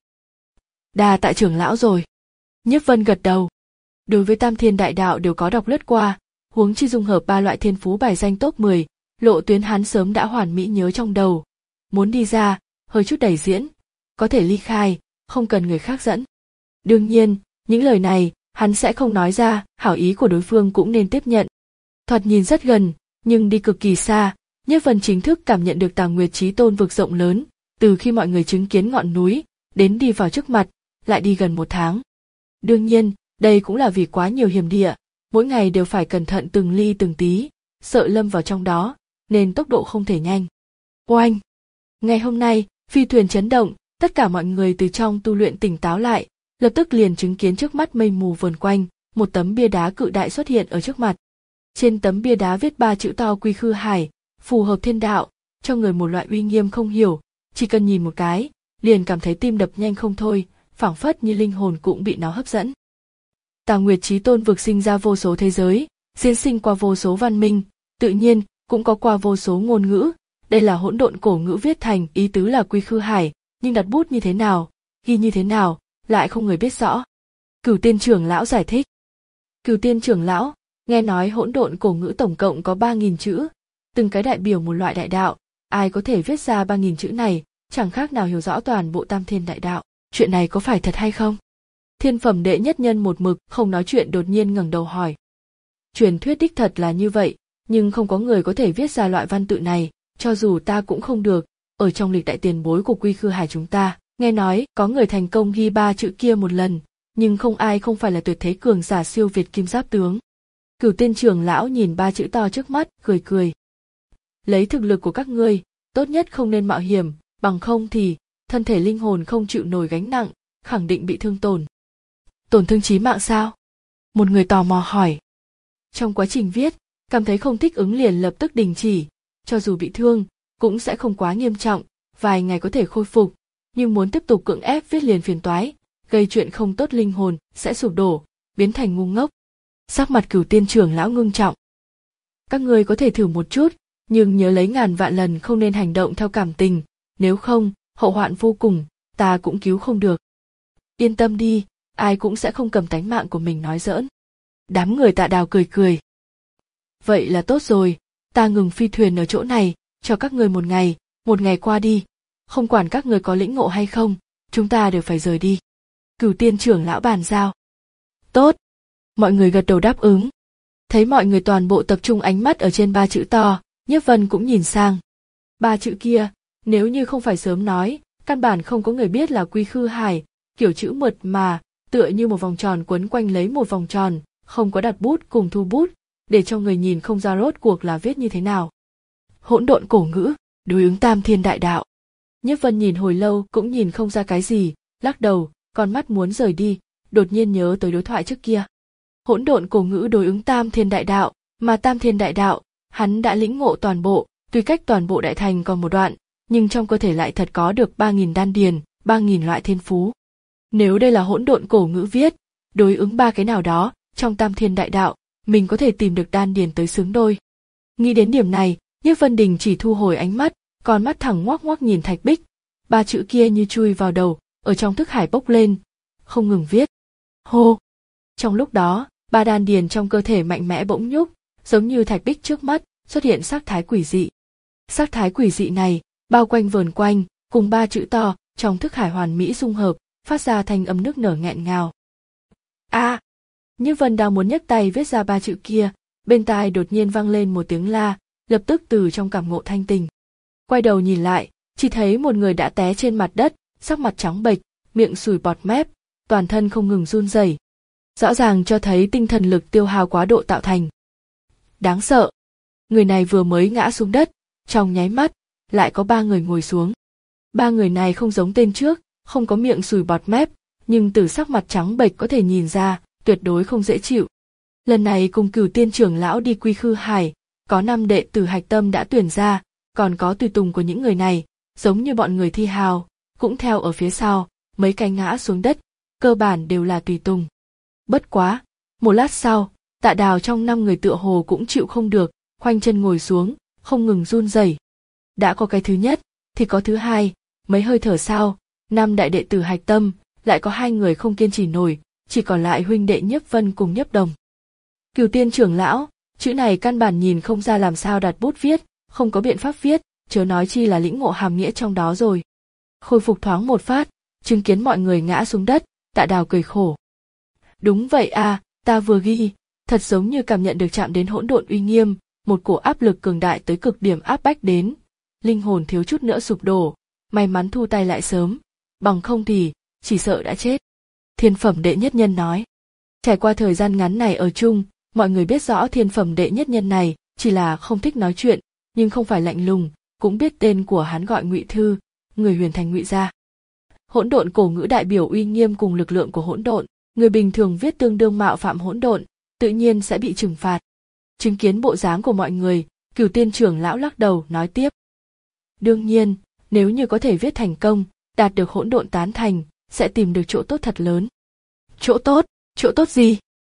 Đa tạ trưởng lão rồi. Nhiếp Vân gật đầu. Đối với Tam Thiên Đại Đạo đều có đọc lướt qua, huống chi dung hợp ba loại thiên phú bài danh top mười, lộ tuyến hắn sớm đã hoàn mỹ nhớ trong đầu. Muốn đi ra, hơi chút đẩy diễn, có thể ly khai, không cần người khác dẫn. Đương nhiên, những lời này, hắn sẽ không nói ra, hảo ý của đối phương cũng nên tiếp nhận. Thoạt nhìn rất gần, nhưng đi cực kỳ xa, Nhiếp Vân chính thức cảm nhận được Tàng Nguyệt Chí Tôn vực rộng lớn, từ khi mọi người chứng kiến ngọn núi, đến đi vào trước mặt, lại đi gần một tháng. Đương nhiên, đây cũng là vì quá nhiều hiểm địa, mỗi ngày đều phải cẩn thận từng ly từng tí, sợ lâm vào trong đó, nên tốc độ không thể nhanh. Oanh! Ngày hôm nay, phi thuyền chấn động, tất cả mọi người từ trong tu luyện tỉnh táo lại, lập tức liền chứng kiến trước mắt mây mù vờn quanh, một tấm bia đá cự đại xuất hiện ở trước mặt. Trên tấm bia đá viết ba chữ to Quy Khư Hải, phù hợp thiên đạo, cho người một loại uy nghiêm không hiểu, chỉ cần nhìn một cái, liền cảm thấy tim đập nhanh không thôi, phảng phất như linh hồn cũng bị nó hấp dẫn. Tàng Nguyệt Chí Tôn vực sinh ra vô số thế giới, diễn sinh qua vô số văn minh, tự nhiên cũng có qua vô số ngôn ngữ, đây là hỗn độn cổ ngữ viết thành, ý tứ là Quy Khư Hải, nhưng đặt bút như thế nào, ghi như thế nào, lại không người biết rõ. Cửu Tiên trưởng lão giải thích. Cửu Tiên trưởng lão, nghe nói hỗn độn cổ ngữ tổng cộng có ba nghìn chữ, từng cái đại biểu một loại đại đạo, ai có thể viết ra ba nghìn chữ này, chẳng khác nào hiểu rõ toàn bộ Tam Thiên Đại Đạo, chuyện này có phải thật hay không? Thiên phẩm đệ nhất nhân một mực không nói chuyện đột nhiên ngẩng đầu hỏi. Truyền thuyết đích thật là như vậy, nhưng không có người có thể viết ra loại văn tự này, cho dù ta cũng không được, ở trong lịch đại tiền bối của Quy Khư Hải chúng ta, nghe nói có người thành công ghi ba chữ kia một lần, nhưng không ai không phải là tuyệt thế cường giả siêu việt kim giáp tướng. Cửu Tiên trưởng lão nhìn ba chữ to trước mắt, cười cười. Lấy thực lực của các ngươi, tốt nhất không nên mạo hiểm, bằng không thì, thân thể linh hồn không chịu nổi gánh nặng, khẳng định bị thương tổn. Tổn thương chí mạng sao? Một người tò mò hỏi. Trong quá trình viết, cảm thấy không thích ứng liền lập tức đình chỉ, cho dù bị thương, cũng sẽ không quá nghiêm trọng, vài ngày có thể khôi phục, nhưng muốn tiếp tục cưỡng ép viết liền phiền toái, gây chuyện không tốt linh hồn sẽ sụp đổ, biến thành ngu ngốc. Sắc mặt Cửu Tiên trưởng lão ngưng trọng. Các ngươi có thể thử một chút, nhưng nhớ lấy ngàn vạn lần không nên hành động theo cảm tình, nếu không, hậu hoạn vô cùng, ta cũng cứu không được. Yên tâm đi, ai cũng sẽ không cầm tánh mạng của mình nói giỡn. Đám người Tạ Đào cười cười. Vậy là tốt rồi, ta ngừng phi thuyền ở chỗ này, cho các người một ngày, một ngày qua đi, không quản các người có lĩnh ngộ hay không, chúng ta đều phải rời đi. Cửu Tiên trưởng lão bàn giao. Tốt. Mọi người gật đầu đáp ứng. Thấy mọi người toàn bộ tập trung ánh mắt ở trên ba chữ to, Nhiếp Vân cũng nhìn sang. Ba chữ kia, nếu như không phải sớm nói, căn bản không có người biết là Quy Khư Hải, kiểu chữ mượt mà, tựa như một vòng tròn quấn quanh lấy một vòng tròn, không có đặt bút cùng thu bút, để cho người nhìn không ra rốt cuộc là viết như thế nào. Hỗn độn cổ ngữ, đối ứng Tam Thiên Đại Đạo. Nhiếp Vân nhìn hồi lâu cũng nhìn không ra cái gì, lắc đầu, con mắt muốn rời đi, đột nhiên nhớ tới đối thoại trước kia. Hỗn độn cổ ngữ đối ứng Tam Thiên Đại Đạo, mà Tam Thiên Đại Đạo, hắn đã lĩnh ngộ toàn bộ, tuy cách toàn bộ đại thành còn một đoạn, nhưng trong cơ thể lại thật có được ba nghìn đan điền, ba nghìn loại thiên phú. Nếu đây là hỗn độn cổ ngữ viết, đối ứng ba cái nào đó, trong Tam Thiên Đại Đạo, mình có thể tìm được đan điền tới xứng đôi. Nghĩ đến điểm này, Nhiếp Vân Đình chỉ thu hồi ánh mắt, con mắt thẳng ngoác ngoác nhìn thạch bích, ba chữ kia như chui vào đầu, ở trong thức hải bốc lên, không ngừng viết. Hô! Trong lúc đó, ba đan điền trong cơ thể mạnh mẽ bỗng nhúc, giống như thạch bích trước mắt, xuất hiện sắc thái quỷ dị. Sắc thái quỷ dị này, bao quanh vờn quanh, cùng ba chữ to, trong thức hải hoàn mỹ dung hợp, phát ra thanh âm nức nở nghẹn ngào. A! À, Nhiếp Vân đang muốn nhấc tay viết ra ba chữ kia, bên tai đột nhiên vang lên một tiếng la, lập tức từ trong cảm ngộ thanh tình. Quay đầu nhìn lại, chỉ thấy một người đã té trên mặt đất, sắc mặt trắng bệch, miệng sùi bọt mép, toàn thân không ngừng run rẩy. Rõ ràng cho thấy tinh thần lực tiêu hao quá độ tạo thành. Đáng sợ. Người này vừa mới ngã xuống đất, trong nháy mắt, lại có ba người ngồi xuống. Ba người này không giống tên trước, không có miệng sùi bọt mép, nhưng từ sắc mặt trắng bệch có thể nhìn ra, tuyệt đối không dễ chịu. Lần này cùng Cửu Tiên trưởng lão đi Quy Khư Hải, có năm đệ tử hạch tâm đã tuyển ra, còn có tùy tùng của những người này, giống như bọn người thi hào, cũng theo ở phía sau, mấy cái ngã xuống đất, cơ bản đều là tùy tùng. Bất quá, một lát sau, Tạ Đào trong năm người tựa hồ cũng chịu không được, khoanh chân ngồi xuống, không ngừng run rẩy. Đã có cái thứ nhất, thì có thứ hai, mấy hơi thở sau, năm đại đệ tử hạch tâm, lại có hai người không kiên trì nổi, chỉ còn lại huynh đệ Nhiếp Vân cùng Nhiếp Đồng. Cửu Tiên trưởng lão, chữ này căn bản nhìn không ra làm sao đặt bút viết, không có biện pháp viết, chớ nói chi là lĩnh ngộ hàm nghĩa trong đó rồi. Khôi phục thoáng một phát, chứng kiến mọi người ngã xuống đất, Tạ Đào cười khổ. Đúng vậy à, ta vừa ghi, thật giống như cảm nhận được chạm đến hỗn độn uy nghiêm, một cổ áp lực cường đại tới cực điểm áp bách đến, linh hồn thiếu chút nữa sụp đổ, may mắn thu tay lại sớm, bằng không thì chỉ sợ đã chết. Thiên phẩm đệ nhất nhân nói. Trải qua thời gian ngắn này ở chung, mọi người biết rõ thiên phẩm đệ nhất nhân này chỉ là không thích nói chuyện, nhưng không phải lạnh lùng, cũng biết tên của hắn gọi Ngụy Thư, người huyền thành Ngụy gia. Hỗn độn cổ ngữ đại biểu uy nghiêm cùng lực lượng của hỗn độn, người bình thường viết tương đương mạo phạm hỗn độn, tự nhiên sẽ bị trừng phạt. Chứng kiến bộ dáng của mọi người, Cửu Tiên trưởng lão lắc đầu nói tiếp. Đương nhiên, nếu như có thể viết thành công, đạt được hỗn độn tán thành, sẽ tìm được chỗ tốt thật lớn. Chỗ tốt? Chỗ tốt gì?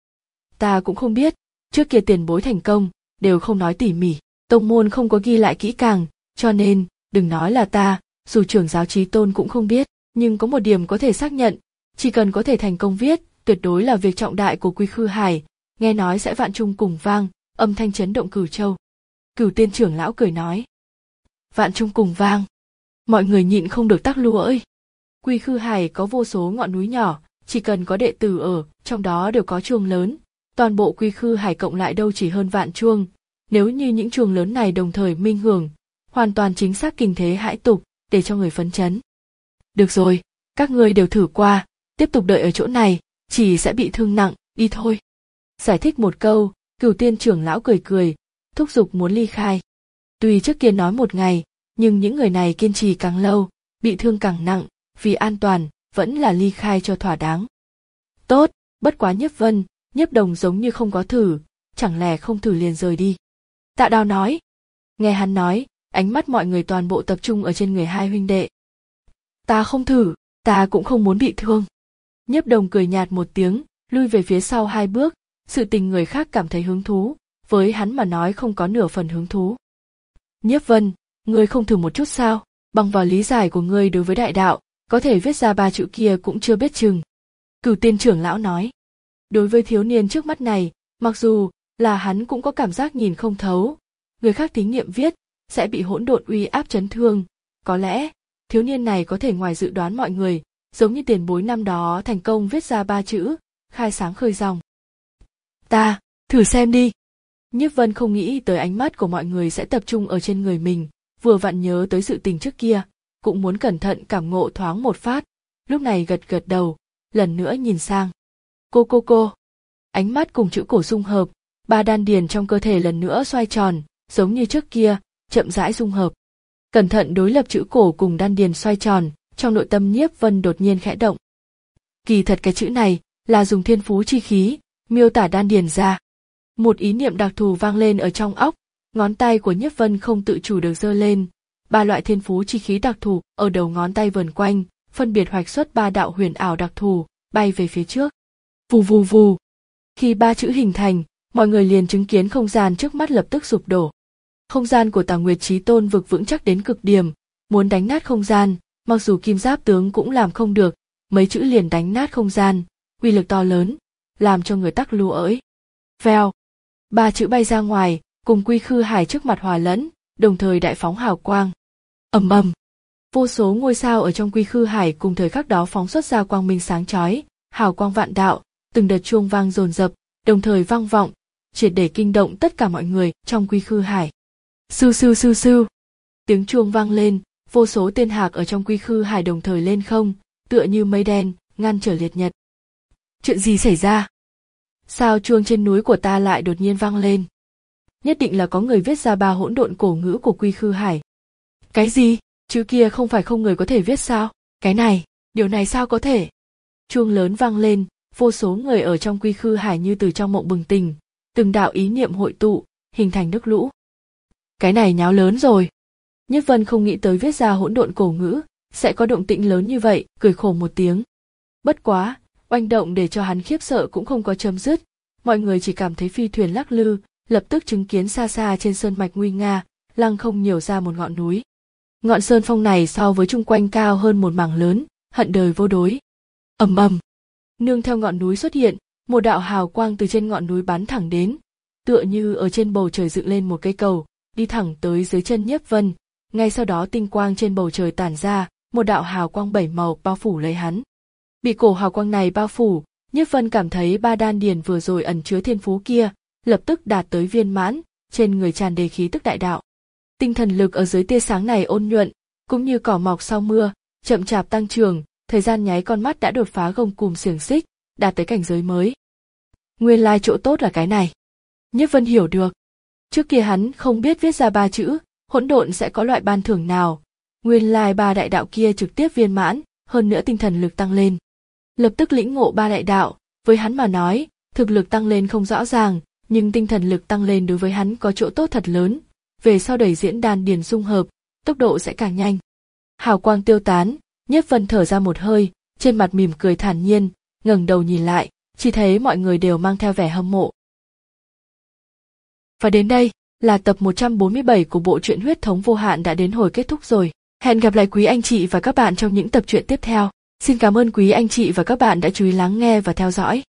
Ta cũng không biết, trước kia tiền bối thành công, đều không nói tỉ mỉ, tông môn không có ghi lại kỹ càng, cho nên, đừng nói là ta, dù trưởng giáo Chí Tôn cũng không biết, nhưng có một điểm có thể xác nhận, chỉ cần có thể thành công viết, tuyệt đối là việc trọng đại của Quy Khư Hải, nghe nói sẽ vạn trung cùng vang, âm thanh chấn động Cửu Châu. Cửu Tiên trưởng lão cười nói. Vạn trung cùng vang. Mọi người nhịn không được tắc lưỡi. Quy Khư Hải có vô số ngọn núi nhỏ, chỉ cần có đệ tử ở, trong đó đều có chuông lớn. Toàn bộ Quy Khư Hải cộng lại đâu chỉ hơn vạn chuông. Nếu như những chuông lớn này đồng thời minh hưởng, hoàn toàn chính xác kinh thế hãi tục, để cho người phấn chấn. Được rồi, các ngươi đều thử qua, tiếp tục đợi ở chỗ này, chỉ sẽ bị thương nặng, đi thôi. Giải thích một câu, Cửu Tiên trưởng lão cười cười, thúc giục muốn ly khai. Tuy trước kia nói một ngày, nhưng những người này kiên trì càng lâu, bị thương càng nặng, vì an toàn, vẫn là ly khai cho thỏa đáng. Tốt, bất quá Nhiếp Vân, Nhiếp Đồng giống như không có thử, chẳng lẽ không thử liền rời đi. Tạ Đào nói. Nghe hắn nói, ánh mắt mọi người toàn bộ tập trung ở trên người hai huynh đệ. Ta không thử, ta cũng không muốn bị thương. Nhiếp Đồng cười nhạt một tiếng, lui về phía sau hai bước, sự tình người khác cảm thấy hứng thú, với hắn mà nói không có nửa phần hứng thú. Nhiếp Vân, ngươi không thử một chút sao? Bằng vào lý giải của ngươi đối với đại đạo, có thể viết ra ba chữ kia cũng chưa biết chừng. Cửu Tiên trưởng lão nói. Đối với thiếu niên trước mắt này, mặc dù là hắn cũng có cảm giác nhìn không thấu, người khác thí nghiệm viết sẽ bị hỗn độn uy áp chấn thương, có lẽ thiếu niên này có thể ngoài dự đoán mọi người, giống như tiền bối năm đó thành công viết ra ba chữ, khai sáng khơi dòng. Ta, thử xem đi. Nhiếp Vân không nghĩ tới ánh mắt của mọi người sẽ tập trung ở trên người mình, vừa vặn nhớ tới sự tình trước kia, cũng muốn cẩn thận cảm ngộ thoáng một phát, lúc này gật gật đầu, lần nữa nhìn sang. Cô cô cô. Ánh mắt cùng chữ cổ dung hợp, ba đan điền trong cơ thể lần nữa xoay tròn, giống như trước kia, chậm rãi dung hợp. Cẩn thận đối lập chữ cổ cùng đan điền xoay tròn, trong nội tâm Nhiếp Vân đột nhiên khẽ động. Kỳ thật cái chữ này là dùng thiên phú chi khí miêu tả đan điền ra. Một ý niệm đặc thù vang lên ở trong óc, ngón tay của Nhiếp Vân không tự chủ được giơ lên, ba loại thiên phú chi khí đặc thù ở đầu ngón tay vờn quanh, phân biệt hoạch xuất ba đạo huyền ảo đặc thù, bay về phía trước. Vù vù vù. Khi ba chữ hình thành, mọi người liền chứng kiến không gian trước mắt lập tức sụp đổ. Không gian của Tà Nguyệt Chí Tôn vực vững chắc đến cực điểm, muốn đánh nát không gian, mặc dù Kim Giáp tướng cũng làm không được, mấy chữ liền đánh nát không gian, uy lực to lớn, làm cho người tắc lú ỡi. Vèo, ba chữ bay ra ngoài, cùng Quy Khư Hải trước mặt hòa lẫn, đồng thời đại phóng hào quang. Ầm ầm, vô số ngôi sao ở trong Quy Khư Hải cùng thời khắc đó phóng xuất ra quang minh sáng chói, hào quang vạn đạo, từng đợt chuông vang dồn dập, đồng thời vang vọng, triệt để kinh động tất cả mọi người trong Quy Khư Hải. Sưu sưu sưu sưu, tiếng chuông vang lên, vô số tiên hạc ở trong Quy Khư Hải đồng thời lên không, tựa như mây đen, ngăn trở liệt nhật. Chuyện gì xảy ra? Sao chuông trên núi của ta lại đột nhiên vang lên? Nhất định là có người viết ra ba hỗn độn cổ ngữ của Quy Khư Hải. Cái gì? Chữ kia không phải không người có thể viết sao? Cái này, điều này sao có thể? Chuông lớn vang lên, vô số người ở trong Quy Khư Hải như từ trong mộng bừng tỉnh, từng đạo ý niệm hội tụ, hình thành nước lũ. Cái này nháo lớn rồi. Nhất Vân không nghĩ tới viết ra hỗn độn cổ ngữ sẽ có động tĩnh lớn như vậy, cười khổ một tiếng. Bất quá, oanh động để cho hắn khiếp sợ cũng không có chấm dứt, mọi người chỉ cảm thấy phi thuyền lắc lư, lập tức chứng kiến xa xa trên sơn mạch nguy nga, lăng không nhiều ra một ngọn núi. Ngọn sơn phong này so với chung quanh cao hơn một mảng lớn, hận đời vô đối. Ầm ầm, nương theo ngọn núi xuất hiện, một đạo hào quang từ trên ngọn núi bắn thẳng đến, tựa như ở trên bầu trời dựng lên một cây cầu, đi thẳng tới dưới chân Nhiếp Vân. Ngay sau đó tinh quang trên bầu trời tản ra, một đạo hào quang bảy màu bao phủ lấy hắn. Bị cổ hào quang này bao phủ, Nhiếp Vân cảm thấy ba đan điền vừa rồi ẩn chứa thiên phú kia, lập tức đạt tới viên mãn, trên người tràn đầy khí tức đại đạo. Tinh thần lực ở dưới tia sáng này ôn nhuận, cũng như cỏ mọc sau mưa, chậm chạp tăng trưởng, thời gian nháy con mắt đã đột phá gông cùm xiềng xích, đạt tới cảnh giới mới. Nguyên lai chỗ tốt là cái này. Nhiếp Vân hiểu được. Trước kia hắn không biết viết ra ba chữ, hỗn độn sẽ có loại ban thưởng nào. Nguyên lai ba đại đạo kia trực tiếp viên mãn, hơn nữa tinh thần lực tăng lên. Lập tức lĩnh ngộ ba đại đạo, với hắn mà nói, thực lực tăng lên không rõ ràng, nhưng tinh thần lực tăng lên đối với hắn có chỗ tốt thật lớn. Về sau đẩy diễn đan điền dung hợp, tốc độ sẽ càng nhanh. Hào quang tiêu tán, Nhiếp Vân thở ra một hơi, trên mặt mỉm cười thản nhiên, ngẩng đầu nhìn lại, chỉ thấy mọi người đều mang theo vẻ hâm mộ. Và đến đây là tập một trăm bốn mươi bảy của bộ truyện Huyết Thống Vô Hạn đã đến hồi kết thúc rồi. Hẹn gặp lại quý anh chị và các bạn trong những tập truyện tiếp theo. Xin cảm ơn quý anh chị và các bạn đã chú ý lắng nghe và theo dõi.